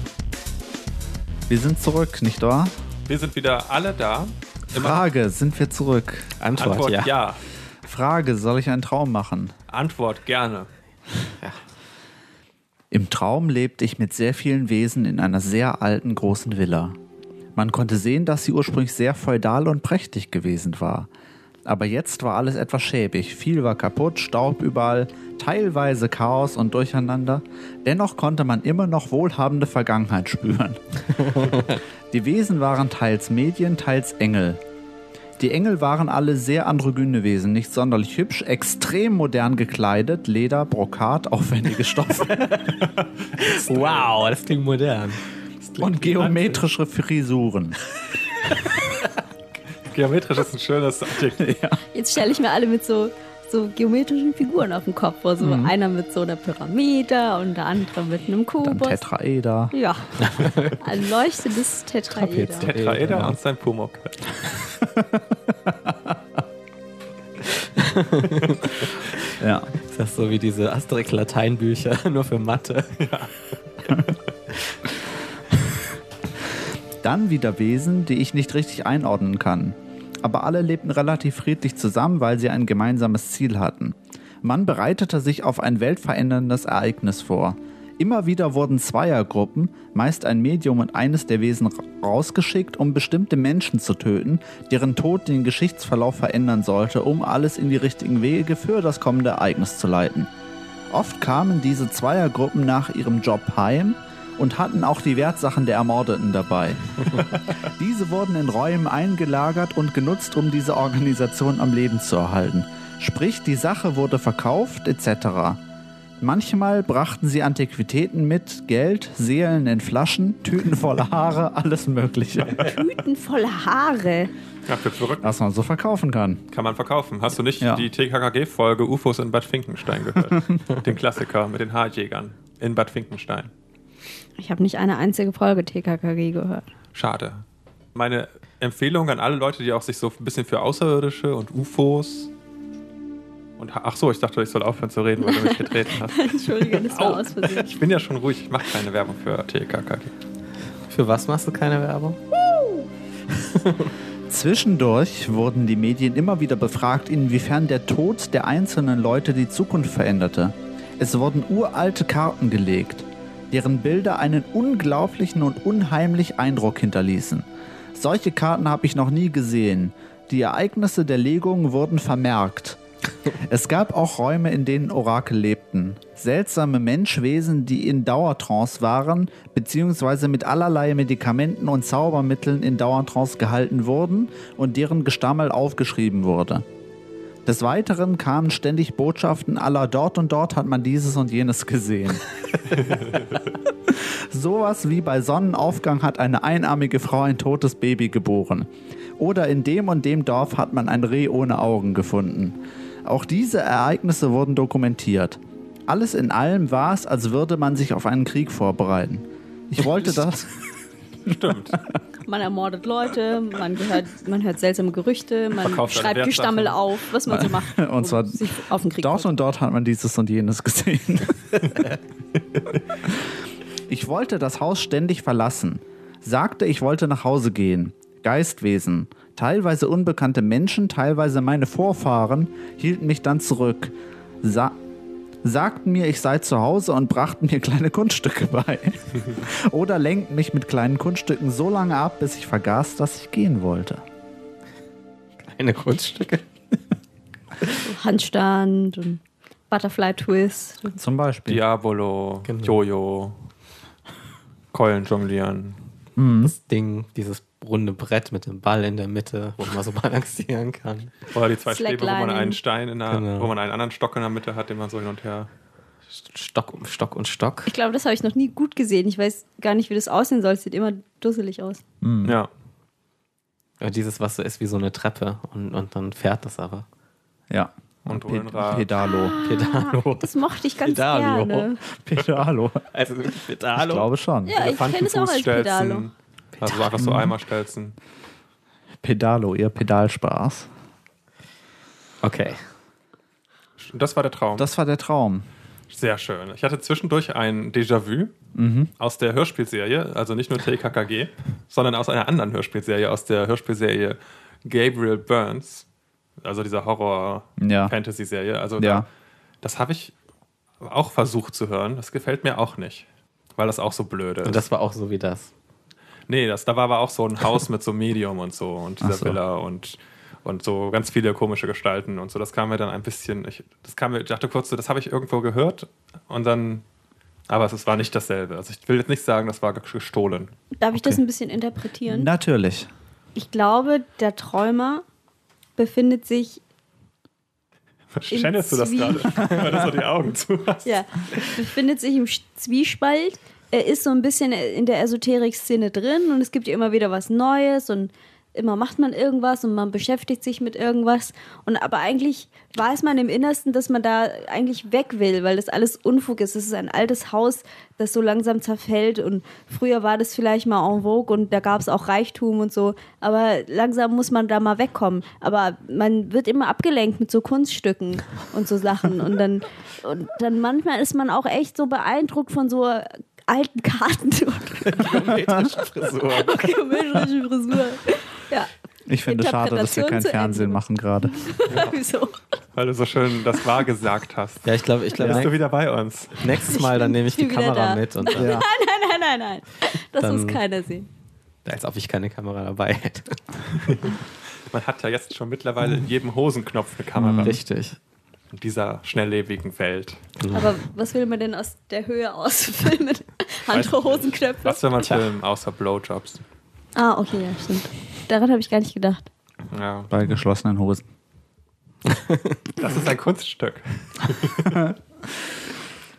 Wir sind zurück, nicht wahr? Wir sind wieder alle da. Frage, sind wir zurück? Antwort ja. Frage, soll ich einen Traum machen? Antwort gerne. Ja. Im Traum lebte ich mit sehr vielen Wesen in einer sehr alten großen Villa. Man konnte sehen, dass sie ursprünglich sehr feudal und prächtig gewesen war. Aber jetzt war alles etwas schäbig. Viel war kaputt, Staub überall, teilweise Chaos und Durcheinander. Dennoch konnte man immer noch wohlhabende Vergangenheit spüren. Die Wesen waren teils Medien, teils Engel. Die Engel waren alle sehr androgyne Wesen, nicht sonderlich hübsch, extrem modern gekleidet, Leder, Brokat, aufwendige Stoffe. Wow, das klingt modern. Und geometrische Frisuren. Geometrisch ist ein schönes Adjektiv. Ja. Jetzt stelle ich mir alle mit so geometrischen Figuren auf dem Kopf vor. So einer mit so einer Pyramide und der andere mit einem Kubus. Dann Tetraeder. Ja, ein leuchtendes Tetraeder. Tetraeder Ja. und sein Pumuckl. Ja. Ist das so wie diese Asterix-Lateinbücher, nur für Mathe? Ja. Dann wieder Wesen, die ich nicht richtig einordnen kann. Aber alle lebten relativ friedlich zusammen, weil sie ein gemeinsames Ziel hatten. Man bereitete sich auf ein weltveränderndes Ereignis vor. Immer wieder wurden Zweiergruppen, meist ein Medium und eines der Wesen, rausgeschickt, um bestimmte Menschen zu töten, deren Tod den Geschichtsverlauf verändern sollte, um alles in die richtigen Wege für das kommende Ereignis zu leiten. Oft kamen diese Zweiergruppen nach ihrem Job heim und hatten auch die Wertsachen der Ermordeten dabei. Diese wurden in Räumen eingelagert und genutzt, um diese Organisation am Leben zu erhalten. Sprich, die Sache wurde verkauft etc. Manchmal brachten sie Antiquitäten mit, Geld, Seelen in Flaschen, Tüten voller Haare, alles Mögliche. Tüten voller Haare. Ja, für verrückt. Was man so verkaufen kann. Kann man verkaufen. Hast du nicht Ja. die TKKG-Folge UFOs in Bad Finkenstein gehört? Den Klassiker mit den Haarjägern in Bad Finkenstein. Ich habe nicht eine einzige Folge TKKG gehört. Schade. Meine Empfehlung an alle Leute, die auch sich so ein bisschen für Außerirdische und UFOs und ach so, ich dachte, ich soll aufhören zu reden, weil du mich getreten hast. Entschuldige, das war aus Versehen. Ich bin ja schon ruhig, ich mache keine Werbung für TKKG. Für was machst du keine Werbung? Zwischendurch wurden die Medien immer wieder befragt, inwiefern der Tod der einzelnen Leute die Zukunft veränderte. Es wurden uralte Karten gelegt, deren Bilder einen unglaublichen und unheimlichen Eindruck hinterließen. Solche Karten habe ich noch nie gesehen. Die Ereignisse der Legung wurden vermerkt. Es gab auch Räume, in denen Orakel lebten. Seltsame Menschwesen, die in Dauertrance waren, beziehungsweise mit allerlei Medikamenten und Zaubermitteln in Dauertrance gehalten wurden und deren Gestammel aufgeschrieben wurde. Des Weiteren kamen ständig Botschaften aller dort und dort hat man dieses und jenes gesehen. Sowas wie bei Sonnenaufgang hat eine einarmige Frau ein totes Baby geboren. Oder in dem und dem Dorf hat man ein Reh ohne Augen gefunden. Auch diese Ereignisse wurden dokumentiert. Alles in allem war es, als würde man sich auf einen Krieg vorbereiten. Ich wollte das... Stimmt. Man ermordet Leute, man hört seltsame Gerüchte, man Verkauft schreibt alle Gestammel Wertsachen. auf, was man so macht, Und zwar sich auf den Krieg dort und dort hat man dieses und jenes gesehen. Ich wollte das Haus ständig verlassen. Sagte, ich wollte nach Hause gehen. Geistwesen, teilweise unbekannte Menschen, teilweise meine Vorfahren, hielten mich dann zurück. Sagten mir, ich sei zu Hause und brachten mir kleine Kunststücke bei. Oder lenkten mich mit kleinen Kunststücken so lange ab, bis ich vergaß, dass ich gehen wollte. Kleine Kunststücke. Handstand und Butterfly Twist. Zum Beispiel. Diabolo, Genau. Jojo, Keulen jonglieren. Das Ding, dieses runde Brett mit dem Ball in der Mitte, wo man so balancieren kann. Oder die zwei Stäbe, wo man Slacklining. einen Stein in der, Genau. wo man einen anderen Stock in der Mitte hat, den man so hin und her. Stock um Stock und Stock. Ich glaube, das habe ich noch nie gut gesehen. Ich weiß gar nicht, wie das aussehen soll. Es sieht immer dusselig aus. Ja. Ja, dieses, was so ist wie so eine Treppe und dann fährt das aber. Ja. Und Röhnrad. Pedalo. Pedalo. Das mochte ich ganz Pedalo. gerne. Pedalo. Also wirklich Ich Pedalo. glaube schon. Ja, ich kenne es auch als Pedalo. Also einfach so Eimerstelzen. Pedalo, ihr Pedalspaß. Okay. Und das war der Traum. Das war der Traum. Sehr schön. Ich hatte zwischendurch ein Déjà-vu aus der Hörspielserie, also nicht nur TKKG, sondern aus einer anderen Hörspielserie, aus der Hörspielserie Gabriel Burns, also dieser Ja. Horror-Fantasy-Serie. Also Ja. das habe ich auch versucht zu hören. Das gefällt mir auch nicht, weil das auch so blöd ist. Und das war auch so wie das. Nee, da war aber auch so ein Haus mit so Medium und so und dieser Ach so. Villa und so ganz viele komische Gestalten und so. Das kam mir dann ein bisschen, ich dachte kurz so, das habe ich irgendwo gehört und dann, aber es war nicht dasselbe. Also ich will jetzt nicht sagen, das war gestohlen. Darf ich das ein bisschen interpretieren? Natürlich. Ich glaube, der Träumer befindet sich, Verständest du das Zwie- gerade? Weil du so die Augen zu hast. ja, befindet sich im Zwiespalt. Er ist so ein bisschen in der Esoterik-Szene drin und es gibt ja immer wieder was Neues und immer macht man irgendwas und man beschäftigt sich mit irgendwas. Aber eigentlich weiß man im Innersten, dass man da eigentlich weg will, weil das alles Unfug ist. Es ist ein altes Haus, das so langsam zerfällt und früher war das vielleicht mal en vogue und da gab es auch Reichtum und so. Aber langsam muss man da mal wegkommen. Aber man wird immer abgelenkt mit so Kunststücken und so Sachen. Und dann manchmal ist man auch echt so beeindruckt von so alten Karten und Geometrische Frisur. geometrische Frisur. Ja. Ich finde es schade, dass wir kein Interpretation zu Fernsehen Ende. machen gerade. Wieso? Weil du so schön das wahr gesagt hast. Ja, ich glaube, Bist du wieder bei uns? nächstes Mal dann nehme ich die bin wieder Kamera da. mit und dann, Ja. Nein. Das Dann- muss keiner sehen. als ob ich keine Kamera dabei hätte. Man hat ja jetzt schon mittlerweile in jedem Hosenknopf eine Kamera. Richtig. In dieser schnelllebigen Welt. Aber was will man denn aus der Höhe ausfilmen? Andere Hosenknöpfe? Was will man filmen, außer Blowjobs? Ah, okay, ja, stimmt. Daran habe ich gar nicht gedacht. Ja. Bei geschlossenen Hosen. Das ist ein Kunststück.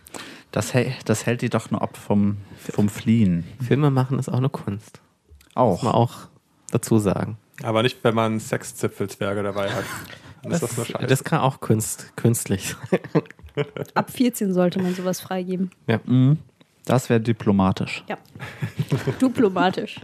Das hält die doch nur ab vom Fliehen. Filme machen ist auch eine Kunst. Muss man auch dazu sagen. Aber nicht, wenn man Sexzipfelzwerge dabei hat. Dann ist das nur scheiße. Das kann auch künstlich sein. Ab 14 sollte man sowas freigeben. Ja. Das wäre diplomatisch. Ja. Diplomatisch.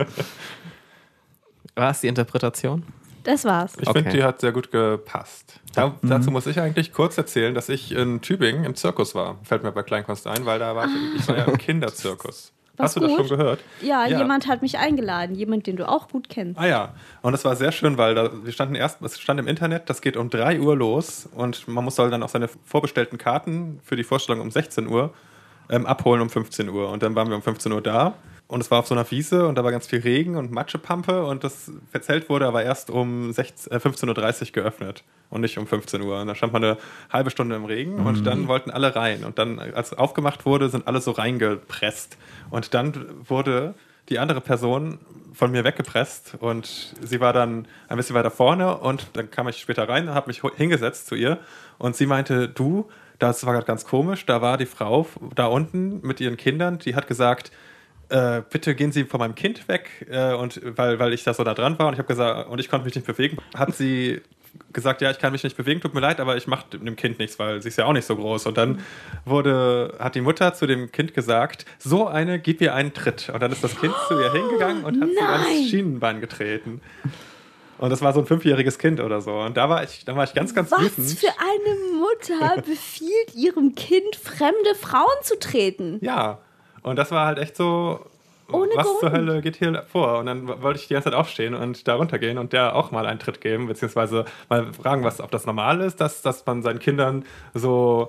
War es die Interpretation? Das war's. Ich finde, die hat sehr gut gepasst. Dazu muss ich eigentlich kurz erzählen, dass ich in Tübingen im Zirkus war. Fällt mir bei Kleinkunst ein, weil da war ich war ja im Kinderzirkus. Hast du das schon gehört? Ja, jemand hat mich eingeladen. Jemand, den du auch gut kennst. Ah ja, und das war sehr schön, weil es stand im Internet, das geht um 3 Uhr los und man muss dann auch seine vorbestellten Karten für die Vorstellung um 16 Uhr abholen um 15 Uhr. Und dann waren wir um 15 Uhr da und es war auf so einer Wiese und da war ganz viel Regen und Matschepampe und das Zelt wurde aber erst um 15.30 Uhr geöffnet und nicht um 15 Uhr. Und da stand man eine halbe Stunde im Regen und dann wollten alle rein. Und dann, als aufgemacht wurde, sind alle so reingepresst. Und dann wurde die andere Person von mir weggepresst und sie war dann ein bisschen weiter vorne und dann kam ich später rein und habe mich hingesetzt zu ihr und sie meinte, das war gerade ganz komisch, da war die Frau da unten mit ihren Kindern, die hat gesagt, bitte gehen Sie von meinem Kind weg und weil ich da so da dran war und ich habe gesagt, und ich konnte mich nicht bewegen, hat sie gesagt, ja, ich kann mich nicht bewegen, tut mir leid, aber ich mache dem Kind nichts, weil sie ist ja auch nicht so groß. Und dann hat die Mutter zu dem Kind gesagt, so eine, gib ihr einen Tritt. Und dann ist das Kind zu ihr hingegangen und hat sie ans Schienenbein getreten. Und das war so ein 5-jähriges Kind oder so. Und da war ich ganz, ganz wütend. Was für eine Mutter befiehlt ihrem Kind, fremde Frauen zu treten? Ja, und das war halt echt so... Was zur Hölle geht hier vor? Und dann wollte ich die ganze Zeit aufstehen und da runtergehen und der auch mal einen Tritt geben, beziehungsweise mal fragen, ob das normal ist, dass man seinen Kindern so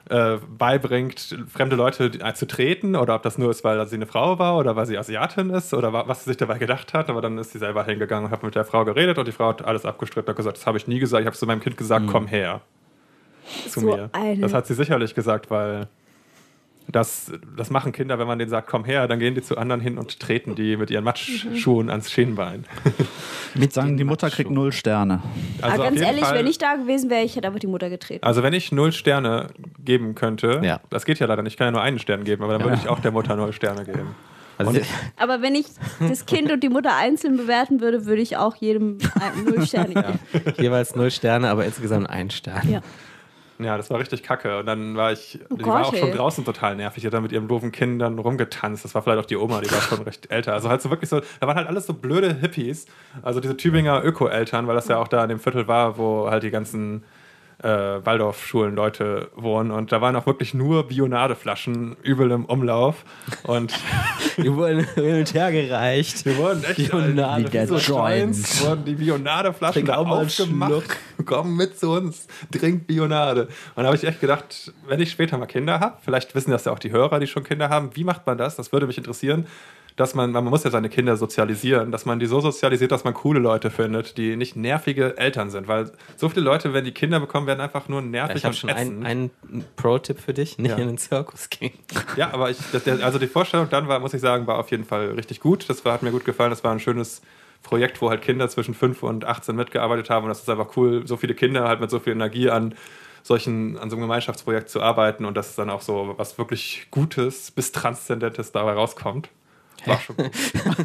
beibringt, fremde Leute zu treten oder ob das nur ist, weil sie eine Frau war oder weil sie Asiatin ist oder was sie sich dabei gedacht hat. Aber dann ist sie selber hingegangen und hat mit der Frau geredet und die Frau hat alles abgestritten und gesagt, das habe ich nie gesagt. Ich habe zu meinem Kind gesagt, komm her zu mir. Das hat sie sicherlich gesagt, weil... Das machen Kinder, wenn man denen sagt, komm her, dann gehen die zu anderen hin und treten die mit ihren Matschschuhen ans Schienbein. Mit sagen, die Mutter kriegt 0 Sterne. Also ganz ehrlich, wenn ich da gewesen wäre, ich hätte einfach die Mutter getreten. Also wenn ich 0 Sterne geben könnte, das geht ja leider nicht, ich kann ja nur einen Stern geben, aber dann würde ich auch der Mutter 0 Sterne geben. Aber wenn ich das Kind und die Mutter einzeln bewerten würde, würde ich auch jedem 0 Sterne geben. Jeweils 0 Sterne, aber insgesamt 1 Stern. Ja. Ja, das war richtig kacke. Und dann war die war auch schon draußen total nervig. Die hat dann mit ihrem doofen Kind dann rumgetanzt. Das war vielleicht auch die Oma, die war schon recht älter. Also halt so wirklich so, da waren halt alles so blöde Hippies. Also diese Tübinger Öko-Eltern, weil das ja auch da in dem Viertel war, wo halt die ganzen Waldorfschulen-Leute wohnen. Und da waren auch wirklich nur Bionadeflaschen übel im Umlauf. Und die wurden hin und her gereicht. Wir wurden echt wie der Joints. Wurden die Bionadeflaschen da aufgemacht. Komm mit zu uns, trink Bionade. Und da habe ich echt gedacht, wenn ich später mal Kinder habe, vielleicht wissen das ja auch die Hörer, die schon Kinder haben, wie macht man das? Das würde mich interessieren. Dass man muss ja seine Kinder sozialisieren, dass man die so sozialisiert, dass man coole Leute findet, die nicht nervige Eltern sind. Weil so viele Leute, wenn die Kinder bekommen, werden einfach nur nervig und ätzend. Ich habe schon einen Pro-Tipp für dich, nicht in den Zirkus gehen. Ja, aber also die Vorstellung dann muss ich sagen, war auf jeden Fall richtig gut. Das hat mir gut gefallen. Das war ein schönes Projekt, wo halt Kinder zwischen 5 und 18 mitgearbeitet haben. Und das ist einfach cool, so viele Kinder halt mit so viel Energie an so einem Gemeinschaftsprojekt zu arbeiten und dass dann auch so was wirklich Gutes bis Transzendentes dabei rauskommt. War schon gut.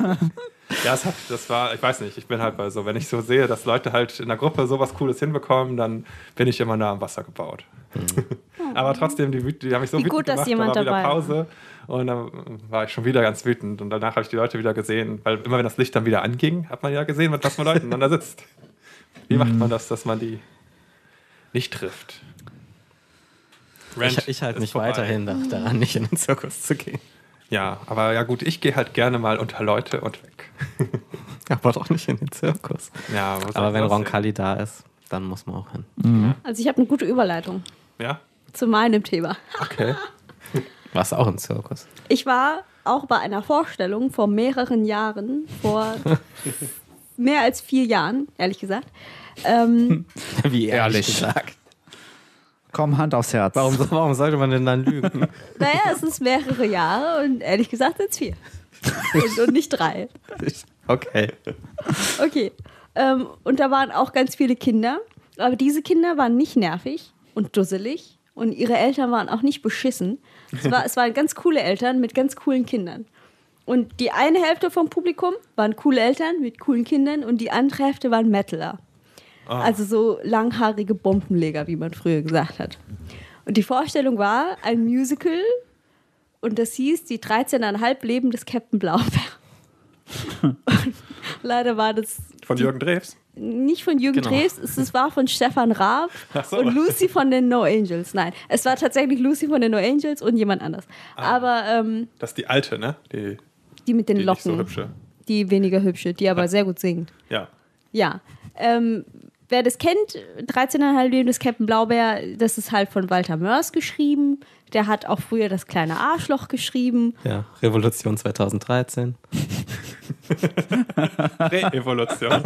Ja, das war, ich weiß nicht, ich bin halt bei so, wenn ich so sehe, dass Leute halt in der Gruppe sowas Cooles hinbekommen, dann bin ich immer nah am Wasser gebaut. Aber trotzdem, die haben mich so wütend gut, gemacht, dass jemand da war wieder dabei Pause und dann war ich schon wieder ganz wütend und danach habe ich die Leute wieder gesehen, weil immer wenn das Licht dann wieder anging, hat man ja gesehen, was für Leuten dann da sitzt. Wie macht man das, dass man die nicht trifft? Ich halte mich weiterhin daran, nicht in den Zirkus zu gehen. Ja, aber ja gut, ich gehe halt gerne mal unter Leute und weg. Aber doch nicht in den Zirkus. Ja, aber wenn Roncalli da ist, dann muss man auch hin. Mhm. Also ich habe eine gute Überleitung. Ja? Zu meinem Thema. Okay. Warst du auch im Zirkus? Ich war auch bei einer Vorstellung vor mehreren Jahren, vor mehr als 4 Jahren, ehrlich gesagt. Wie ehrlich gesagt. Komm, Hand aufs Herz. Warum sollte man denn dann lügen? Naja, es ist mehrere Jahre und ehrlich gesagt sind es 4. und nicht 3. Okay. Okay. Und da waren auch ganz viele Kinder. Aber diese Kinder waren nicht nervig und dusselig und ihre Eltern waren auch nicht beschissen. Es waren ganz coole Eltern mit ganz coolen Kindern. Und die eine Hälfte vom Publikum waren coole Eltern mit coolen Kindern und die andere Hälfte waren Metaler. Also so langhaarige Bombenleger, wie man früher gesagt hat. Und die Vorstellung war ein Musical und das hieß die 13,5 Leben des Captain Blaubeer. Leider war das... Von Jürgen Drews? Nicht von Jürgen Drews, es war von Stefan Raab und Lucy von den No Angels. Nein, es war tatsächlich Lucy von den No Angels und jemand anders. Aber das ist die alte, ne? Die mit den die Locken. Nicht so hübsche. Die weniger hübsche, die aber sehr gut singt. Ja. Ja. Wer das kennt, 13,5 Leben des Captain Blaubeer, das ist halt von Walter Mörs geschrieben. Der hat auch früher das kleine Arschloch geschrieben. Ja, Revolution 2013. Re-Evolution.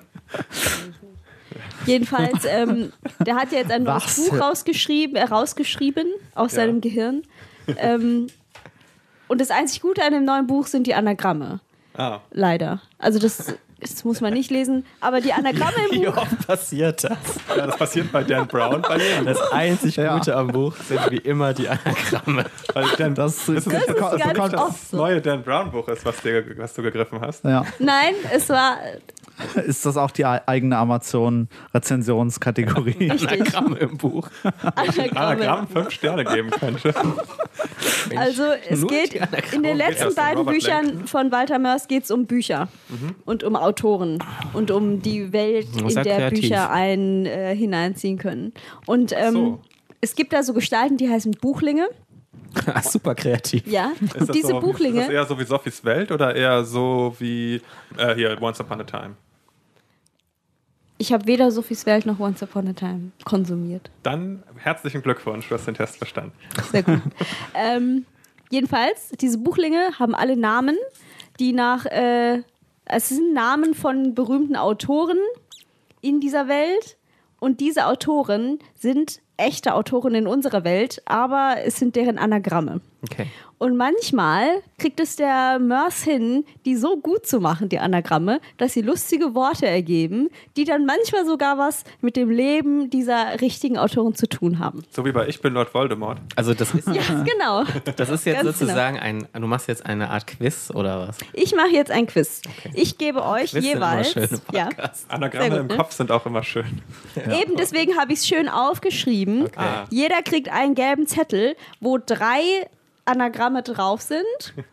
Jedenfalls, der hat jetzt ein neues Buch rausgeschrieben aus seinem Gehirn. Und das einzig Gute an dem neuen Buch sind die Anagramme. Leider. Also das muss man nicht lesen, aber die Anagramme im Buch... Wie oft passiert das? Ja, das passiert bei Dan Brown. Bei jedem. Das einzig Gute am Buch sind wie immer die Anagramme. Weil das ist ganz oft so. neue Dan Brown Buch ist, was du gegriffen hast. Ja. Nein, es war... Ist das auch die eigene Amazon-Rezensionskategorie? Anagramme im Buch. Anagramm 5 Sterne geben könnte. Also es geht in den letzten beiden Büchern von Walter Mörs geht es um Bücher und um Autoren und um die Welt, in der kreativ. Bücher einen hineinziehen können. Und es gibt da so Gestalten, die heißen Buchlinge. Super kreativ. Ja, Ist und das diese so, Buchlinge... Ist das eher so wie Sophies Welt oder eher so wie hier Once Upon a Time? Ich habe weder Sophies Welt noch Once Upon a Time konsumiert. Dann herzlichen Glückwunsch, du hast den Test verstanden. Sehr gut. Jedenfalls, diese Buchlinge haben alle Namen, die es sind Namen von berühmten Autoren in dieser Welt. Und diese Autoren sind echte Autoren in unserer Welt, aber es sind deren Anagramme. Okay. Und manchmal kriegt es der Mörs hin, die so gut zu machen, die Anagramme, dass sie lustige Worte ergeben, die dann manchmal sogar was mit dem Leben dieser richtigen Autoren zu tun haben. So wie bei Ich bin Lord Voldemort. Also das ist, Ja, genau. das ist jetzt Ganz sozusagen du machst jetzt eine Art Quiz oder was? Ich mache jetzt ein Quiz. Okay. Ich gebe euch Quiz sind immer jeweils... schöne Ja, Podcasts. Anagramme Sehr im gut, ne? Kopf sind auch immer schön. eben deswegen habe ich es schön aufgeschrieben. Okay. Jeder kriegt einen gelben Zettel, wo 3 Anagramme drauf sind.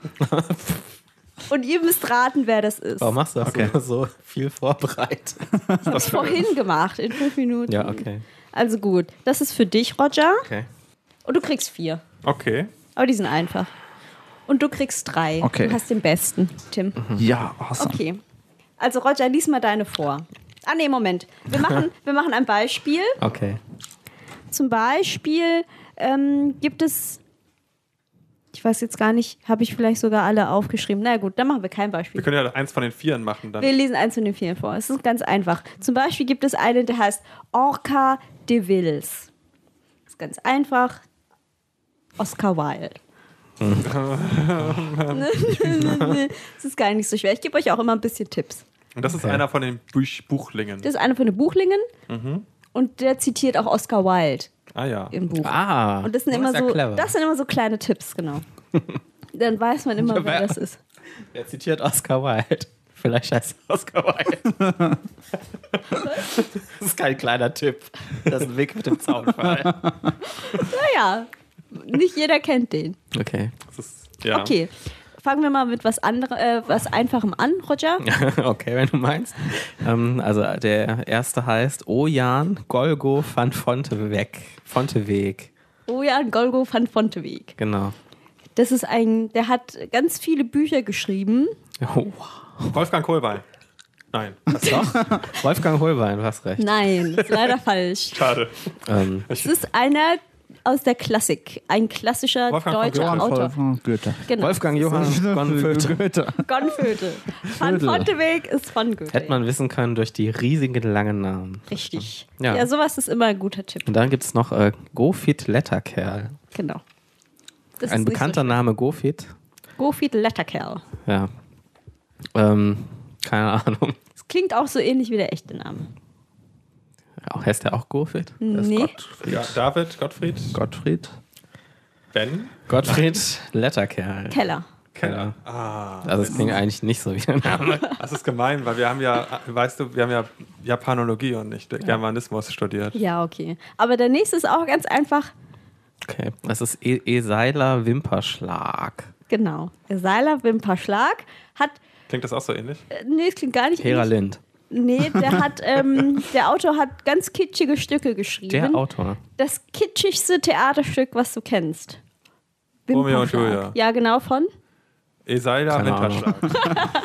Und ihr müsst raten, wer das ist. Warum machst du das immer so viel vorbereitet? Das habe ich vorhin gemacht, in 5 Minuten. Ja, okay. Also gut, das ist für dich, Roger. Okay. Und du kriegst 4. Okay. Aber die sind einfach. Und du kriegst 3. Okay. Du hast den besten, Tim. Ja, awesome. Okay. Also Roger, lies mal deine vor. Ah nee, Moment. Wir machen ein Beispiel. Okay. Zum Beispiel gibt es... Ich weiß jetzt gar nicht, habe ich vielleicht sogar alle aufgeschrieben. Na gut, dann machen wir kein Beispiel. Wir können ja eins von den 4 machen dann. Wir lesen eins von den 4 vor. Es ist ganz einfach. Zum Beispiel gibt es einen, der heißt Orca de Vils. Das ist ganz einfach. Oscar Wilde. Das ist gar nicht so schwer. Ich gebe euch auch immer ein bisschen Tipps. Und das ist einer von den Buchlingen. Das ist einer von den Buchlingen. Und der zitiert auch Oscar Wilde Ah ja. im Buch. Ah. Und das sind das immer ist ja so, clever. das sind immer so kleine Tipps, genau. Dann weiß man immer, wer das ist. Wer zitiert Oscar Wilde? Vielleicht heißt er Oscar Wilde. Das ist kein kleiner Tipp. Das ist ein Weg mit dem Zaunfall. Naja, nicht jeder kennt den. Okay. Das ist, ja. Okay, fangen wir mal mit was Einfachem an, Roger. Okay, wenn du meinst. Also der erste heißt Ojan Golgo van Fonteweg. Ojan Golgo van Fonteweg. Genau. Das ist der hat ganz viele Bücher geschrieben. Oh, wow. Wolfgang Kohlwein. Nein. Doch. Wolfgang Holbein, du hast recht. Nein, das ist leider falsch. Schade. Es ist einer aus der Klassik, ein klassischer Wolfgang von deutscher Goethe. Autor. Von Goethe. Genau. Wolfgang Johann von Goethe. Gonföte. Van Fonteweg ist von Goethe. Hätte man wissen können durch die riesigen langen Namen. Richtig. Ja. Ja, sowas ist immer ein guter Tipp. Und dann gibt es noch Gofit Letterkerl. Genau. Das Ein ist nicht bekannter so Name, Gofit. Gofit Letterkerl. Ja. Keine Ahnung. Das klingt auch so ähnlich wie der echte Name. Heißt der auch Gottfried? Nee. Ja, David, Gottfried. Ben? Gottfried Letterkerl. Keller. Keller. Also es klingt eigentlich nicht so wie der Name. Das ist gemein, weil wir haben ja, weißt du, wir haben ja Japanologie und nicht Germanismus studiert. Ja, okay. Aber der nächste ist auch ganz einfach. Okay, das ist Eseiler Wimperschlag. Genau. Seiler Wimperschlag hat. Klingt das auch so ähnlich? Nee, es klingt gar nicht Hera ähnlich. Lind. Nee, der Autor hat ganz kitschige Stücke geschrieben. Der Autor. Das kitschigste Theaterstück, was du kennst. Romeo und Wimperschlag. Julia. Ja, genau, von Eseiler Keine Ahnung. Winterschlag.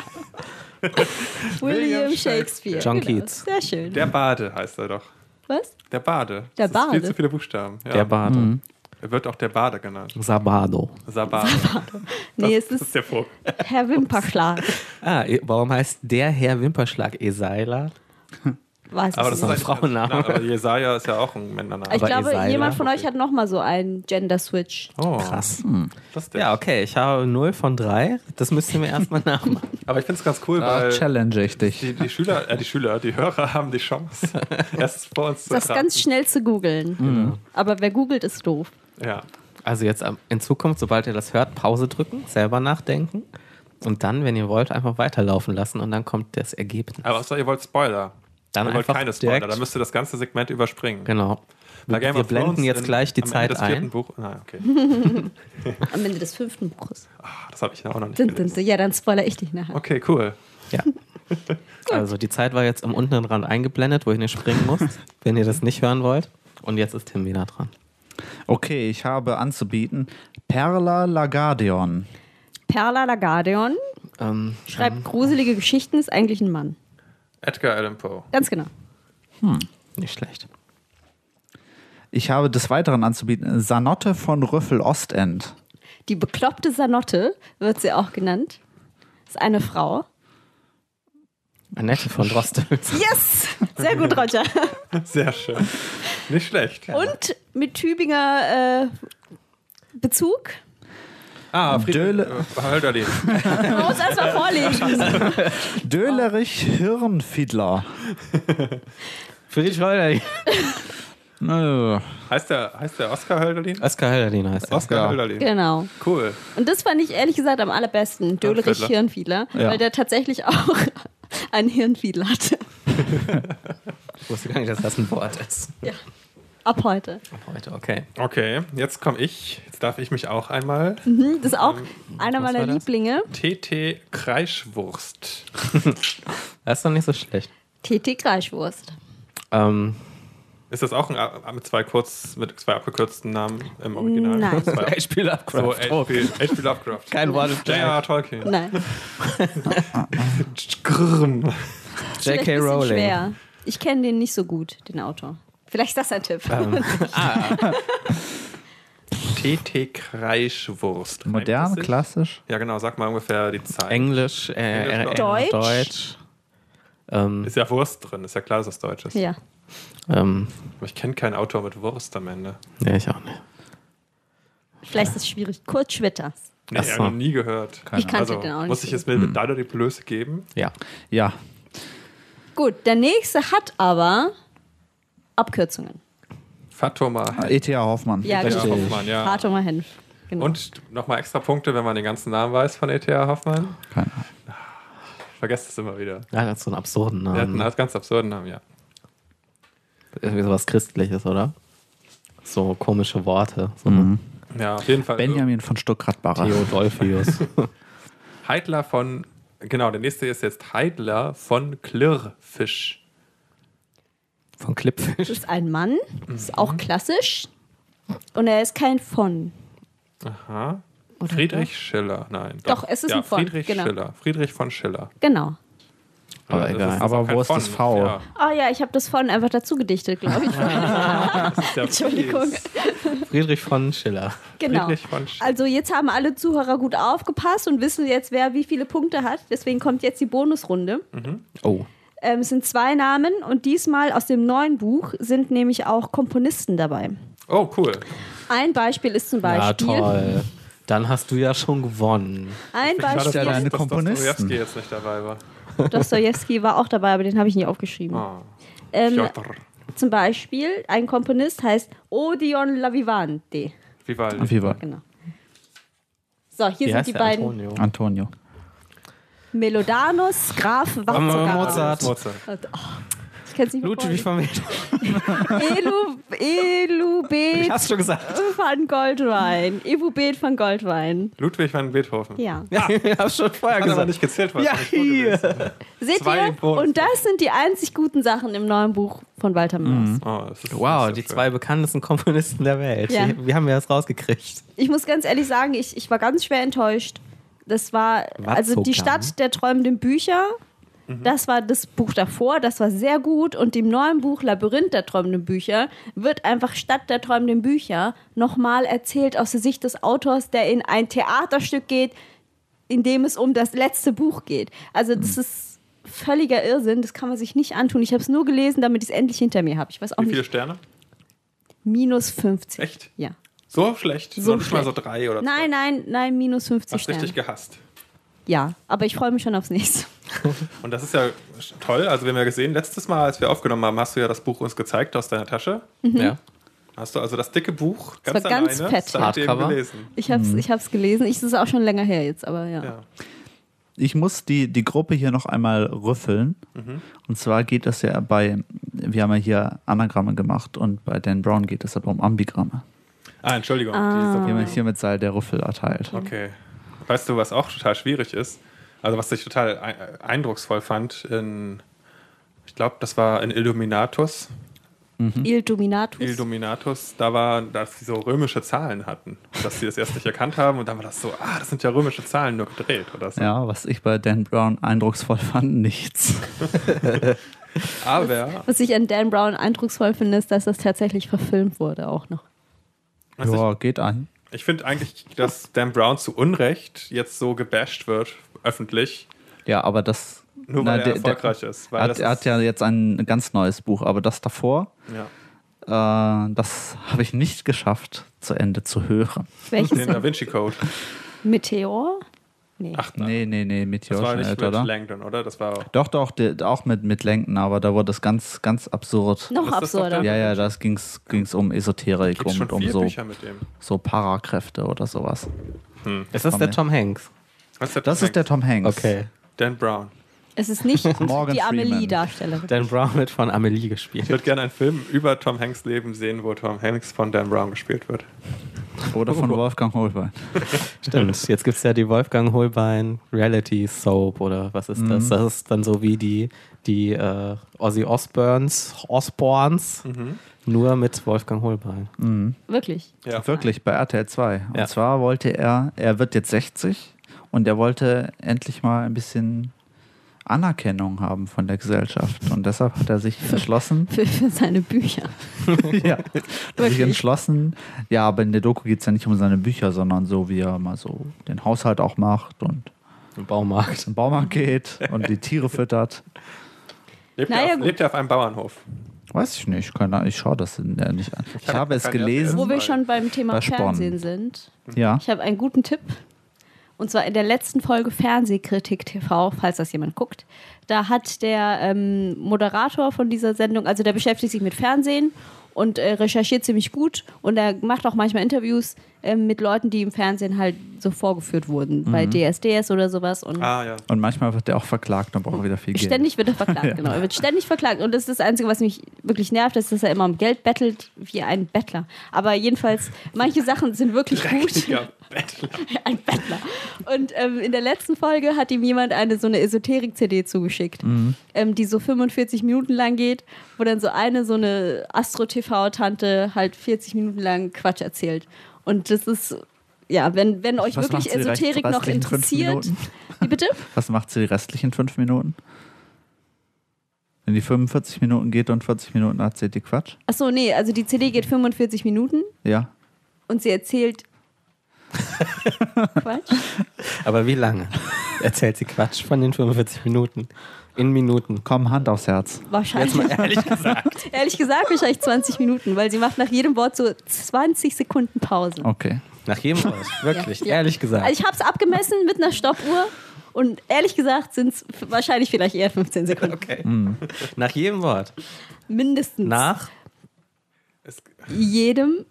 William Shakespeare. John Genau. Keats. Sehr schön. Der Bade heißt er doch. Was? Der Bade. Der Das ist viel Bade? zu viele Buchstaben. Ja. Der Bade. Er wird auch der Bade genannt. Sabado. Sabade. Nee, es Das ist ist der Vogel. Herr Wimperschlag. Warum heißt der Herr Wimperschlag Eseiler? Weiß Aber ich das nicht. ist ein Frauenname. Aber Jesaja ist ja auch ein Männername. Ich aber glaube, Eseiler? jemand von euch hat nochmal so einen Gender-Switch. Oh, Krass. lustig. Ja, okay, ich habe 0 von 3. Das müsst ihr mir erstmal nachmachen. Aber ich finde es ganz cool, Da weil challenge ich dich. die Hörer haben die Chance, erst vor uns zu Das erraten. ganz schnell zu googeln. Aber wer googelt, ist doof. Ja. Also jetzt in Zukunft, sobald ihr das hört, Pause drücken, selber nachdenken und dann, wenn ihr wollt, einfach weiterlaufen lassen und dann kommt das Ergebnis. Aber außer ihr wollt Spoiler. Dann ihr wollt einfach keine Spoiler, direkt- dann müsst ihr das ganze Segment überspringen. Genau. Bei Game Wir of Thrones blenden jetzt gleich die am Zeit Ende des 4. ein. Buch, okay. Am Ende des 5. Buches. Das habe ich auch noch nicht gelesen. Ja, dann spoiler ich dich nachher. Okay, cool. Ja. Also die Zeit war jetzt am unteren Rand eingeblendet, wo ich nicht springen muss, wenn ihr das nicht hören wollt. Und jetzt ist Tim wieder dran. Okay, ich habe anzubieten Perla Lagardeon. Perla Lagardeon schreibt gruselige Geschichten, ist eigentlich ein Mann. Edgar Allan Poe. Ganz genau. Nicht schlecht. Ich habe des Weiteren anzubieten Sanotte von Rüffel-Ostend. Die bekloppte Sanotte wird sie auch genannt. Ist eine Frau. Annette von Drostelz. Yes! Sehr gut, Roger. Sehr schön. Nicht schlecht. Und mit Tübinger Bezug. Friedrich Hölderlin. Man muss erstmal vorlesen. Dölerich Hirnfiedler. Friedrich Hölderlin. Heißt der Oskar Hölderlin? Oskar Hölderlin heißt er. Oskar Hölderlin. Genau. Cool. Und das fand ich ehrlich gesagt am allerbesten. Dölerich Hirnfiedler. Hirnfiedler. Weil der tatsächlich auch einen Hirnfiedler hatte. Ich wusste gar nicht, dass das ein Wort ist. Ja. Ab heute. Heute, okay. Okay, jetzt komme ich. Jetzt darf ich mich auch einmal. Das ist auch einer was meiner war das? Lieblinge. TT Kreischwurst. Das ist doch nicht so schlecht. TT Kreischwurst. Ist das auch mit zwei abgekürzten Namen im Original? Nein. H.P. Lovecraft. So, H.P. Lovecraft. Kein Wort. J.R.R. Tolkien. Nein. Grrrm. Vielleicht J.K. ein bisschen Rowling. schwer. Ich kenne den nicht so gut, den Autor. Vielleicht ist das ein Tipp. TT Kreischwurst. Modern, Reimt es sich? klassisch. Ja, genau. Sag mal ungefähr die Zeit. Englisch, Deutsch. Deutsch. Ist ja Wurst drin. Ist ja klar, dass das Deutsch ist. Ja. Aber ich kenne keinen Autor mit Wurst am Ende. Nee, ich auch nicht. Vielleicht ist es schwierig. Kurt Schwitters. Nee, Ach ich so. habe noch nie gehört. Ich kannte den auch nicht. Muss ich so jetzt mit Dada die Blöße geben? Ja. Ja. gut, der nächste hat aber Abkürzungen. Fatoma. E.T.A. Hoffmann. Ja, E.T.A. genau. Hoffmann, ja. Hartumer Henf. Genau. Und nochmal extra Punkte, wenn man den ganzen Namen weiß von E.T.A. Hoffmann. Keine Ahnung. Ich vergesse es immer wieder. Ja, das ist so einen absurden Er hat Namen. einen ganz absurden Namen, ja. Irgendwie sowas Christliches, oder? So komische Worte. So Ja, auf jeden Fall. Benjamin von Stuckrad-Barre. Theodolphius. Heidler von, genau, der nächste ist jetzt Heidler von Klirrfisch. Von Klippfisch. Das ist ein Mann, ist auch klassisch. Und er ist kein von. Aha. Oder Friedrich Schiller, nein. Doch, es ist ein von, Friedrich genau. Schiller. Friedrich von Schiller. Genau. Aber das egal. ist Aber auch kein wo ist das V? Ja, Ah ja, ich habe das von einfach dazu gedichtet, glaube ich. das ist der Entschuldigung. Friedrich von Schiller. Genau. Friedrich von Schiller. Also jetzt haben alle Zuhörer gut aufgepasst und wissen jetzt, wer wie viele Punkte hat. Deswegen kommt jetzt die Bonusrunde. Oh. Es sind 2 Namen und diesmal aus dem neuen Buch sind nämlich auch Komponisten dabei. Oh, cool. Ein Beispiel ist zum Ja, Beispiel. toll. Dann hast du ja schon gewonnen. Ein ja Beispiel. deine Dass Komponisten. Dostojewski jetzt nicht dabei war. Dostojewski war auch dabei, aber den habe ich nie aufgeschrieben. Oh. Ähm, Piotr. zum Beispiel, ein Komponist heißt Odeon Lavivante. Vivaldi. Genau. So, hier sind die beiden. Antonio. Melodanos, Graf, Wachzucker. Mozart. Ich kenn's nicht mehr. Ludwig von Beethoven. Elubet Hast du gesagt? van Goldwein. Evubet van Goldwein. Ludwig van Beethoven. Ja. Ja, ich hab's schon vorher Hat aber gesagt. nicht gezählt, was Ja, ich vorgelesen. Seht Zwei ihr? Bonus. Und das sind die einzig guten Sachen im neuen Buch von Walter Mörs. Oh, das ist Wow, nicht so die schön. 2 bekanntesten Komponisten der Welt. Ja. Wie haben wir das rausgekriegt? Ich muss ganz ehrlich sagen, ich war ganz schwer enttäuscht. Das war, also die Wazzuckern. Stadt der träumenden Bücher, das war das Buch davor, das war sehr gut. Und im neuen Buch Labyrinth der träumenden Bücher wird einfach Stadt der träumenden Bücher nochmal erzählt aus der Sicht des Autors, der in ein Theaterstück geht, in dem es um das letzte Buch geht. Also das ist völliger Irrsinn, das kann man sich nicht antun. Ich habe es nur gelesen, damit ich es endlich hinter mir habe. Ich weiß auch Wie viele nicht. Sterne? Minus 50. Echt? Ja. So schlecht? So Noch nicht mal so schlecht. 3 oder 2? Nein, minus 50 Hast Sterne. richtig gehasst. Ja, aber ich freue mich schon aufs nächste. Und das ist ja toll. Also wir haben ja gesehen, letztes Mal, als wir aufgenommen haben, hast du ja das Buch uns gezeigt aus deiner Tasche. Ja. Hast du also das dicke Buch Das ganz war ganz alleine fett. seitdem Hardcover. gelesen. Ich hab's gelesen. Es ist auch schon länger her jetzt, aber ja. Ja. Ich muss die Gruppe hier noch einmal rüffeln. Und zwar geht es ja wir haben ja hier Anagramme gemacht und bei Dan Brown geht es aber um Ambigramme. Entschuldigung. Die haben hiermit sei der Rüffel erteilt. Okay. Weißt du, was auch total schwierig ist? Also was ich total eindrucksvoll fand, ich glaube, das war in Illuminatus. Il Dominatus. Illuminatus, da war, dass sie so römische Zahlen hatten. Dass sie das erst nicht erkannt haben und dann war das so, das sind ja römische Zahlen, nur gedreht oder so. Ja, was ich bei Dan Brown eindrucksvoll fand, nichts. Aber Was ich an Dan Brown eindrucksvoll finde, ist, dass das tatsächlich verfilmt wurde auch noch. was Ja, geht ein. ich finde eigentlich, dass Dan Brown zu Unrecht jetzt so gebasht wird, öffentlich, Ja, aber das. nur weil er erfolgreich ist. Weil Er hat ja jetzt ein ganz neues Buch, aber das davor, das habe ich nicht geschafft, zu Ende zu hören. Welches? Den Da Vinci Code. Meteor? Nee. Ach nein. Nee, Meteor Das war schon nicht älter, mit oder? Langdon, oder? Das war Doch, auch mit Langdon, aber da wurde es ganz, ganz absurd. Noch Ist das doch absurder. der- Ja, das ging's um Esoterik gibt's schon und um 4 so, Bücher mit dem. so Parakräfte oder sowas. Ist das der Tom Hanks? Was Das ist der Tom Hanks. Okay. Dan Brown. Es ist nicht Morgan die Freeman. Amelie-Darstellerin. Dan Brown wird von Amelie gespielt. Ich würde gerne einen Film über Tom Hanks Leben sehen, wo Tom Hanks von Dan Brown gespielt wird. Oder von Wolfgang Holbein. Stimmt. Jetzt gibt es ja die Wolfgang Holbein Reality Soap oder was ist das? Das ist dann so wie die Ozzy Osbournes, nur mit Wolfgang Holbein. Wirklich. Ja. Wirklich, bei RTL 2. Und Ja. zwar wollte er wird jetzt 60 und er wollte endlich mal ein bisschen Anerkennung haben von der Gesellschaft. Und deshalb hat er sich entschlossen, Für seine Bücher. ja, sich entschlossen, ja, aber in der Doku geht es ja nicht um seine Bücher, sondern so, wie er mal so den Haushalt auch macht und Im Baumarkt. zum Baumarkt geht und die Tiere füttert. Lebt er auf einem Bauernhof? Weiß ich nicht, ich schaue das nicht an. Ich habe es keine gelesen. Wo wir schon beim Thema Bei Spon. Fernsehen sind. Ja. Ich habe einen guten Tipp. Und zwar in der letzten Folge Fernsehkritik TV, falls das jemand guckt. Da hat der Moderator von dieser Sendung, also der beschäftigt sich mit Fernsehen und recherchiert ziemlich gut. Und er macht auch manchmal Interviews mit Leuten, die im Fernsehen halt so vorgeführt wurden. Bei DSDS oder sowas. Und Ja. Und manchmal wird er auch verklagt und braucht wieder viel Geld. ständig wird er verklagt, Ja. genau. Er wird ständig verklagt. Und das ist das Einzige, was mich wirklich nervt, ist, dass er immer um Geld bettelt wie ein Bettler. Aber jedenfalls, manche Sachen sind wirklich gut. Ja, Bettler. Ein Bettler. Und in der letzten Folge hat ihm jemand so eine Esoterik-CD zugeschickt, die so 45 Minuten lang geht, wo dann so eine Astro-TV-Tante halt 40 Minuten lang Quatsch erzählt. Und das ist, ja, wenn euch Was wirklich macht sie Esoterik noch restlichen 5 interessiert. Minuten? Wie bitte? Was macht sie die restlichen 5 Minuten? Wenn die 45 Minuten geht und 40 Minuten erzählt die Quatsch? Achso, nee, also die CD geht 45 Minuten Ja. und sie erzählt Quatsch. Aber wie lange erzählt sie Quatsch von den 45 Minuten? In Minuten. Komm, Hand aufs Herz. Wahrscheinlich. Jetzt mal ehrlich gesagt. Ehrlich gesagt, wahrscheinlich 20 Minuten, weil sie macht nach jedem Wort so 20 Sekunden Pause. Okay. Nach jedem Wort. Wirklich, Ja. ehrlich gesagt. Also ich habe es abgemessen mit einer Stoppuhr Und ehrlich gesagt sind es wahrscheinlich vielleicht eher 15 Sekunden. Okay. Nach jedem Wort. Mindestens. Nach? Jedem.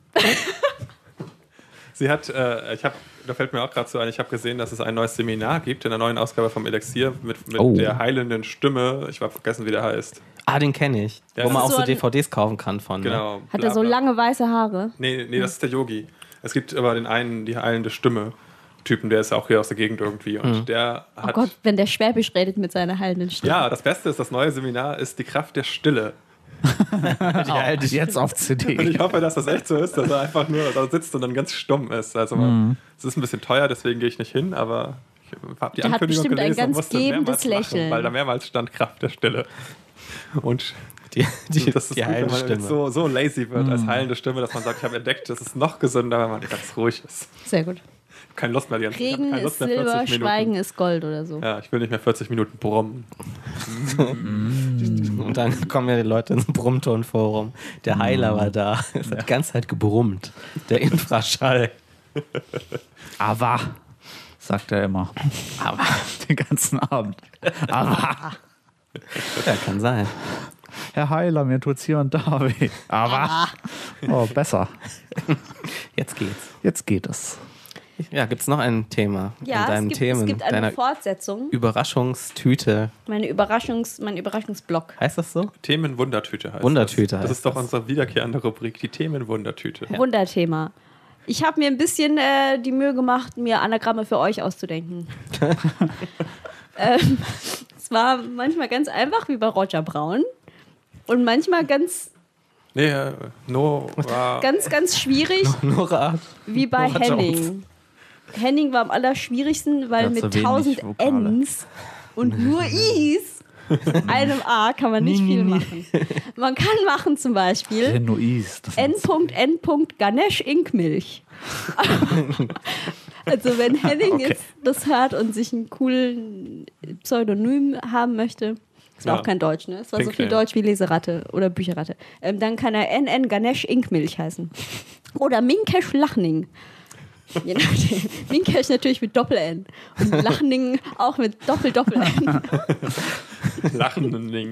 Sie hat, da fällt mir auch gerade so ein, ich habe gesehen, dass es ein neues Seminar gibt in der neuen Ausgabe vom Elixier mit der heilenden Stimme. Ich habe vergessen, wie der heißt. Ah, den kenne ich. Ja, wo man auch so so ein- DVDs kaufen kann von. Genau. Hat er so lange weiße Haare? Nee, das ist der Yogi. Es gibt aber den einen, die heilende Stimme-Typen, der ist auch hier aus der Gegend irgendwie. Und der Oh hat. Gott, wenn der Schwäbisch redet mit seiner heilenden Stimme. Ja, das Beste ist, das neue Seminar ist die Kraft der Stille. Die halte ich jetzt auf CD. Und ich hoffe, dass das echt so ist, dass er einfach nur da sitzt und dann ganz stumm ist. Also es ist ein bisschen teuer, deswegen gehe ich nicht hin, aber ich habe die Der hat Ankündigung bestimmt ein gelesen und ganz musste gebendes mehrmals lachen, Lächeln. weil da mehrmals stand Kraft der Stille. Und Die das ist gut, wenn heilende man Stimme. jetzt so lazy wird als heilende Stimme, dass man sagt, ich habe entdeckt, das ist noch gesünder, wenn man ganz ruhig ist. Sehr gut. Ich habe keine Lust mehr, ich Regen habe keine ist Lust mehr, Silber, 40 Minuten. Schweigen ist Gold oder so. Ja, ich will nicht mehr 40 Minuten brummen. Und dann kommen ja die Leute ins Brummtonforum. Der Heiler war da. Es hat die ganze Zeit gebrummt. Der Infraschall. Aber, sagt er immer. Aber. Den ganzen Abend. Aber, Ja, kann sein. Herr Heiler, mir tut's hier und da weh. Aber, oh, besser. Jetzt geht's. Jetzt geht es. Ja, gibt's noch ein Thema in Ja, deinen es Themen? gibt eine Deiner Fortsetzung. Überraschungstüte. Mein Überraschungsblock. Heißt das so? Themenwundertüte heißt Wundertüte das. heißt Das ist doch das. unsere wiederkehrende Rubrik, die Themenwundertüte. Wunderthema. Ich habe mir ein bisschen die Mühe gemacht, mir Anagramme für euch auszudenken. Es war manchmal ganz einfach, wie bei Roger Braun. Und manchmal ganz, Nee, Nora. ganz schwierig, Nora. wie bei Nora Henning. Jones. Henning war am allerschwierigsten, weil Der hat mit so wenig 1000 Vokale. Ns und nur Is, einem A, kann man nicht viel machen. Man kann machen zum Beispiel Genuis. N.N. Ganesh Inkmilch. Also wenn Henning jetzt das hört und sich einen coolen Pseudonym haben möchte, ist Ja. auch kein Deutsch, ne? Es war so viel Pinkname. Deutsch wie Leseratte oder Bücherratte. Dann kann er N.N. Ganesh Inkmilch heißen. Oder Minkesh Lachning. Je nachdem. Minkesh natürlich mit Doppel-N. Und Lachning auch mit Doppel-N. Lachenden Ding.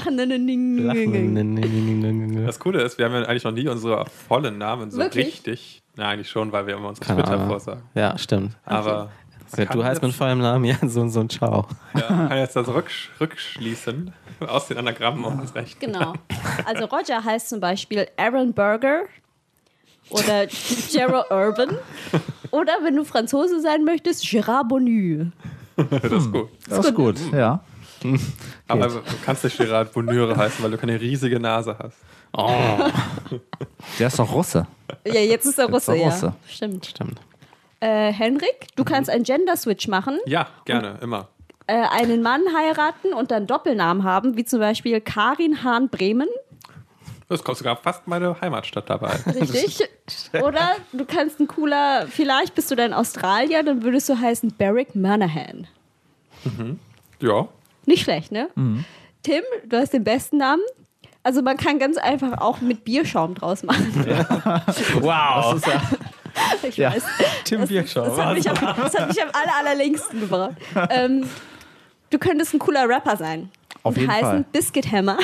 Lachning. Das Coole ist, wir haben ja eigentlich noch nie unsere vollen Namen so Wirklich? richtig. Nein, eigentlich schon, weil wir immer unsere Keine Twitter Ahnung. vorsagen. Ja, stimmt. Aber Du heißt mit vollem Namen ja so ein Ciao. kann jetzt das rückschließen aus den Anagrammen auf das Recht. Genau. Also Roger heißt zum Beispiel Aaron Burger oder Gerard Urban. Oder wenn du Franzose sein möchtest, Gérard Bonnu. Das ist gut. Das ist gut, ja. Aber du kannst nicht Gerard Bonheur heißen, weil du keine riesige Nase hast. Der ist doch Russe. Ja, jetzt ist er Russe, ist er ja. Russe. Stimmt. Stimmt. Henrik, du kannst einen Gender-Switch machen, Ja, gerne, immer. einen Mann heiraten und dann Doppelnamen haben, wie zum Beispiel Karin Hahn-Bremen. Das kommt sogar fast meine Heimatstadt dabei. Richtig. Oder du kannst ein cooler, vielleicht bist du dann Australier, dann würdest du heißen Beric Manahan. Ja. Nicht schlecht, ne? Tim, du hast den besten Namen. Also man kann ganz einfach auch mit Bierschaum draus machen. Wow. Ich Ja. weiß. Tim Birkshaw. Das hat mich am allerlängsten gebracht. Du könntest ein cooler Rapper sein. Auf jeden heißen Fall. Biscuit Hammer.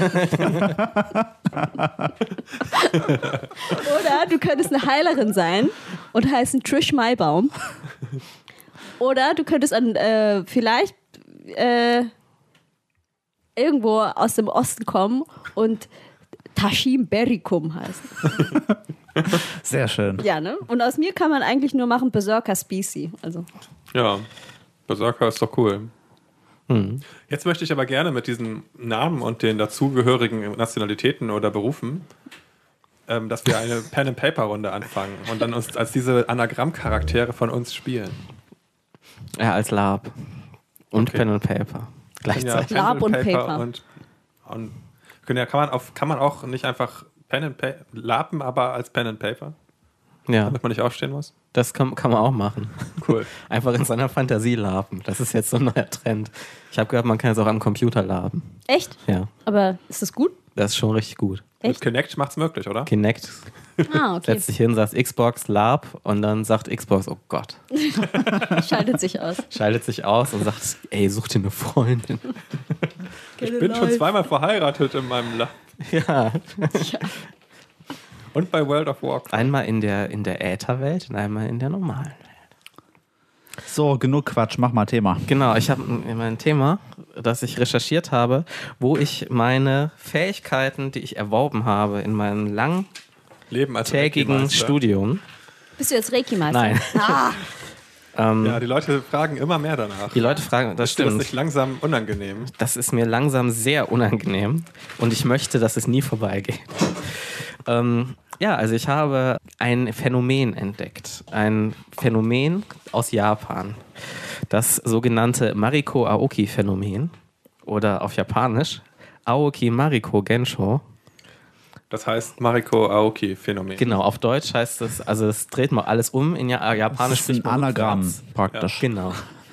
Oder du könntest eine Heilerin sein und heißen Trish Maibaum. Oder du könntest vielleicht irgendwo aus dem Osten kommen und Tashim Berikum heißen. Sehr schön. Ja, ne? Und aus mir kann man eigentlich nur machen Berserker Specie. Also. Ja. Berserker ist doch cool. Jetzt möchte ich aber gerne mit diesen Namen und den dazugehörigen Nationalitäten oder Berufen, dass wir eine Pen-and-Paper-Runde anfangen und dann uns als diese Anagramm-Charaktere von uns spielen. Ja, als Lab. Und Okay. Pen and Paper. Gleichzeitig. Lab und Paper. und kann man auch nicht einfach Pen and Paper lapen, aber als Pen and Paper, Ja, damit man nicht aufstehen muss? das kann man auch machen. Cool. Einfach in seiner Fantasie laben. Das ist jetzt so ein neuer Trend. Ich habe gehört, man kann es auch am Computer laben. Echt? Ja. Aber ist das gut? Das ist schon richtig gut. Mit Kinect macht's möglich, oder? Kinect. Okay. Setzt sich hin, sagt Xbox, Lab und dann sagt Xbox, oh Gott. Schaltet sich aus. Schaltet sich aus und sagt, ey, such dir eine Freundin. Ich bin schon zweimal verheiratet in meinem Lab. Ja. Und bei World of Warcraft. Einmal in der Ätherwelt und einmal in der normalen Welt. So, genug Quatsch, mach mal Thema. Genau, ich habe mein Thema, das ich recherchiert habe, wo ich meine Fähigkeiten, die ich erworben habe in meinem Leben als langtägigen Reiki-Meister. Studium. Bist du jetzt Reiki-Meister? Nein. Ja, die Leute fragen immer mehr danach. Die Leute fragen, das Ist dir das stimmt. nicht langsam unangenehm? Das ist mir langsam sehr unangenehm und ich möchte, dass es nie vorbeigeht. Ja, also ich habe ein Phänomen entdeckt. Ein Phänomen aus Japan. Das sogenannte Mariko Aoki-Phänomen oder auf Japanisch Aoki Mariko Gensho. Das heißt Mariko Aoki-Phänomen. Genau, auf Deutsch heißt es, also es dreht mal alles um. In Japanisch Das ist ein Anagramm praktisch. Genau.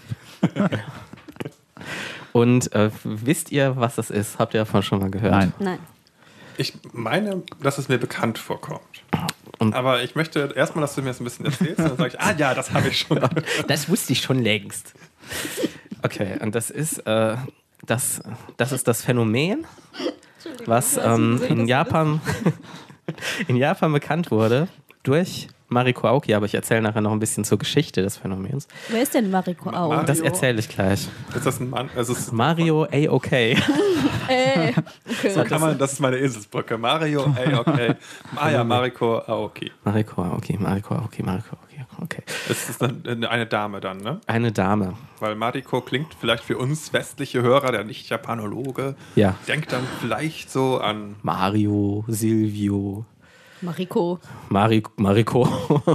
Und wisst ihr, was das ist? Habt ihr davon schon mal gehört? Nein. Ich meine, dass es mir bekannt vorkommt. Und- Aber ich möchte erstmal, dass du mir das ein bisschen erzählst. Und dann sage ich, ja, das habe ich schon. Das wusste ich schon längst. Okay, und das ist das Phänomen, was in Japan bekannt wurde durch Mariko Aoki, aber ich erzähle nachher noch ein bisschen zur Geschichte des Phänomens. Wer ist denn Mariko Aoki? Das erzähle ich gleich. Ist das ein Mann? Also Mario A-OK. so kann man, das ist meine Eselsbrücke. Mario A-OK. Ja, Mariko Aoki. Mariko Aoki. Okay. Das ist eine Dame dann, ne? Eine Dame. Weil Mariko klingt vielleicht für uns westliche Hörer, der Nicht-Japanologe, Ja. denkt dann vielleicht so an Mario, Silvio, Mariko. Mariko.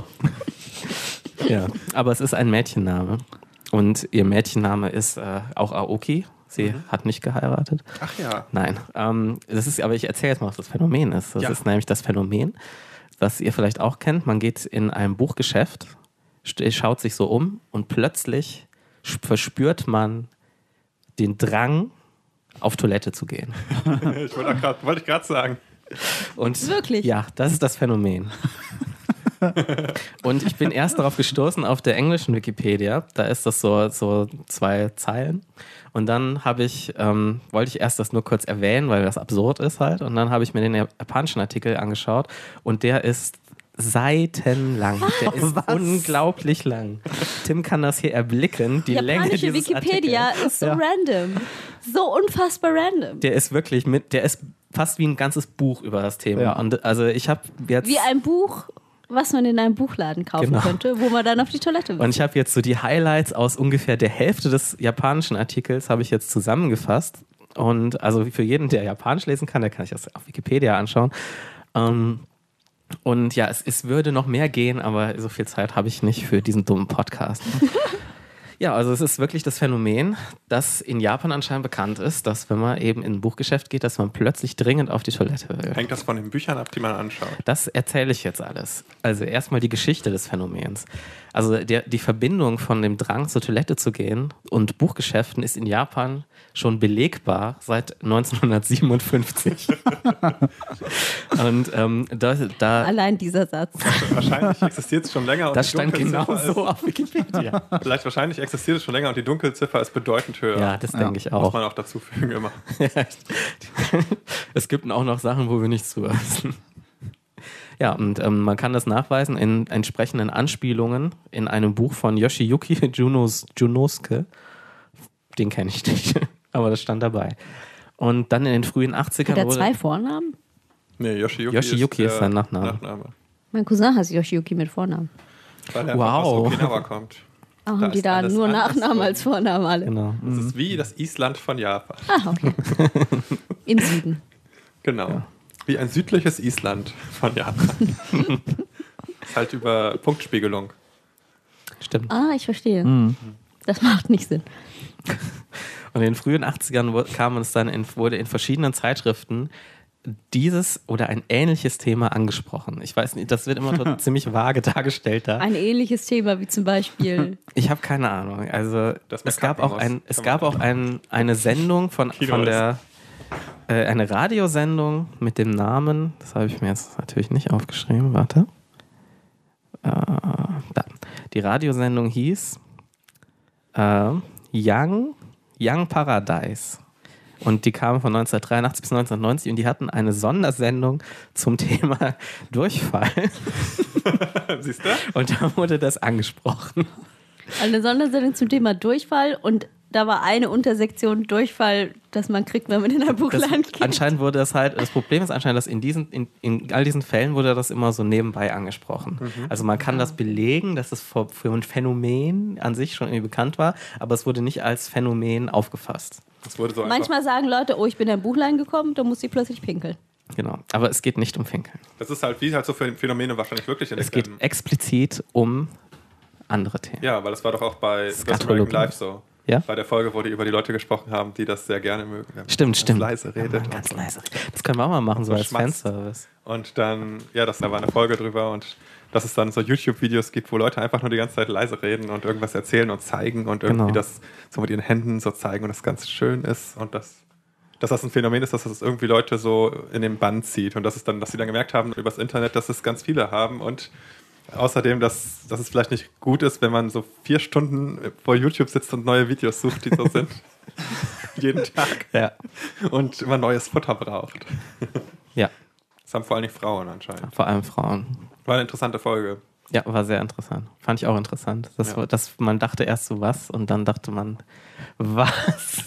Ja, aber es ist ein Mädchenname. Und ihr Mädchenname ist auch Aoki. Sie hat nicht geheiratet. Ach ja. Nein. Aber ich erzähle jetzt mal, was das Phänomen ist. Das Ja. ist nämlich das Phänomen, was ihr vielleicht auch kennt. Man geht in ein Buchgeschäft, schaut sich so um und plötzlich verspürt man den Drang, auf Toilette zu gehen. Wollte ich gerade sagen. Und Wirklich? Ja, das ist das Phänomen. Und ich bin erst darauf gestoßen auf der englischen Wikipedia. Da ist das so 2 Zeilen. Und dann wollte ich erst das nur kurz erwähnen, weil das absurd ist halt. Und dann habe ich mir den japanischen Artikel angeschaut. Und der ist seitenlang. Der ist unglaublich lang. Tim kann das hier erblicken. Die Länge Japanische dieses Wikipedia Artikels. ist so random. So unfassbar random. Der ist wirklich der ist fast wie ein ganzes Buch über das Thema. Ja. Und also ich habe jetzt... Wie ein Buch, was man in einem Buchladen kaufen Genau. könnte, wo man dann auf die Toilette will. Und ich habe jetzt so die Highlights aus ungefähr der Hälfte des japanischen Artikels habe ich jetzt zusammengefasst. Und also für jeden, der Japanisch lesen kann, der kann sich das auf Wikipedia anschauen. Und ja, es würde noch mehr gehen, aber so viel Zeit habe ich nicht für diesen dummen Podcast. Ja, also es ist wirklich das Phänomen, das in Japan anscheinend bekannt ist, dass wenn man eben in ein Buchgeschäft geht, dass man plötzlich dringend auf die Toilette will. Hängt das von den Büchern ab, die man anschaut? Das erzähle ich jetzt alles. Also erstmal die Geschichte des Phänomens. Also die Verbindung von dem Drang zur Toilette zu gehen und Buchgeschäften ist in Japan schon belegbar seit 1957. Und da Allein dieser Satz. Wahrscheinlich existiert es schon länger. Und das die stand genau Dunkelziffer so auf Wikipedia. Vielleicht wahrscheinlich existiert es schon länger und die Dunkelziffer ist bedeutend höher. Ja, das denke ich Muss auch. man auch dazu fügen immer. Es gibt auch noch Sachen, wo wir nichts zu wissen. Ja, und man kann das nachweisen in entsprechenden Anspielungen in einem Buch von Yoshiyuki Junosuke. Den kenne ich nicht, aber das stand dabei. Und dann in den frühen 80ern Hat er wurde... 2 Vornamen? Nee, Yoshiyuki ist sein Nachname. Mein Cousin heißt Yoshiyuki mit Vornamen. Weil er Wow. aus Okinawa kommt. Oh, Da haben die ist da alles nur anders Nachnamen so. als Vornamen alle? Genau. Das ist wie das Island von Japan. Ah, okay. Im Süden. Genau. Wie ein südliches Island von Japan. Ist halt über Punktspiegelung. Stimmt. Ah, ich verstehe. Das macht nicht Sinn. Und in den frühen 80ern wurde in verschiedenen Zeitschriften dieses oder ein ähnliches Thema angesprochen. Ich weiß nicht, das wird immer so ziemlich vage dargestellt da. Ein ähnliches Thema wie zum Beispiel. Ich habe keine Ahnung. Also Das es gab Krankenhaus auch eine Sendung von der eine Radiosendung mit dem Namen, das habe ich mir jetzt natürlich nicht aufgeschrieben, warte. Da. Die Radiosendung hieß Young Paradise. Und die kamen von 1983 bis 1990 und die hatten eine Sondersendung zum Thema Durchfall. Siehst du? Und da wurde das angesprochen. Eine Sondersendung zum Thema Durchfall und da war eine Untersektion Durchfall, das man kriegt, wenn man in ein Buchland geht. Anscheinend wurde das halt, das Problem ist anscheinend, dass in all diesen Fällen wurde das immer so nebenbei angesprochen. Also man kann das belegen, dass es für ein Phänomen an sich schon irgendwie bekannt war, aber es wurde nicht als Phänomen aufgefasst. Das wurde so Manchmal sagen Leute, oh, ich bin in ein Buchlein gekommen, da muss ich plötzlich pinkeln. Genau, aber es geht nicht um Pinkeln. Das ist halt, wie halt so Phänomene wahrscheinlich wirklich entdeckt werden. Es geht explizit um andere Themen. Ja, weil das war doch auch bei Skatologie. American Life so. Ja? Bei der Folge, wo die über die Leute gesprochen haben, die das sehr gerne mögen. Stimmt. Ganz leise redet. Ganz leise. Das können wir auch mal machen, so als schmatzt. Fanservice. Und dann, ja, da war eine Folge drüber und dass es dann so YouTube-Videos gibt, wo Leute einfach nur die ganze Zeit leise reden und irgendwas erzählen und zeigen und irgendwie das so mit ihren Händen so zeigen und das ganz schön ist und dass das ein Phänomen ist, dass das irgendwie Leute so in den Bann zieht und dass sie dann gemerkt haben übers Internet, dass es ganz viele haben und außerdem, dass es vielleicht nicht gut ist, wenn man so 4 Stunden vor YouTube sitzt und neue Videos sucht, die so sind. Jeden Tag. Ja. Und immer neues Futter braucht. Ja. Das haben vor allem Frauen anscheinend. Vor allem Frauen. War eine interessante Folge. Ja, war sehr interessant. Fand ich auch interessant. Man dachte erst so was und dann dachte man, was?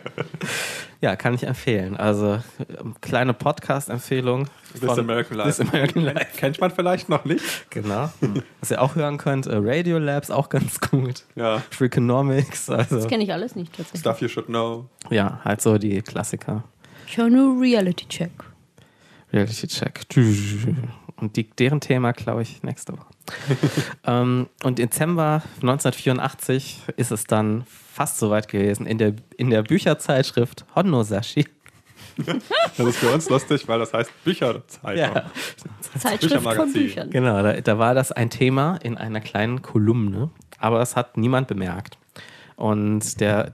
Ja, kann ich empfehlen. Also, kleine Podcast-Empfehlung. This American Life. This American Life. Kennt man vielleicht noch nicht? Genau. Was ihr auch hören könnt, Radiolabs, auch ganz gut. Ja. Freakonomics. Also, Das kenne ich alles nicht tatsächlich. Stuff you should know. ja, halt so die Klassiker. Ich höre nur Reality Check. Reality Check. Und deren Thema glaube ich nächste Woche. Und im Dezember 1984 ist es dann fast soweit gewesen in der Bücherzeitschrift Honnosashi. Das ist für uns lustig, weil das heißt Bücherzeitung. Ja. Zeitschrift von Büchermagazin. Büchern. Genau, da war das ein Thema in einer kleinen Kolumne, aber das hat niemand bemerkt. Und der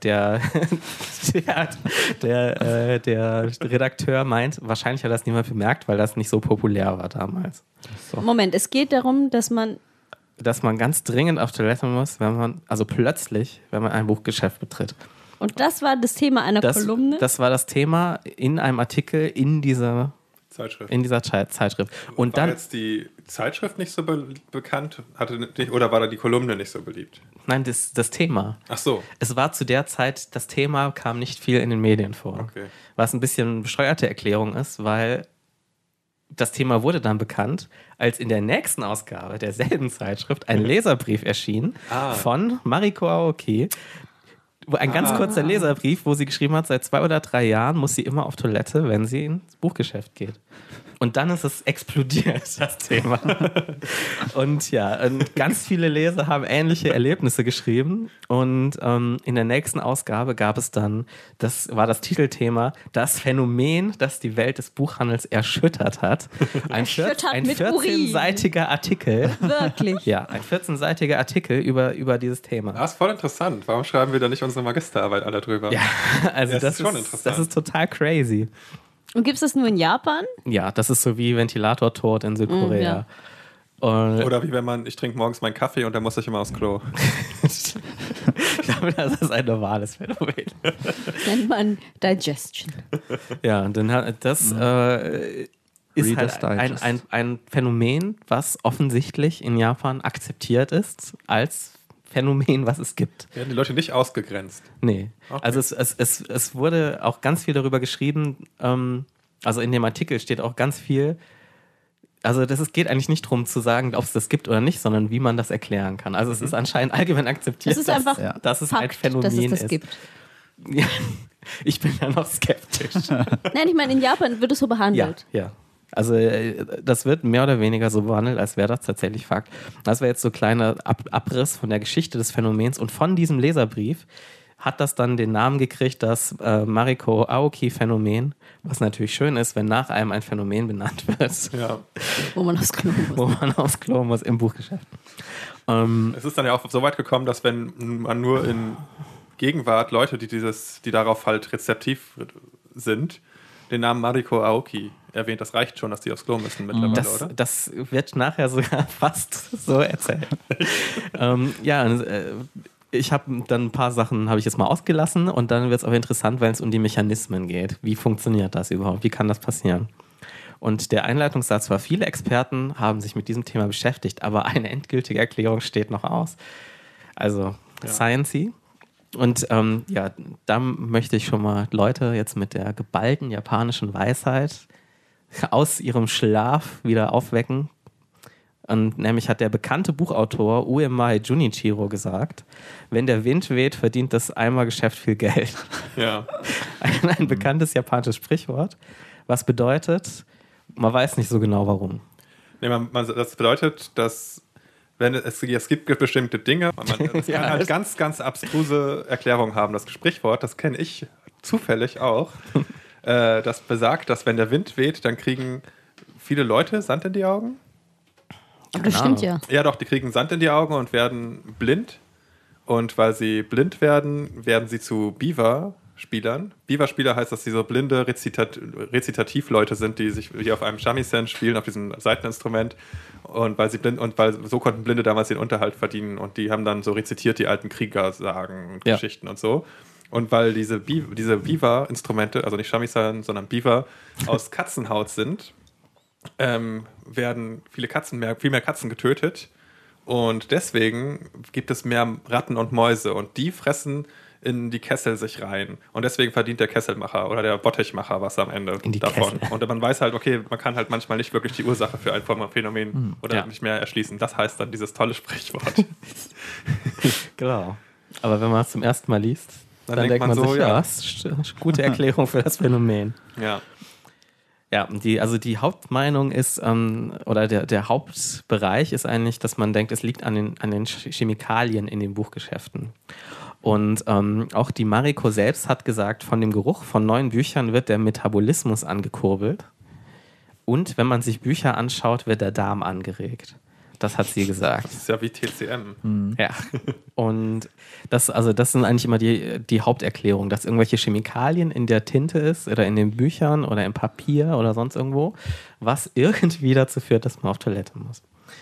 Redakteur meint, wahrscheinlich hat das niemand bemerkt, weil das nicht so populär war damals. So. Moment, es geht darum, dass man Ganz dringend auf Toilette muss, wenn man ein Buchgeschäft betritt. und das war das Thema einer Kolumne. Das war das Thema in einem Artikel in dieser Zeitschrift. Und war dann jetzt die Zeitschrift nicht so bekannt? Oder war da die Kolumne nicht so beliebt? Nein, das Thema. Ach so. Es war zu der Zeit, das Thema kam nicht viel in den Medien vor. Okay. Was ein bisschen eine bescheuerte Erklärung ist, weil das Thema wurde dann bekannt, als in der nächsten Ausgabe derselben Zeitschrift ein Leserbrief erschien von Mariko Aoki. Ein ganz kurzer Leserbrief, wo sie geschrieben hat, seit 2 oder 3 Jahren muss sie immer auf Toilette, wenn sie ins Buchgeschäft geht. Und dann ist es explodiert, das Thema. Und ganz viele Leser haben ähnliche Erlebnisse geschrieben. Und in der nächsten Ausgabe gab es dann, das war das Titelthema, das Phänomen, das die Welt des Buchhandels erschüttert hat. Ein 14-seitiger Artikel. Wirklich? Ja, ein 14-seitiger Artikel über dieses Thema. Das ist voll interessant. Warum schreiben wir da nicht unsere Magisterarbeit alle drüber? Ja, also das ist schon interessant. Das ist total crazy. Und gibt es das nur in Japan? Ja, das ist so wie Ventilatortod in Südkorea. Oder wie wenn ich trinke morgens meinen Kaffee und dann muss ich immer aufs Klo. Ich glaube, das ist ein normales Phänomen. Das nennt man Digestion. Ja, und dann ist halt ein Phänomen, was offensichtlich in Japan akzeptiert ist als Phänomen, was es gibt. Werden die Leute nicht ausgegrenzt? Nee. Okay. Also es wurde auch ganz viel darüber geschrieben, also in dem Artikel steht auch ganz viel, also es geht eigentlich nicht darum zu sagen, ob es das gibt oder nicht, sondern wie man das erklären kann. Also es ist anscheinend allgemein akzeptiert, dass es ein Phänomen dass es das ist. Gibt. Ja, ich bin da noch skeptisch. Nein, ich meine, in Japan wird es so behandelt. Ja. Also das wird mehr oder weniger so behandelt, als wäre das tatsächlich Fakt. Das wäre jetzt so ein kleiner Abriss von der Geschichte des Phänomens und von diesem Leserbrief hat das dann den Namen gekriegt, das Mariko Aoki-Phänomen, was natürlich schön ist, wenn nach einem ein Phänomen benannt wird. Ja. Wo man aufs Klo muss. Im Buchgeschäft. Es ist dann ja auch so weit gekommen, dass wenn man nur in Gegenwart Leute, die darauf halt rezeptiv sind, den Namen Mariko Aoki erwähnt. Das reicht schon, dass die aufs Klo müssen mittlerweile, oder? Das wird nachher sogar fast so erzählt. Ich habe dann ein paar Sachen habe ich jetzt mal ausgelassen und dann wird es auch interessant, wenn es um die Mechanismen geht. Wie funktioniert das überhaupt? Wie kann das passieren? Und der Einleitungssatz war, viele Experten haben sich mit diesem Thema beschäftigt, aber eine endgültige Erklärung steht noch aus. Also Science-y. Und da möchte ich schon mal Leute jetzt mit der geballten japanischen Weisheit aus ihrem Schlaf wieder aufwecken. Und nämlich hat der bekannte Buchautor Uemai Junichiro gesagt, wenn der Wind weht, verdient das Eimergeschäft viel Geld. Ja. Ein bekanntes japanisches Sprichwort, was bedeutet, man weiß nicht so genau warum. Nee, das bedeutet, dass es gibt bestimmte Dinge, man kann halt ganz, ganz abstruse Erklärungen haben. Das Sprichwort, das kenne ich zufällig auch, das besagt, dass wenn der Wind weht, dann kriegen viele Leute Sand in die Augen. Das stimmt ja. Ja doch, die kriegen Sand in die Augen und werden blind. Und weil sie blind werden, werden sie zu Biwa-Spielern. Biwa-Spieler heißt, dass sie so blinde Rezitativleute sind, die auf einem Shamisen spielen, auf diesem Saiteninstrument. Und so konnten Blinde damals den Unterhalt verdienen. Und die haben dann so rezitiert die alten Kriegersagen und Geschichten und so. Und weil diese Biwa-Instrumente, also nicht Shamisen, sondern Biwa, aus Katzenhaut sind, werden viel mehr Katzen getötet und deswegen gibt es mehr Ratten und Mäuse und die fressen in die Kessel sich rein und deswegen verdient der Kesselmacher oder der Bottichmacher was am Ende davon. Kessel. Und man weiß halt, okay, man kann halt manchmal nicht wirklich die Ursache für ein Phänomen oder nicht mehr erschließen. Das heißt dann dieses tolle Sprichwort. Genau. Aber wenn man es zum ersten Mal liest, dann denkt man so, das ist eine gute Erklärung für das Phänomen. Ja. Ja, die Hauptmeinung ist, oder der Hauptbereich ist eigentlich, dass man denkt, es liegt an den Chemikalien in den Buchgeschäften. Und auch die Mariko selbst hat gesagt, von dem Geruch von neuen Büchern wird der Metabolismus angekurbelt. Und wenn man sich Bücher anschaut, wird der Darm angeregt. Das hat sie gesagt. Das ist ja wie TCM. Ja. Und das sind eigentlich immer die Haupterklärungen, dass irgendwelche Chemikalien in der Tinte ist oder in den Büchern oder im Papier oder sonst irgendwo, was irgendwie dazu führt, dass man auf Toilette muss.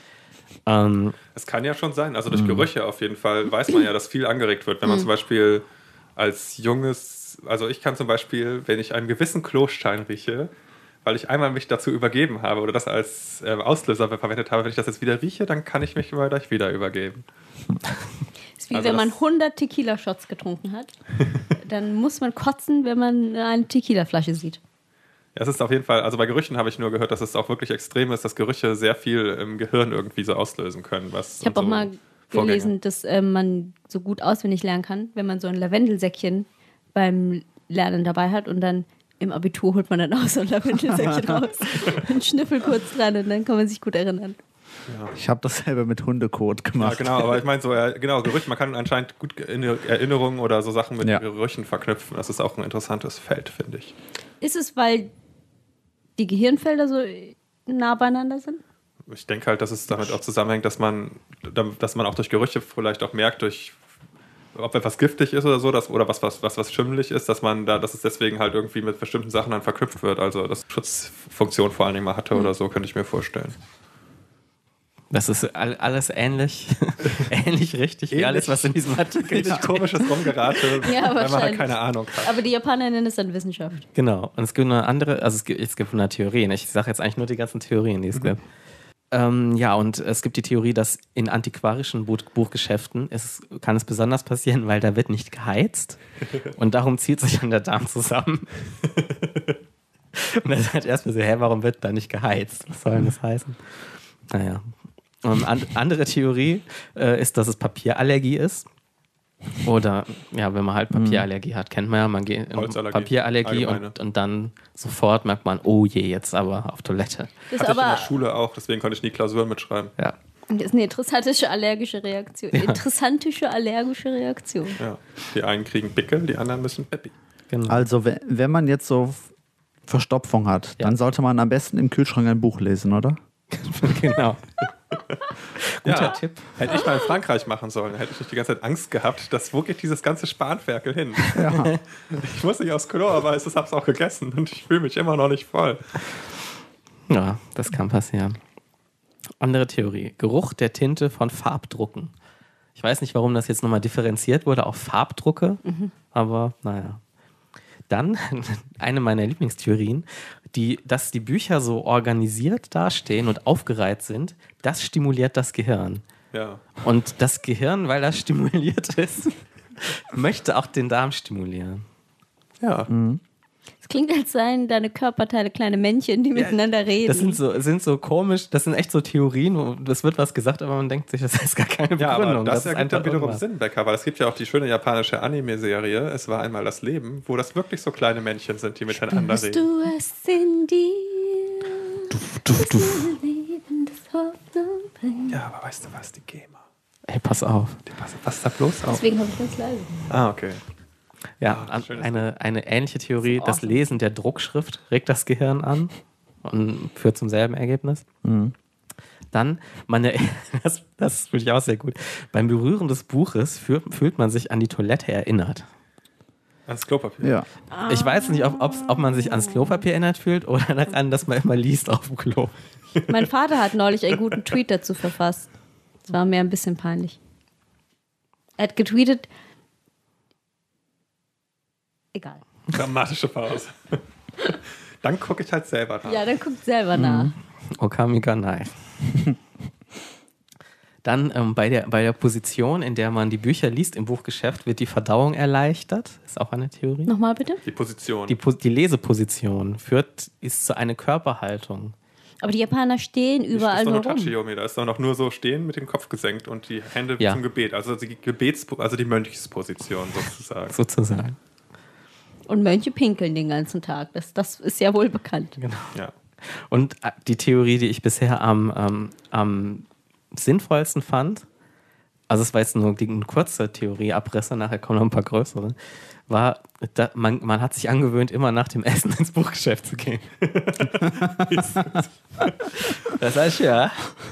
Es kann ja schon sein, also durch Gerüche auf jeden Fall weiß man ja, dass viel angeregt wird. Wenn man zum Beispiel als also ich kann zum Beispiel, wenn ich einen gewissen Klostein rieche, weil ich einmal mich dazu übergeben habe oder das als Auslöser verwendet habe, wenn ich das jetzt wieder rieche, dann kann ich mich gleich wieder übergeben. Das ist wie wenn man 100 Tequila-Shots getrunken hat, dann muss man kotzen, wenn man eine Tequila-Flasche sieht. Ja, es ist auf jeden Fall, also bei Gerüchen habe ich nur gehört, dass es auch wirklich extrem ist, dass Gerüche sehr viel im Gehirn irgendwie so auslösen können. Ich habe auch mal gelesen, dass man so gut auswendig lernen kann, wenn man so ein Lavendelsäckchen beim Lernen dabei hat und dann im Abitur holt man dann auch so ein Lavendelsäckchen raus und schnüffelt kurz dran und dann kann man sich gut erinnern. Ja. Ich habe dasselbe mit Hundekot gemacht. Ja, genau, aber ich meine so, Gerüche, man kann anscheinend gut Erinnerungen oder so Sachen mit Gerüchen verknüpfen. Das ist auch ein interessantes Feld, finde ich. Ist es, weil die Gehirnfelder so nah beieinander sind? Ich denke halt, dass es damit auch zusammenhängt, dass man auch durch Gerüche vielleicht auch merkt, ob etwas giftig ist oder so, oder was schimmelig ist, dass es deswegen halt irgendwie mit bestimmten Sachen dann verknüpft wird. Also, dass Schutzfunktion vor allen Dingen mal hatte oder so, könnte ich mir vorstellen. Das ist alles ähnlich richtig wie alles, was in diesem Artikel steht. Komisches Rumgerate, weil man halt keine Ahnung hat. Aber die Japaner nennen es dann Wissenschaft. Genau. Und es gibt noch andere, also es gibt eine Theorien. Ich sage jetzt eigentlich nur die ganzen Theorien, die es gibt. Und es gibt die Theorie, dass in antiquarischen Buchgeschäften kann es besonders passieren, weil da wird nicht geheizt und darum zieht sich dann der Darm zusammen. Und dann ist halt erstmal so, warum wird da nicht geheizt? Was soll denn das heißen? Naja. Andere Theorie ist, dass es Papierallergie ist. Oder, wenn man halt Papierallergie hat, kennt man ja, man geht in Papierallergie und dann sofort merkt man, oh je, jetzt aber auf Toilette. Das hatte ich in der Schule auch, deswegen konnte ich nie Klausuren mitschreiben. Ja. Das ist eine interessantische allergische Reaktion. Ja. Die einen kriegen Pickel, die anderen müssen Peppi. Genau. Also, wenn man jetzt so Verstopfung hat, dann sollte man am besten im Kühlschrank ein Buch lesen, oder? Genau. Guter Tipp. Hätte ich mal in Frankreich machen sollen, hätte ich nicht die ganze Zeit Angst gehabt, dass wo geht dieses ganze Spanferkel hin? Ja. Ich muss nicht aufs Klo, aber ich habe es auch gegessen und ich fühle mich immer noch nicht voll. Ja, das kann passieren. Andere Theorie. Geruch der Tinte von Farbdrucken. Ich weiß nicht, warum das jetzt nochmal differenziert wurde auf Farbdrucke, aber naja. Dann eine meiner Lieblingstheorien, dass die Bücher so organisiert dastehen und aufgereiht sind, das stimuliert das Gehirn. Ja. Und das Gehirn, weil das stimuliert ist, möchte auch den Darm stimulieren. Ja. Es klingt, als seien deine Körperteile kleine Männchen, die miteinander reden. Das sind so komisch, das sind echt so Theorien, wo es wird was gesagt, aber man denkt sich, das ist gar keine Ja, Begründung. aber das ergibt dann wiederum irgendwas. Sinn, Becker, weil es gibt ja auch die schöne japanische Anime-Serie, Es war einmal das Leben, wo das wirklich so kleine Männchen sind, die miteinander Spürst reden. du es in dir? Duft. Leben, das Hoffnung bringt. Ja, aber weißt du was, die GEMA. Ey, pass auf. Was ist da bloß auf? Deswegen habe ich ganz leise. Ah, okay. Ja, schönes eine ähnliche Theorie, Das ist das awesome. Lesen der Druckschrift regt das Gehirn an und führt zum selben Ergebnis. Dann, das finde ich auch sehr gut, beim Berühren des Buches fühlt man sich an die Toilette erinnert. Ans Klopapier. Ja. Ich weiß nicht, ob man sich ans Klopapier erinnert fühlt oder daran, dass man immer liest auf dem Klo. Mein Vater hat neulich einen guten Tweet dazu verfasst. Das war mir ein bisschen peinlich. Er hat getweetet. Egal. Dramatische Pause. Dann gucke ich halt selber nach. Ja, dann guckt selber nach. Okami ga nai. Dann bei der Position, in der man die Bücher liest im Buchgeschäft, wird die Verdauung erleichtert. Ist auch eine Theorie. Nochmal bitte. Die Position. Die Leseposition ist zu einer Körperhaltung. Aber die Japaner stehen überall ist doch nur nur rum. Tachiyomi, da ist doch noch nur so stehen mit dem Kopf gesenkt und die Hände Ja. zum Gebet. Also die Mönchsposition sozusagen. Sozusagen. Und Mönche pinkeln den ganzen Tag. Das ist ja wohl bekannt. Genau. Ja. Und die Theorie, die ich bisher am sinnvollsten fand, also es war jetzt nur eine kurze Theorieabrisse, nachher kommen noch ein paar größere, war, man hat sich angewöhnt, immer nach dem Essen ins Buchgeschäft zu gehen. Das heißt, ja.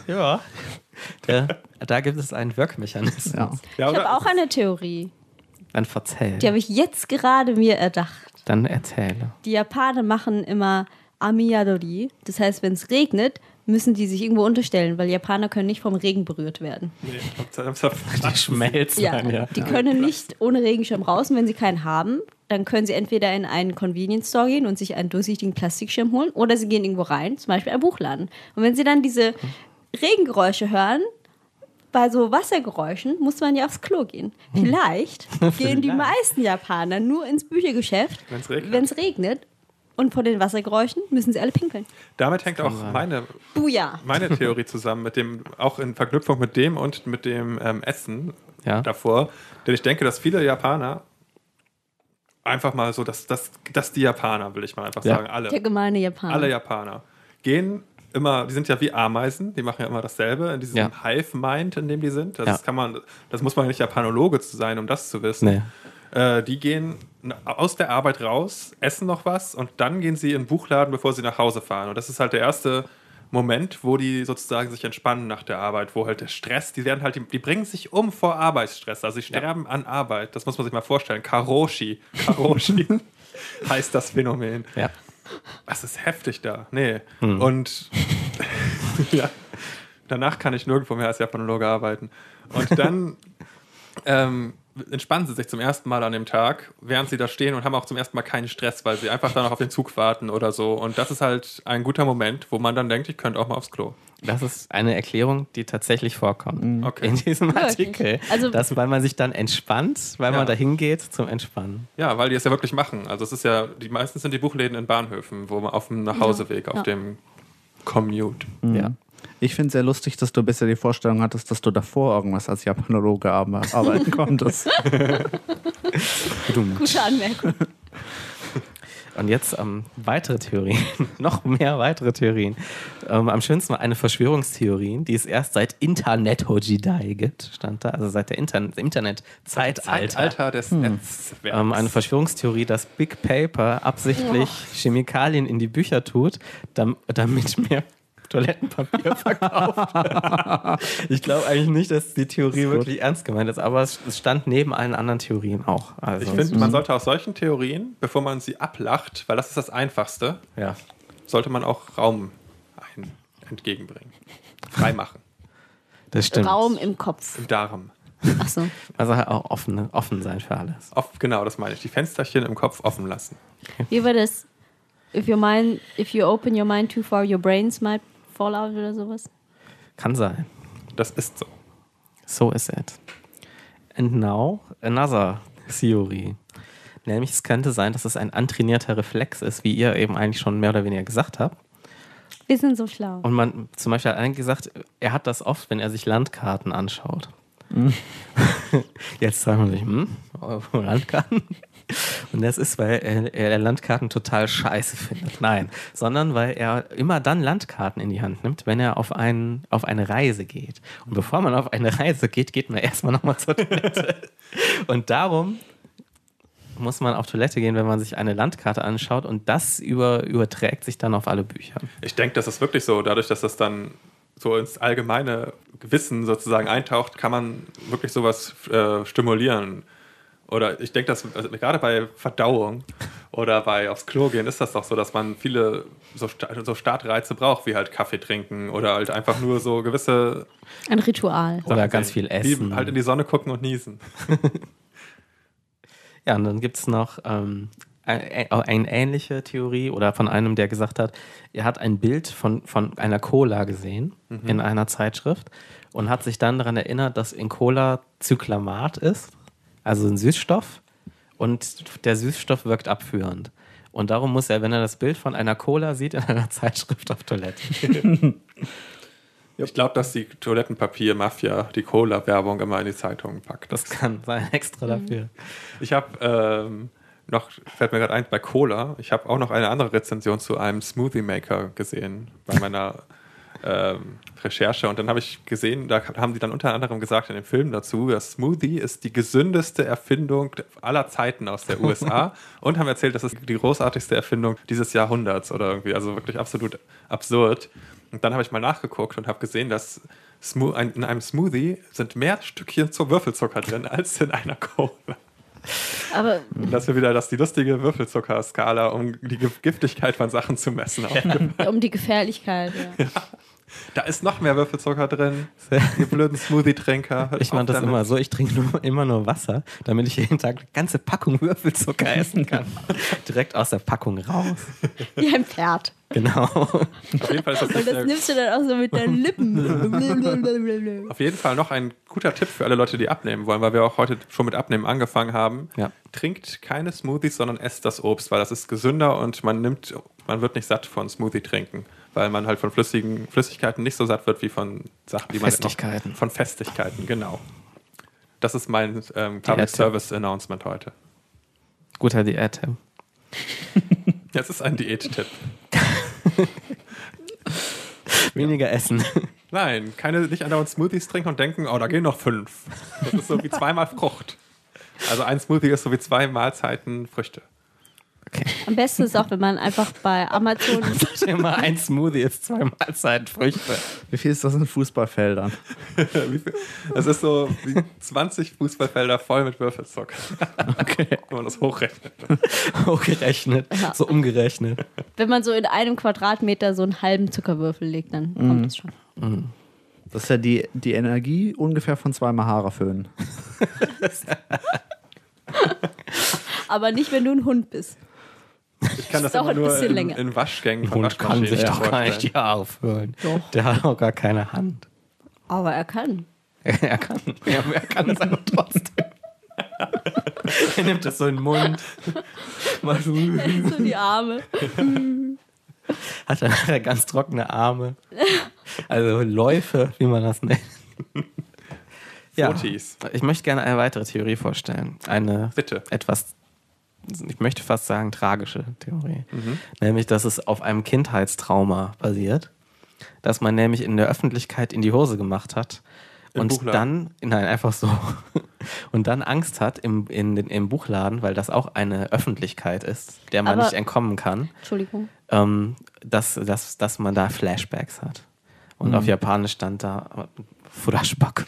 Da gibt es einen Wirkmechanismus. Ja. Ja, Ich habe auch eine Theorie. Dann verzähl. Die habe ich jetzt gerade mir erdacht. Dann erzähle. Die Japaner machen immer Amiyadori. Das heißt, wenn es regnet, müssen die sich irgendwo unterstellen, weil Japaner können nicht vom Regen berührt werden. Die schmelzen Ja, dann, ja. die können nicht ohne Regenschirm raus. Und wenn sie keinen haben, dann können sie entweder in einen Convenience Store gehen und sich einen durchsichtigen Plastikschirm holen oder sie gehen irgendwo rein, zum Beispiel einen Buchladen. Und wenn sie dann diese Regengeräusche hören, bei so Wassergeräuschen muss man ja aufs Klo gehen. Vielleicht gehen die meisten Japaner nur ins Büchergeschäft, wenn es regnet. Und vor den Wassergeräuschen müssen sie alle pinkeln. Damit hängt auch Buja. meine Theorie zusammen, mit dem, auch in Verknüpfung mit dem und mit dem Essen davor. Denn ich denke, dass viele Japaner einfach mal so, dass die Japaner, will ich mal einfach sagen, alle. Der gemeine Japaner. Alle Japaner gehen immer, die sind ja wie Ameisen, die machen ja immer dasselbe in diesem Hive-Mind, in dem die sind. Das muss man nicht Japanologe zu sein, um das zu wissen. Nee. Die gehen aus der Arbeit raus, essen noch was und dann gehen sie in den Buchladen, bevor sie nach Hause fahren. Und das ist halt der erste Moment, wo die sozusagen sich entspannen nach der Arbeit, wo halt der Stress, die bringen sich um vor Arbeitsstress. Also sie sterben an Arbeit. Das muss man sich mal vorstellen. Karoshi heißt das Phänomen. Ja. Das ist heftig da. Nee. Und ja, danach kann ich nirgendwo mehr als Japanologe arbeiten. Und dann entspannen sie sich zum ersten Mal an dem Tag, während sie da stehen und haben auch zum ersten Mal keinen Stress, weil sie einfach dann noch auf den Zug warten oder so. Und das ist halt ein guter Moment, wo man dann denkt, ich könnte auch mal aufs Klo. Das ist eine Erklärung, die tatsächlich vorkommt. Okay. In diesem Wirklich? Artikel. Also- weil man sich dann entspannt, weil man dahin geht zum Entspannen. Ja, weil die es ja wirklich machen. Also es ist ja, meistens sind die Buchläden in Bahnhöfen, wo man auf dem Nachhauseweg, auf dem Commute. Ja. Ich finde es sehr lustig, dass du bisher die Vorstellung hattest, dass du davor irgendwas als Japanologe arbeiten konntest. Gute Anmerkung. Und jetzt weitere Theorien, noch mehr weitere Theorien. Am schönsten war eine Verschwörungstheorie, die es erst seit Internet Hojidai gibt, stand da, also seit der Internet-Zeitalter. Zeitalter des Netzwerks. Eine Verschwörungstheorie, dass Big Paper absichtlich Chemikalien in die Bücher tut, damit mehr Toilettenpapier verkauft. Ich glaube eigentlich nicht, dass die Theorie wirklich ernst gemeint ist, aber es stand neben allen anderen Theorien auch. Also ich finde, man sollte aus solchen Theorien, bevor man sie ablacht, weil das ist das Einfachste, sollte man auch Raum entgegenbringen. Freimachen. Das stimmt. Raum im Kopf. Im Darm. Ach so. Also halt auch offen sein für alles. Genau, das meine ich. Die Fensterchen im Kopf offen lassen. Wie war das? If you open your mind too far, your brains might fall out oder sowas? Kann sein. Das ist so. So is it. And now another theory. Nämlich es könnte sein, dass es ein antrainierter Reflex ist, wie ihr eben eigentlich schon mehr oder weniger gesagt habt. Wir sind so schlau. Und man zum Beispiel hat eigentlich gesagt, er hat das oft, wenn er sich Landkarten anschaut. Jetzt sagen wir sich, Landkarten? Und das ist, weil er Landkarten total scheiße findet. Nein, sondern weil er immer dann Landkarten in die Hand nimmt, wenn er auf eine Reise geht. Und bevor man auf eine Reise geht, geht man erstmal nochmal zur Toilette. Und darum muss man auf Toilette gehen, wenn man sich eine Landkarte anschaut, und das überträgt sich dann auf alle Bücher. Ich denke, das ist wirklich so. Dadurch, dass das dann so ins allgemeine Wissen sozusagen eintaucht, kann man wirklich sowas stimulieren. Oder ich denke, dass gerade bei Verdauung oder bei aufs Klo gehen ist das doch so, dass man viele so Startreize braucht, wie halt Kaffee trinken oder halt einfach nur so gewisse... Ein Ritual. Oder ganz viel essen. Wie halt in die Sonne gucken und niesen. Ja, und dann gibt es noch eine ähnliche Theorie oder von einem, der gesagt hat, er hat ein Bild von einer Cola gesehen in einer Zeitschrift und hat sich dann daran erinnert, dass in Cola Cyclamat ist, also ein Süßstoff, und der Süßstoff wirkt abführend. Und darum muss er, wenn er das Bild von einer Cola sieht, in einer Zeitschrift auf Toilette. Ich glaube, dass die Toilettenpapier-Mafia die Cola-Werbung immer in die Zeitungen packt. Das kann sein, extra dafür. Ich habe fällt mir gerade ein, bei Cola, ich habe auch noch eine andere Rezension zu einem Smoothie Maker gesehen bei meiner Recherche, und dann habe ich gesehen, da haben die dann unter anderem gesagt in dem Film dazu, dass Smoothie ist die gesündeste Erfindung aller Zeiten aus der USA und haben erzählt, das ist die großartigste Erfindung dieses Jahrhunderts oder irgendwie, also wirklich absolut absurd. Und dann habe ich mal nachgeguckt und habe gesehen, dass in einem Smoothie sind mehr Stückchen Würfelzucker drin als in einer Cola. Aber das ist wieder die lustige Würfelzuckerskala, um die Giftigkeit von Sachen zu messen. um die Gefährlichkeit, ja. Da ist noch mehr Würfelzucker drin. Die blöden Smoothie-Trinker. Ich mache das immer so, ich trinke immer nur Wasser, damit ich jeden Tag eine ganze Packung Würfelzucker essen kann. Direkt aus der Packung raus. Wie ein Pferd. Genau. Auf jeden Fall ist Und das nimmst du dann auch so mit deinen Lippen. Auf jeden Fall noch ein guter Tipp für alle Leute, die abnehmen wollen, weil wir auch heute schon mit Abnehmen angefangen haben. Ja. Trinkt keine Smoothies, sondern esst das Obst, weil das ist gesünder und man wird nicht satt von Smoothie trinken, weil man halt von Flüssigkeiten nicht so satt wird wie von Sachen, die Festigkeiten. Von Festigkeiten, genau. Das ist mein Public Service Announcement heute. Guter Diät-Tipp. Das ist ein Diät-Tipp. Weniger essen. Nein, nicht andauernd Smoothies trinken und denken, oh, da gehen noch 5. Das ist so wie 2-mal Frucht. Also ein Smoothie ist so wie 2 Mahlzeiten Früchte. Okay. Am besten ist auch, wenn man einfach bei Amazon... Immer ein Smoothie ist 2 Mahlzeiten Früchte. Wie viel ist das in Fußballfeldern? Das ist so wie 20 Fußballfelder voll mit Würfelzucker. Okay. Wenn man das hochrechnet. Hochgerechnet, Ja. so umgerechnet. Wenn man so in einem Quadratmeter so einen halben Zuckerwürfel legt, dann kommt es schon. Das ist ja die Energie ungefähr von 2-mal Haare föhnen. Aber nicht, wenn du ein Hund bist. Ich kann das dauert immer ein nur bisschen länger. in Waschgängen von Hund kann sich doch gar nicht vorstellen. die Haare föhnen. Doch. Der hat auch gar keine Hand. Aber er kann. Er kann. Ja, er kann es aber trotzdem. Er nimmt das so in den Mund. Macht so. So die Arme. Hat dann nachher ganz trockene Arme. Also Läufe, wie man das nennt. Ja, Fotis. ich möchte gerne eine weitere Theorie vorstellen. Eine Bitte. etwas, ich möchte fast sagen, tragische Theorie. Nämlich, dass es auf einem Kindheitstrauma basiert. Dass man nämlich in der Öffentlichkeit in die Hose gemacht hat. Im Und Buchladen? dann, nein, einfach so. Und dann Angst hat im Buchladen, weil das auch eine Öffentlichkeit ist, der man Aber- nicht entkommen kann. Entschuldigung. dass man da Flashbacks hat. Und auf Japanisch stand da Flashback.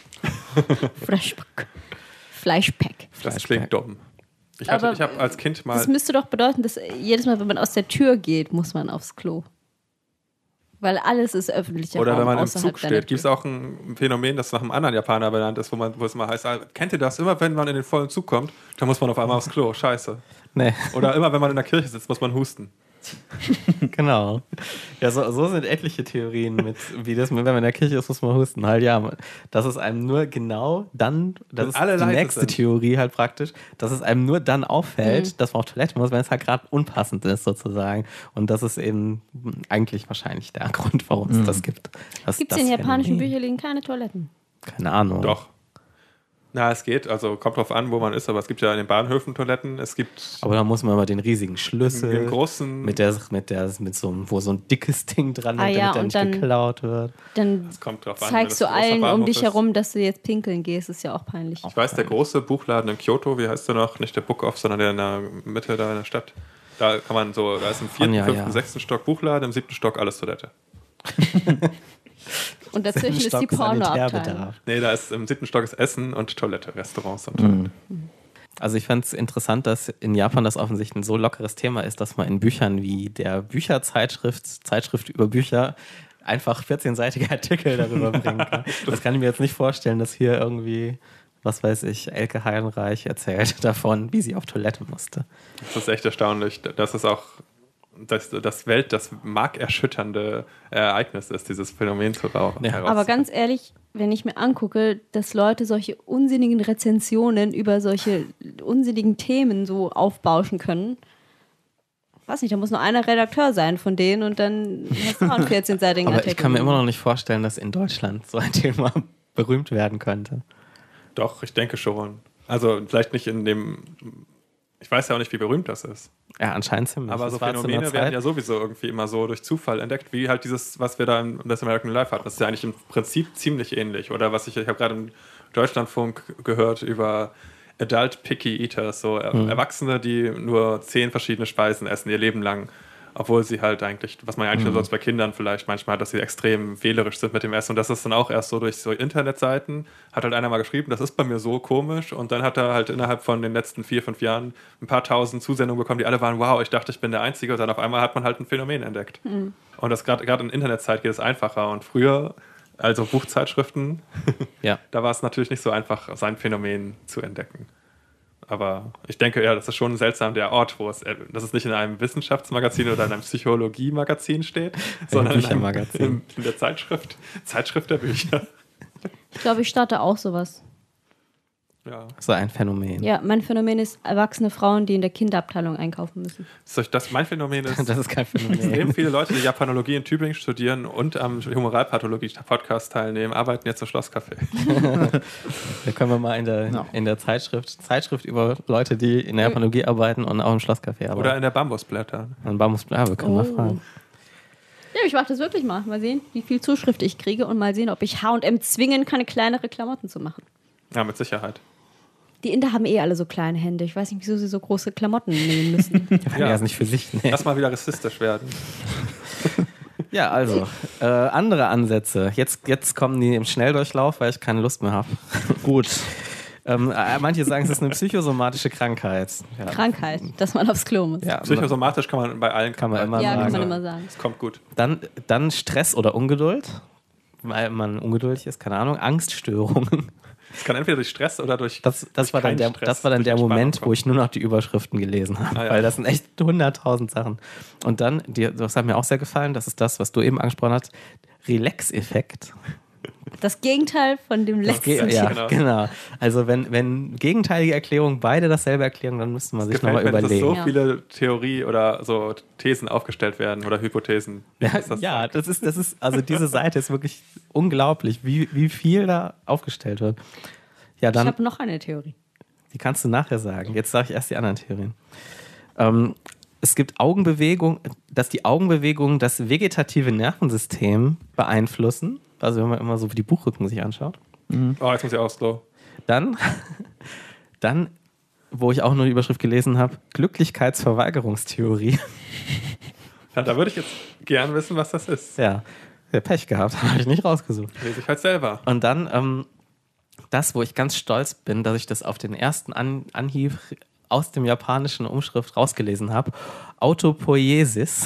Flashback. Das klingt dumm. Ich habe als Kind mal... Das müsste doch bedeuten, dass jedes Mal, wenn man aus der Tür geht, muss man aufs Klo. Weil alles ist öffentlicher Oder Raum wenn man im außerhalb Zug steht. Gibt es auch ein Phänomen, das nach einem anderen Japaner benannt ist, wo es mal heißt, kennt ihr das? Immer wenn man in den vollen Zug kommt, dann muss man auf einmal aufs Klo. Scheiße. Nee. Oder immer wenn man in der Kirche sitzt, muss man husten. Genau. Ja, so sind etliche Theorien mit, wie das, wenn man in der Kirche ist, muss man husten. Halt, ja, dass es einem nur genau dann, das ist die nächste Theorie halt praktisch, dass es einem nur dann auffällt, dass man auf Toilette muss, wenn es halt gerade unpassend ist sozusagen. Und das ist eben eigentlich wahrscheinlich der Grund, warum es das gibt. Gibt es in japanischen Bücherlegen keine Toiletten? Keine Ahnung. Doch. Na, es geht, also kommt drauf an, wo man ist, aber es gibt ja in den Bahnhöfen Toiletten, es gibt... Aber da muss man immer den riesigen Schlüssel, den großen... wo so ein dickes Ding dran ist, damit der nicht geklaut wird. Dann zeigst du allen um dich herum, dass du jetzt pinkeln gehst, ist ja auch peinlich. Ich weiß, der große Buchladen in Kyoto, wie heißt der noch? Nicht der Book-Off, sondern der in der Mitte da in der Stadt. Da kann man so, da ist im 4., 5., 6. Stock Buchladen, im 7. Stock alles Toilette. Und dazwischen ist die Pornoabteilung. Nee, da ist im 7. Stock ist Essen und Toilette, Restaurants und Toilette. Also ich fand es interessant, dass in Japan das offensichtlich ein so lockeres Thema ist, dass man in Büchern wie der Zeitschrift über Bücher, einfach 14-seitige Artikel darüber bringen kann. Das kann ich mir jetzt nicht vorstellen, dass hier irgendwie, was weiß ich, Elke Heidenreich erzählt davon, wie sie auf Toilette musste. Das ist echt erstaunlich. Das ist auch das markerschütternde Ereignis ist, dieses Phänomen zu rauchen. Ja. Aber ganz ehrlich, wenn ich mir angucke, dass Leute solche unsinnigen Rezensionen über solche unsinnigen Themen so aufbauschen können, weiß nicht, da muss nur einer Redakteur sein von denen und dann hast du auch einen 14-seitigen Artikel. Aber ich kann mir immer noch nicht vorstellen, dass in Deutschland so ein Thema berühmt werden könnte. Doch, ich denke schon. Also vielleicht nicht in dem... Ich weiß ja auch nicht, wie berühmt das ist. Ja, anscheinend ziemlich. Aber so Phänomene werden ja sowieso irgendwie immer so durch Zufall entdeckt, wie halt dieses, was wir da in das American Life hatten. Das ist ja eigentlich im Prinzip ziemlich ähnlich. Oder was ich habe gerade im Deutschlandfunk gehört über Adult Picky Eaters, so Erwachsene, die nur 10 verschiedene Speisen essen ihr Leben lang. Obwohl sie halt eigentlich, was man ja eigentlich nur sonst bei Kindern vielleicht manchmal hat, dass sie extrem wählerisch sind mit dem Essen. Und das ist dann auch erst so durch so Internetseiten, hat halt einer mal geschrieben, das ist bei mir so komisch. Und dann hat er halt innerhalb von den letzten 4, 5 Jahren ein paar tausend Zusendungen bekommen, die alle waren, wow, ich dachte, ich bin der Einzige. Und dann auf einmal hat man halt ein Phänomen entdeckt. Und das gerade in Internetzeit geht es einfacher. Und früher, also Buchzeitschriften, da war es natürlich nicht so einfach, sein Phänomen zu entdecken. Aber ich denke, ja, das ist schon seltsam, der Ort, wo dass es nicht in einem Wissenschaftsmagazin oder in einem Psychologie-Magazin steht, sondern in der Zeitschrift der Bücher. Ich glaube, ich starte auch sowas. Ja. So ein Phänomen. Ja, mein Phänomen ist erwachsene Frauen, die in der Kinderabteilung einkaufen müssen. Mein Phänomen ist, das ist kein Phänomen. Extrem viele Leute, die Japanologie in Tübingen studieren und am Humoralpathologie-Podcast teilnehmen, arbeiten jetzt im Schlosscafé. Da können wir mal in der Zeitschrift über Leute, die in der Japanologie arbeiten und auch im Schlosscafé arbeiten. Oder in der Bambusblätter. Wir können mal fragen. Ja, ich mache das wirklich mal. Mal sehen, wie viel Zuschrift ich kriege und mal sehen, ob ich H&M zwingen kann, kleinere Klamotten zu machen. Ja, mit Sicherheit. Die Inder haben alle so kleine Hände. Ich weiß nicht, wieso sie so große Klamotten nehmen müssen. Ja, ist nicht für sich. Nee. Lass mal wieder rassistisch werden. Ja, also, andere Ansätze. Jetzt kommen die im Schnelldurchlauf, weil ich keine Lust mehr habe. Gut. Manche sagen, es ist eine psychosomatische Krankheit. Ja. Krankheit, dass man aufs Klo muss. Ja, psychosomatisch kann man bei allen kann man immer sagen. Es kommt gut. Dann Stress oder Ungeduld, weil man ungeduldig ist, keine Ahnung, Angststörungen. Es kann entweder durch Stress oder durch Das war dann der Moment, wo ich nur noch die Überschriften gelesen habe, weil das sind echt 100.000 Sachen. Und dann, das hat mir auch sehr gefallen, das ist das, was du eben angesprochen hast, Relax-Effekt. Das Gegenteil von dem letzten Ja, genau. Also wenn gegenteilige Erklärungen beide dasselbe erklären, dann müsste man sich nochmal überlegen. Dass so viele Theorie oder so Thesen aufgestellt werden oder Hypothesen. Das ist, also diese Seite ist wirklich unglaublich, wie viel da aufgestellt wird. Ja, dann, ich habe noch eine Theorie. Die kannst du nachher sagen. Jetzt sage ich erst die anderen Theorien. Es gibt dass die Augenbewegungen das vegetative Nervensystem beeinflussen. Also wenn man immer so die Buchrücken sich anschaut. Oh, jetzt muss ich auch slow. Dann, wo ich auch nur die Überschrift gelesen habe, Glücklichkeitsverweigerungstheorie. Ja, da würde ich jetzt gern wissen, was das ist. Ja, Pech gehabt, habe ich nicht rausgesucht. Lese ich halt selber. Und dann das, wo ich ganz stolz bin, dass ich das auf den ersten Anhieb aus dem japanischen Umschrift rausgelesen habe. Autopoiesis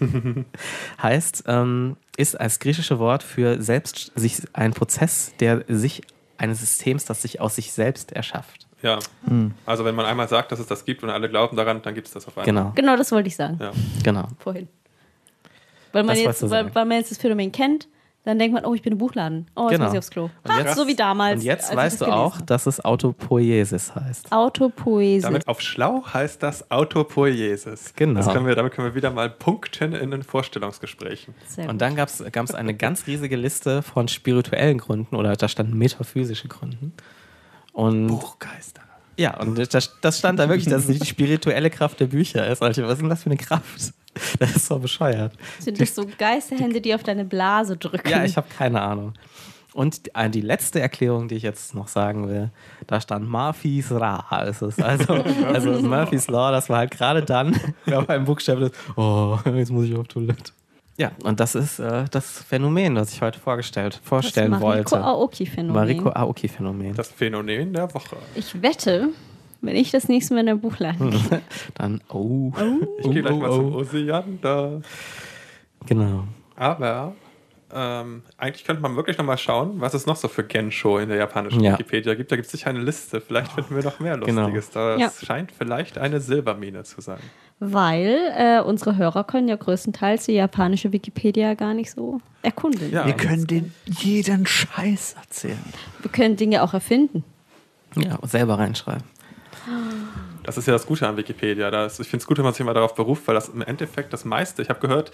heißt, ist als griechische Wort für selbst sich ein Prozess, eines Systems, das sich aus sich selbst erschafft. Ja, also wenn man einmal sagt, dass es das gibt und alle glauben daran, dann gibt es das auf einmal. Genau, das wollte ich sagen. Ja. Genau. Vorhin. Weil man jetzt das Phänomen kennt, dann denkt man, oh, ich bin im Buchladen. Oh, jetzt muss ich aufs Klo. So wie damals. Und jetzt weißt du auch, dass es Autopoiesis heißt. Autopoiesis. Damit auf schlau heißt das Autopoiesis. Genau. Damit können wir wieder mal punkten in den Vorstellungsgesprächen. Sehr gut. Und dann gab es eine ganz riesige Liste von spirituellen Gründen oder da standen metaphysische Gründen. Und Buchgeister. ja, und das stand da wirklich, dass es die spirituelle Kraft der Bücher ist. Alter, was ist denn das für eine Kraft? Das ist so bescheuert. Sind das so Geisterhände, die auf deine Blase drücken? Ja, ich habe keine Ahnung. Und die letzte Erklärung, die ich jetzt noch sagen will, da stand Murphy's Law. Ist es. Also Murphy's Law, das war halt gerade dann, wenn beim Buchstaben ist, oh, jetzt muss ich auf Toilette. Ja, und das ist das Phänomen, das ich heute vorstellen wollte. Mariko Aoki-Phänomen. Das Phänomen der Woche. Ich wette, wenn ich das nächste Mal in der Buchladen gehe. Dann, Ich gehe gleich mal zum Osiander. Genau. Aber eigentlich könnte man wirklich nochmal schauen, was es noch so für Gensho in der japanischen Wikipedia gibt. Da gibt es sicher eine Liste. Vielleicht finden wir noch mehr Lustiges. Das scheint vielleicht eine Silbermine zu sein. Weil unsere Hörer können ja größtenteils die japanische Wikipedia gar nicht so erkunden. Ja, Wir können denen jeden Scheiß erzählen. Wir können Dinge auch erfinden. Ja, und selber reinschreiben. das ist ja das Gute an Wikipedia. Ich finde es gut, wenn man sich immer darauf beruft, weil das im Endeffekt das meiste, ich habe gehört,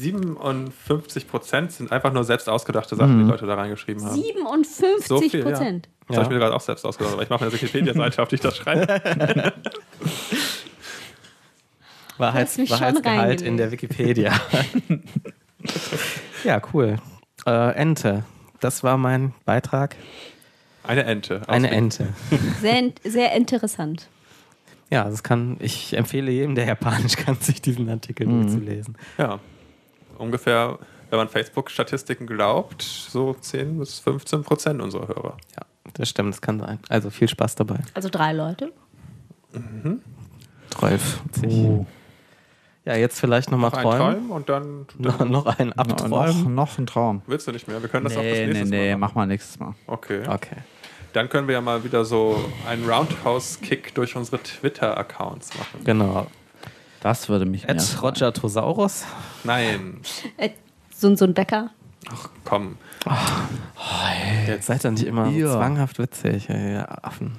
57% sind einfach nur selbst ausgedachte Sachen, die Leute da reingeschrieben haben. 57%? So viel, ja. Das habe ich mir gerade auch selbst ausgedacht, aber ich mache mir eine Wikipedia-Seite, auf die ich das schreibe. Wahrheitsgehalt in der Wikipedia. Ja, cool. Ente. Das war mein Beitrag. Eine Ente. Eine Ente. Sehr, sehr interessant. Ja, ich empfehle jedem, der Japanisch kann, sich diesen Artikel durchzulesen. Ja, ungefähr, wenn man Facebook-Statistiken glaubt, so 10-15% unserer Hörer. Ja, das stimmt, das kann sein. Also viel Spaß dabei. Also 3 Leute. 12. Ja, jetzt vielleicht nochmal träumen. Und dann noch einen abträumen. Noch ein Traum. Willst du nicht mehr? Wir können das auch das nächste Mal machen. Mach mal nächstes Mal. Okay. Okay. Dann können wir ja mal wieder so einen Roundhouse-Kick durch unsere Twitter-Accounts machen. Genau. Das würde mich mehr freuen. Roger Tosaurus. Nein. So ein Bäcker. Ach, komm. Jetzt seid ihr nicht immer so zwanghaft witzig, ihr Affen.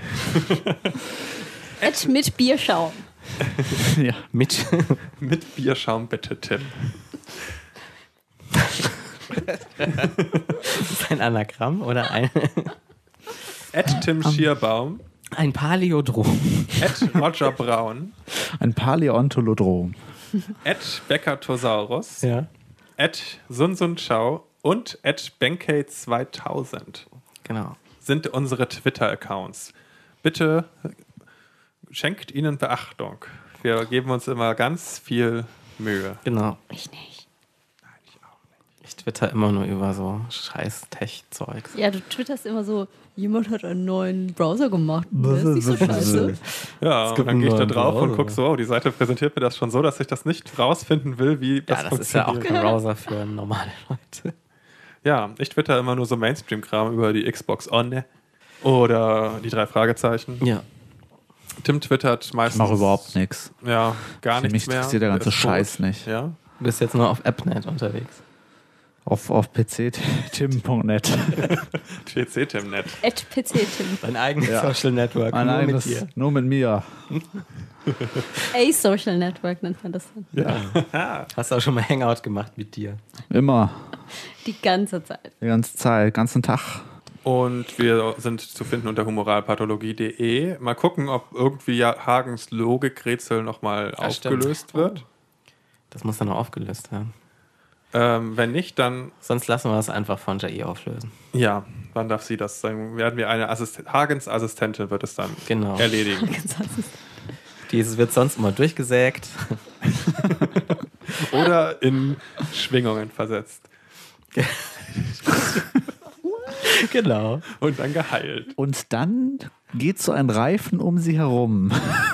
Mit Bierschaum. Ja. Mit Bierschaum, bitte, Tim. ist ein Anagramm oder ein... Tim Schierbaum. Ein Paläodrom. Roger Braun. Ein Paläontolodrom. Becker Tosaurus. Ja. Sun Chao und Benkei 2000 Genau. sind unsere Twitter-Accounts. Bitte schenkt ihnen Beachtung. Wir geben uns immer ganz viel Mühe. Genau. Ich nicht. Nein, ich auch nicht. Ich twitter immer nur über so scheiß Tech-Zeugs. Ja, du twitterst immer so, jemand hat einen neuen Browser gemacht. Das ist nicht so scheiße. Ja, und dann gehe ich da drauf und gucke so, die Seite präsentiert mir das schon so, dass ich das nicht rausfinden will, wie das funktioniert. Das ist ja auch kein Browser für normale Leute. Ja, ich twitter immer nur so Mainstream-Kram über die Xbox One oder die 3 Fragezeichen. Ja. Tim twittert meistens... Ich mache überhaupt nichts. Ja, gar nichts mehr. Mich interessiert der ganze Scheiß nicht. Ja? Du bist jetzt nur auf AppNet unterwegs. Auf pctim.net. PC-Tim.net. @pctim. Dein eigenes Social Network, Mein nur eigenes, mit dir. nur mit mir. Social Network nennt man das dann. Ja. Hast du auch schon mal Hangout gemacht mit dir? Immer. Die ganze Zeit. Die ganze Zeit, ganzen Tag. Und wir sind zu finden unter humoralpathologie.de. Mal gucken, ob irgendwie Hagens Logikrätsel nochmal aufgelöst wird. Das muss dann noch aufgelöst werden. Wenn nicht, dann... Sonst lassen wir es einfach von Jai auflösen. Ja, dann darf sie das sagen. Werden wir Hagens Assistentin wird es dann erledigen. Dieses wird sonst immer durchgesägt. Oder in Schwingungen versetzt. Genau. Und dann geheilt. Und dann geht so ein Reifen um sie herum.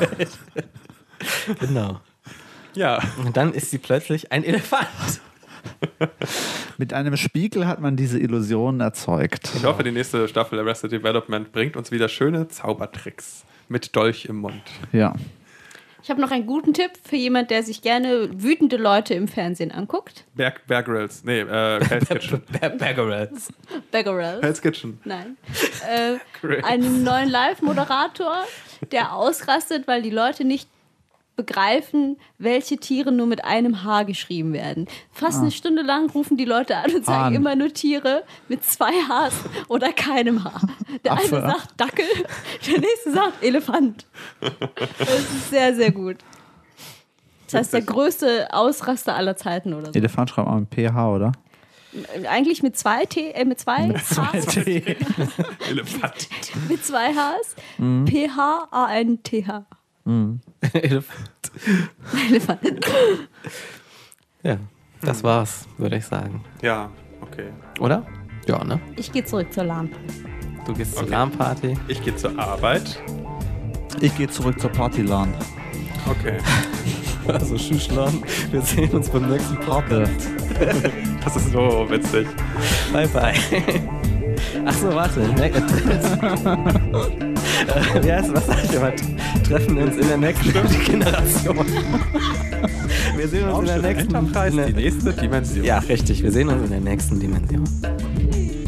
Genau. Ja. Und dann ist sie plötzlich ein Elefant. Mit einem Spiegel hat man diese Illusion erzeugt. Ich hoffe, die nächste Staffel Arrested Development bringt uns wieder schöne Zaubertricks mit Dolch im Mund. Ja. Ich habe noch einen guten Tipp für jemand, der sich gerne wütende Leute im Fernsehen anguckt. Bear Grylls. Nee, Hell's Kitchen. Bear Grylls. Hell's Kitchen. Nein. Einen neuen Live-Moderator, der ausrastet, weil die Leute nicht begreifen, welche Tiere nur mit einem H geschrieben werden. Fast eine Stunde lang rufen die Leute an und sagen immer nur Tiere mit 2 Hs oder keinem H. Der eine sagt Dackel, der nächste sagt Elefant. Das ist sehr, sehr gut. Das heißt, der größte Ausraster aller Zeiten oder so. Elefant schreibt man mit PH, oder? Eigentlich mit 2 T, mit 2 Hs. Elefant. Mit 2 Hs. P-H-A-N-T-H. Elefant. Ja, das war's, würde ich sagen. Ja, okay. Oder? Ja, ne? Ich gehe zurück zur LAN-Party. Du gehst zur LAN-Party. Ich gehe zur Arbeit. Ich gehe zurück zur Partyland. Okay. Also Schuschlan, wir sehen uns beim nächsten Podcast. Das ist so witzig. Bye, bye. Achso, warte. Was sag ich immer? Treffen uns in der nächsten Generation. Wir sehen uns in der nächsten... Enterprise, die nächste Dimension. Ja, richtig. Wir sehen uns in der nächsten Dimension.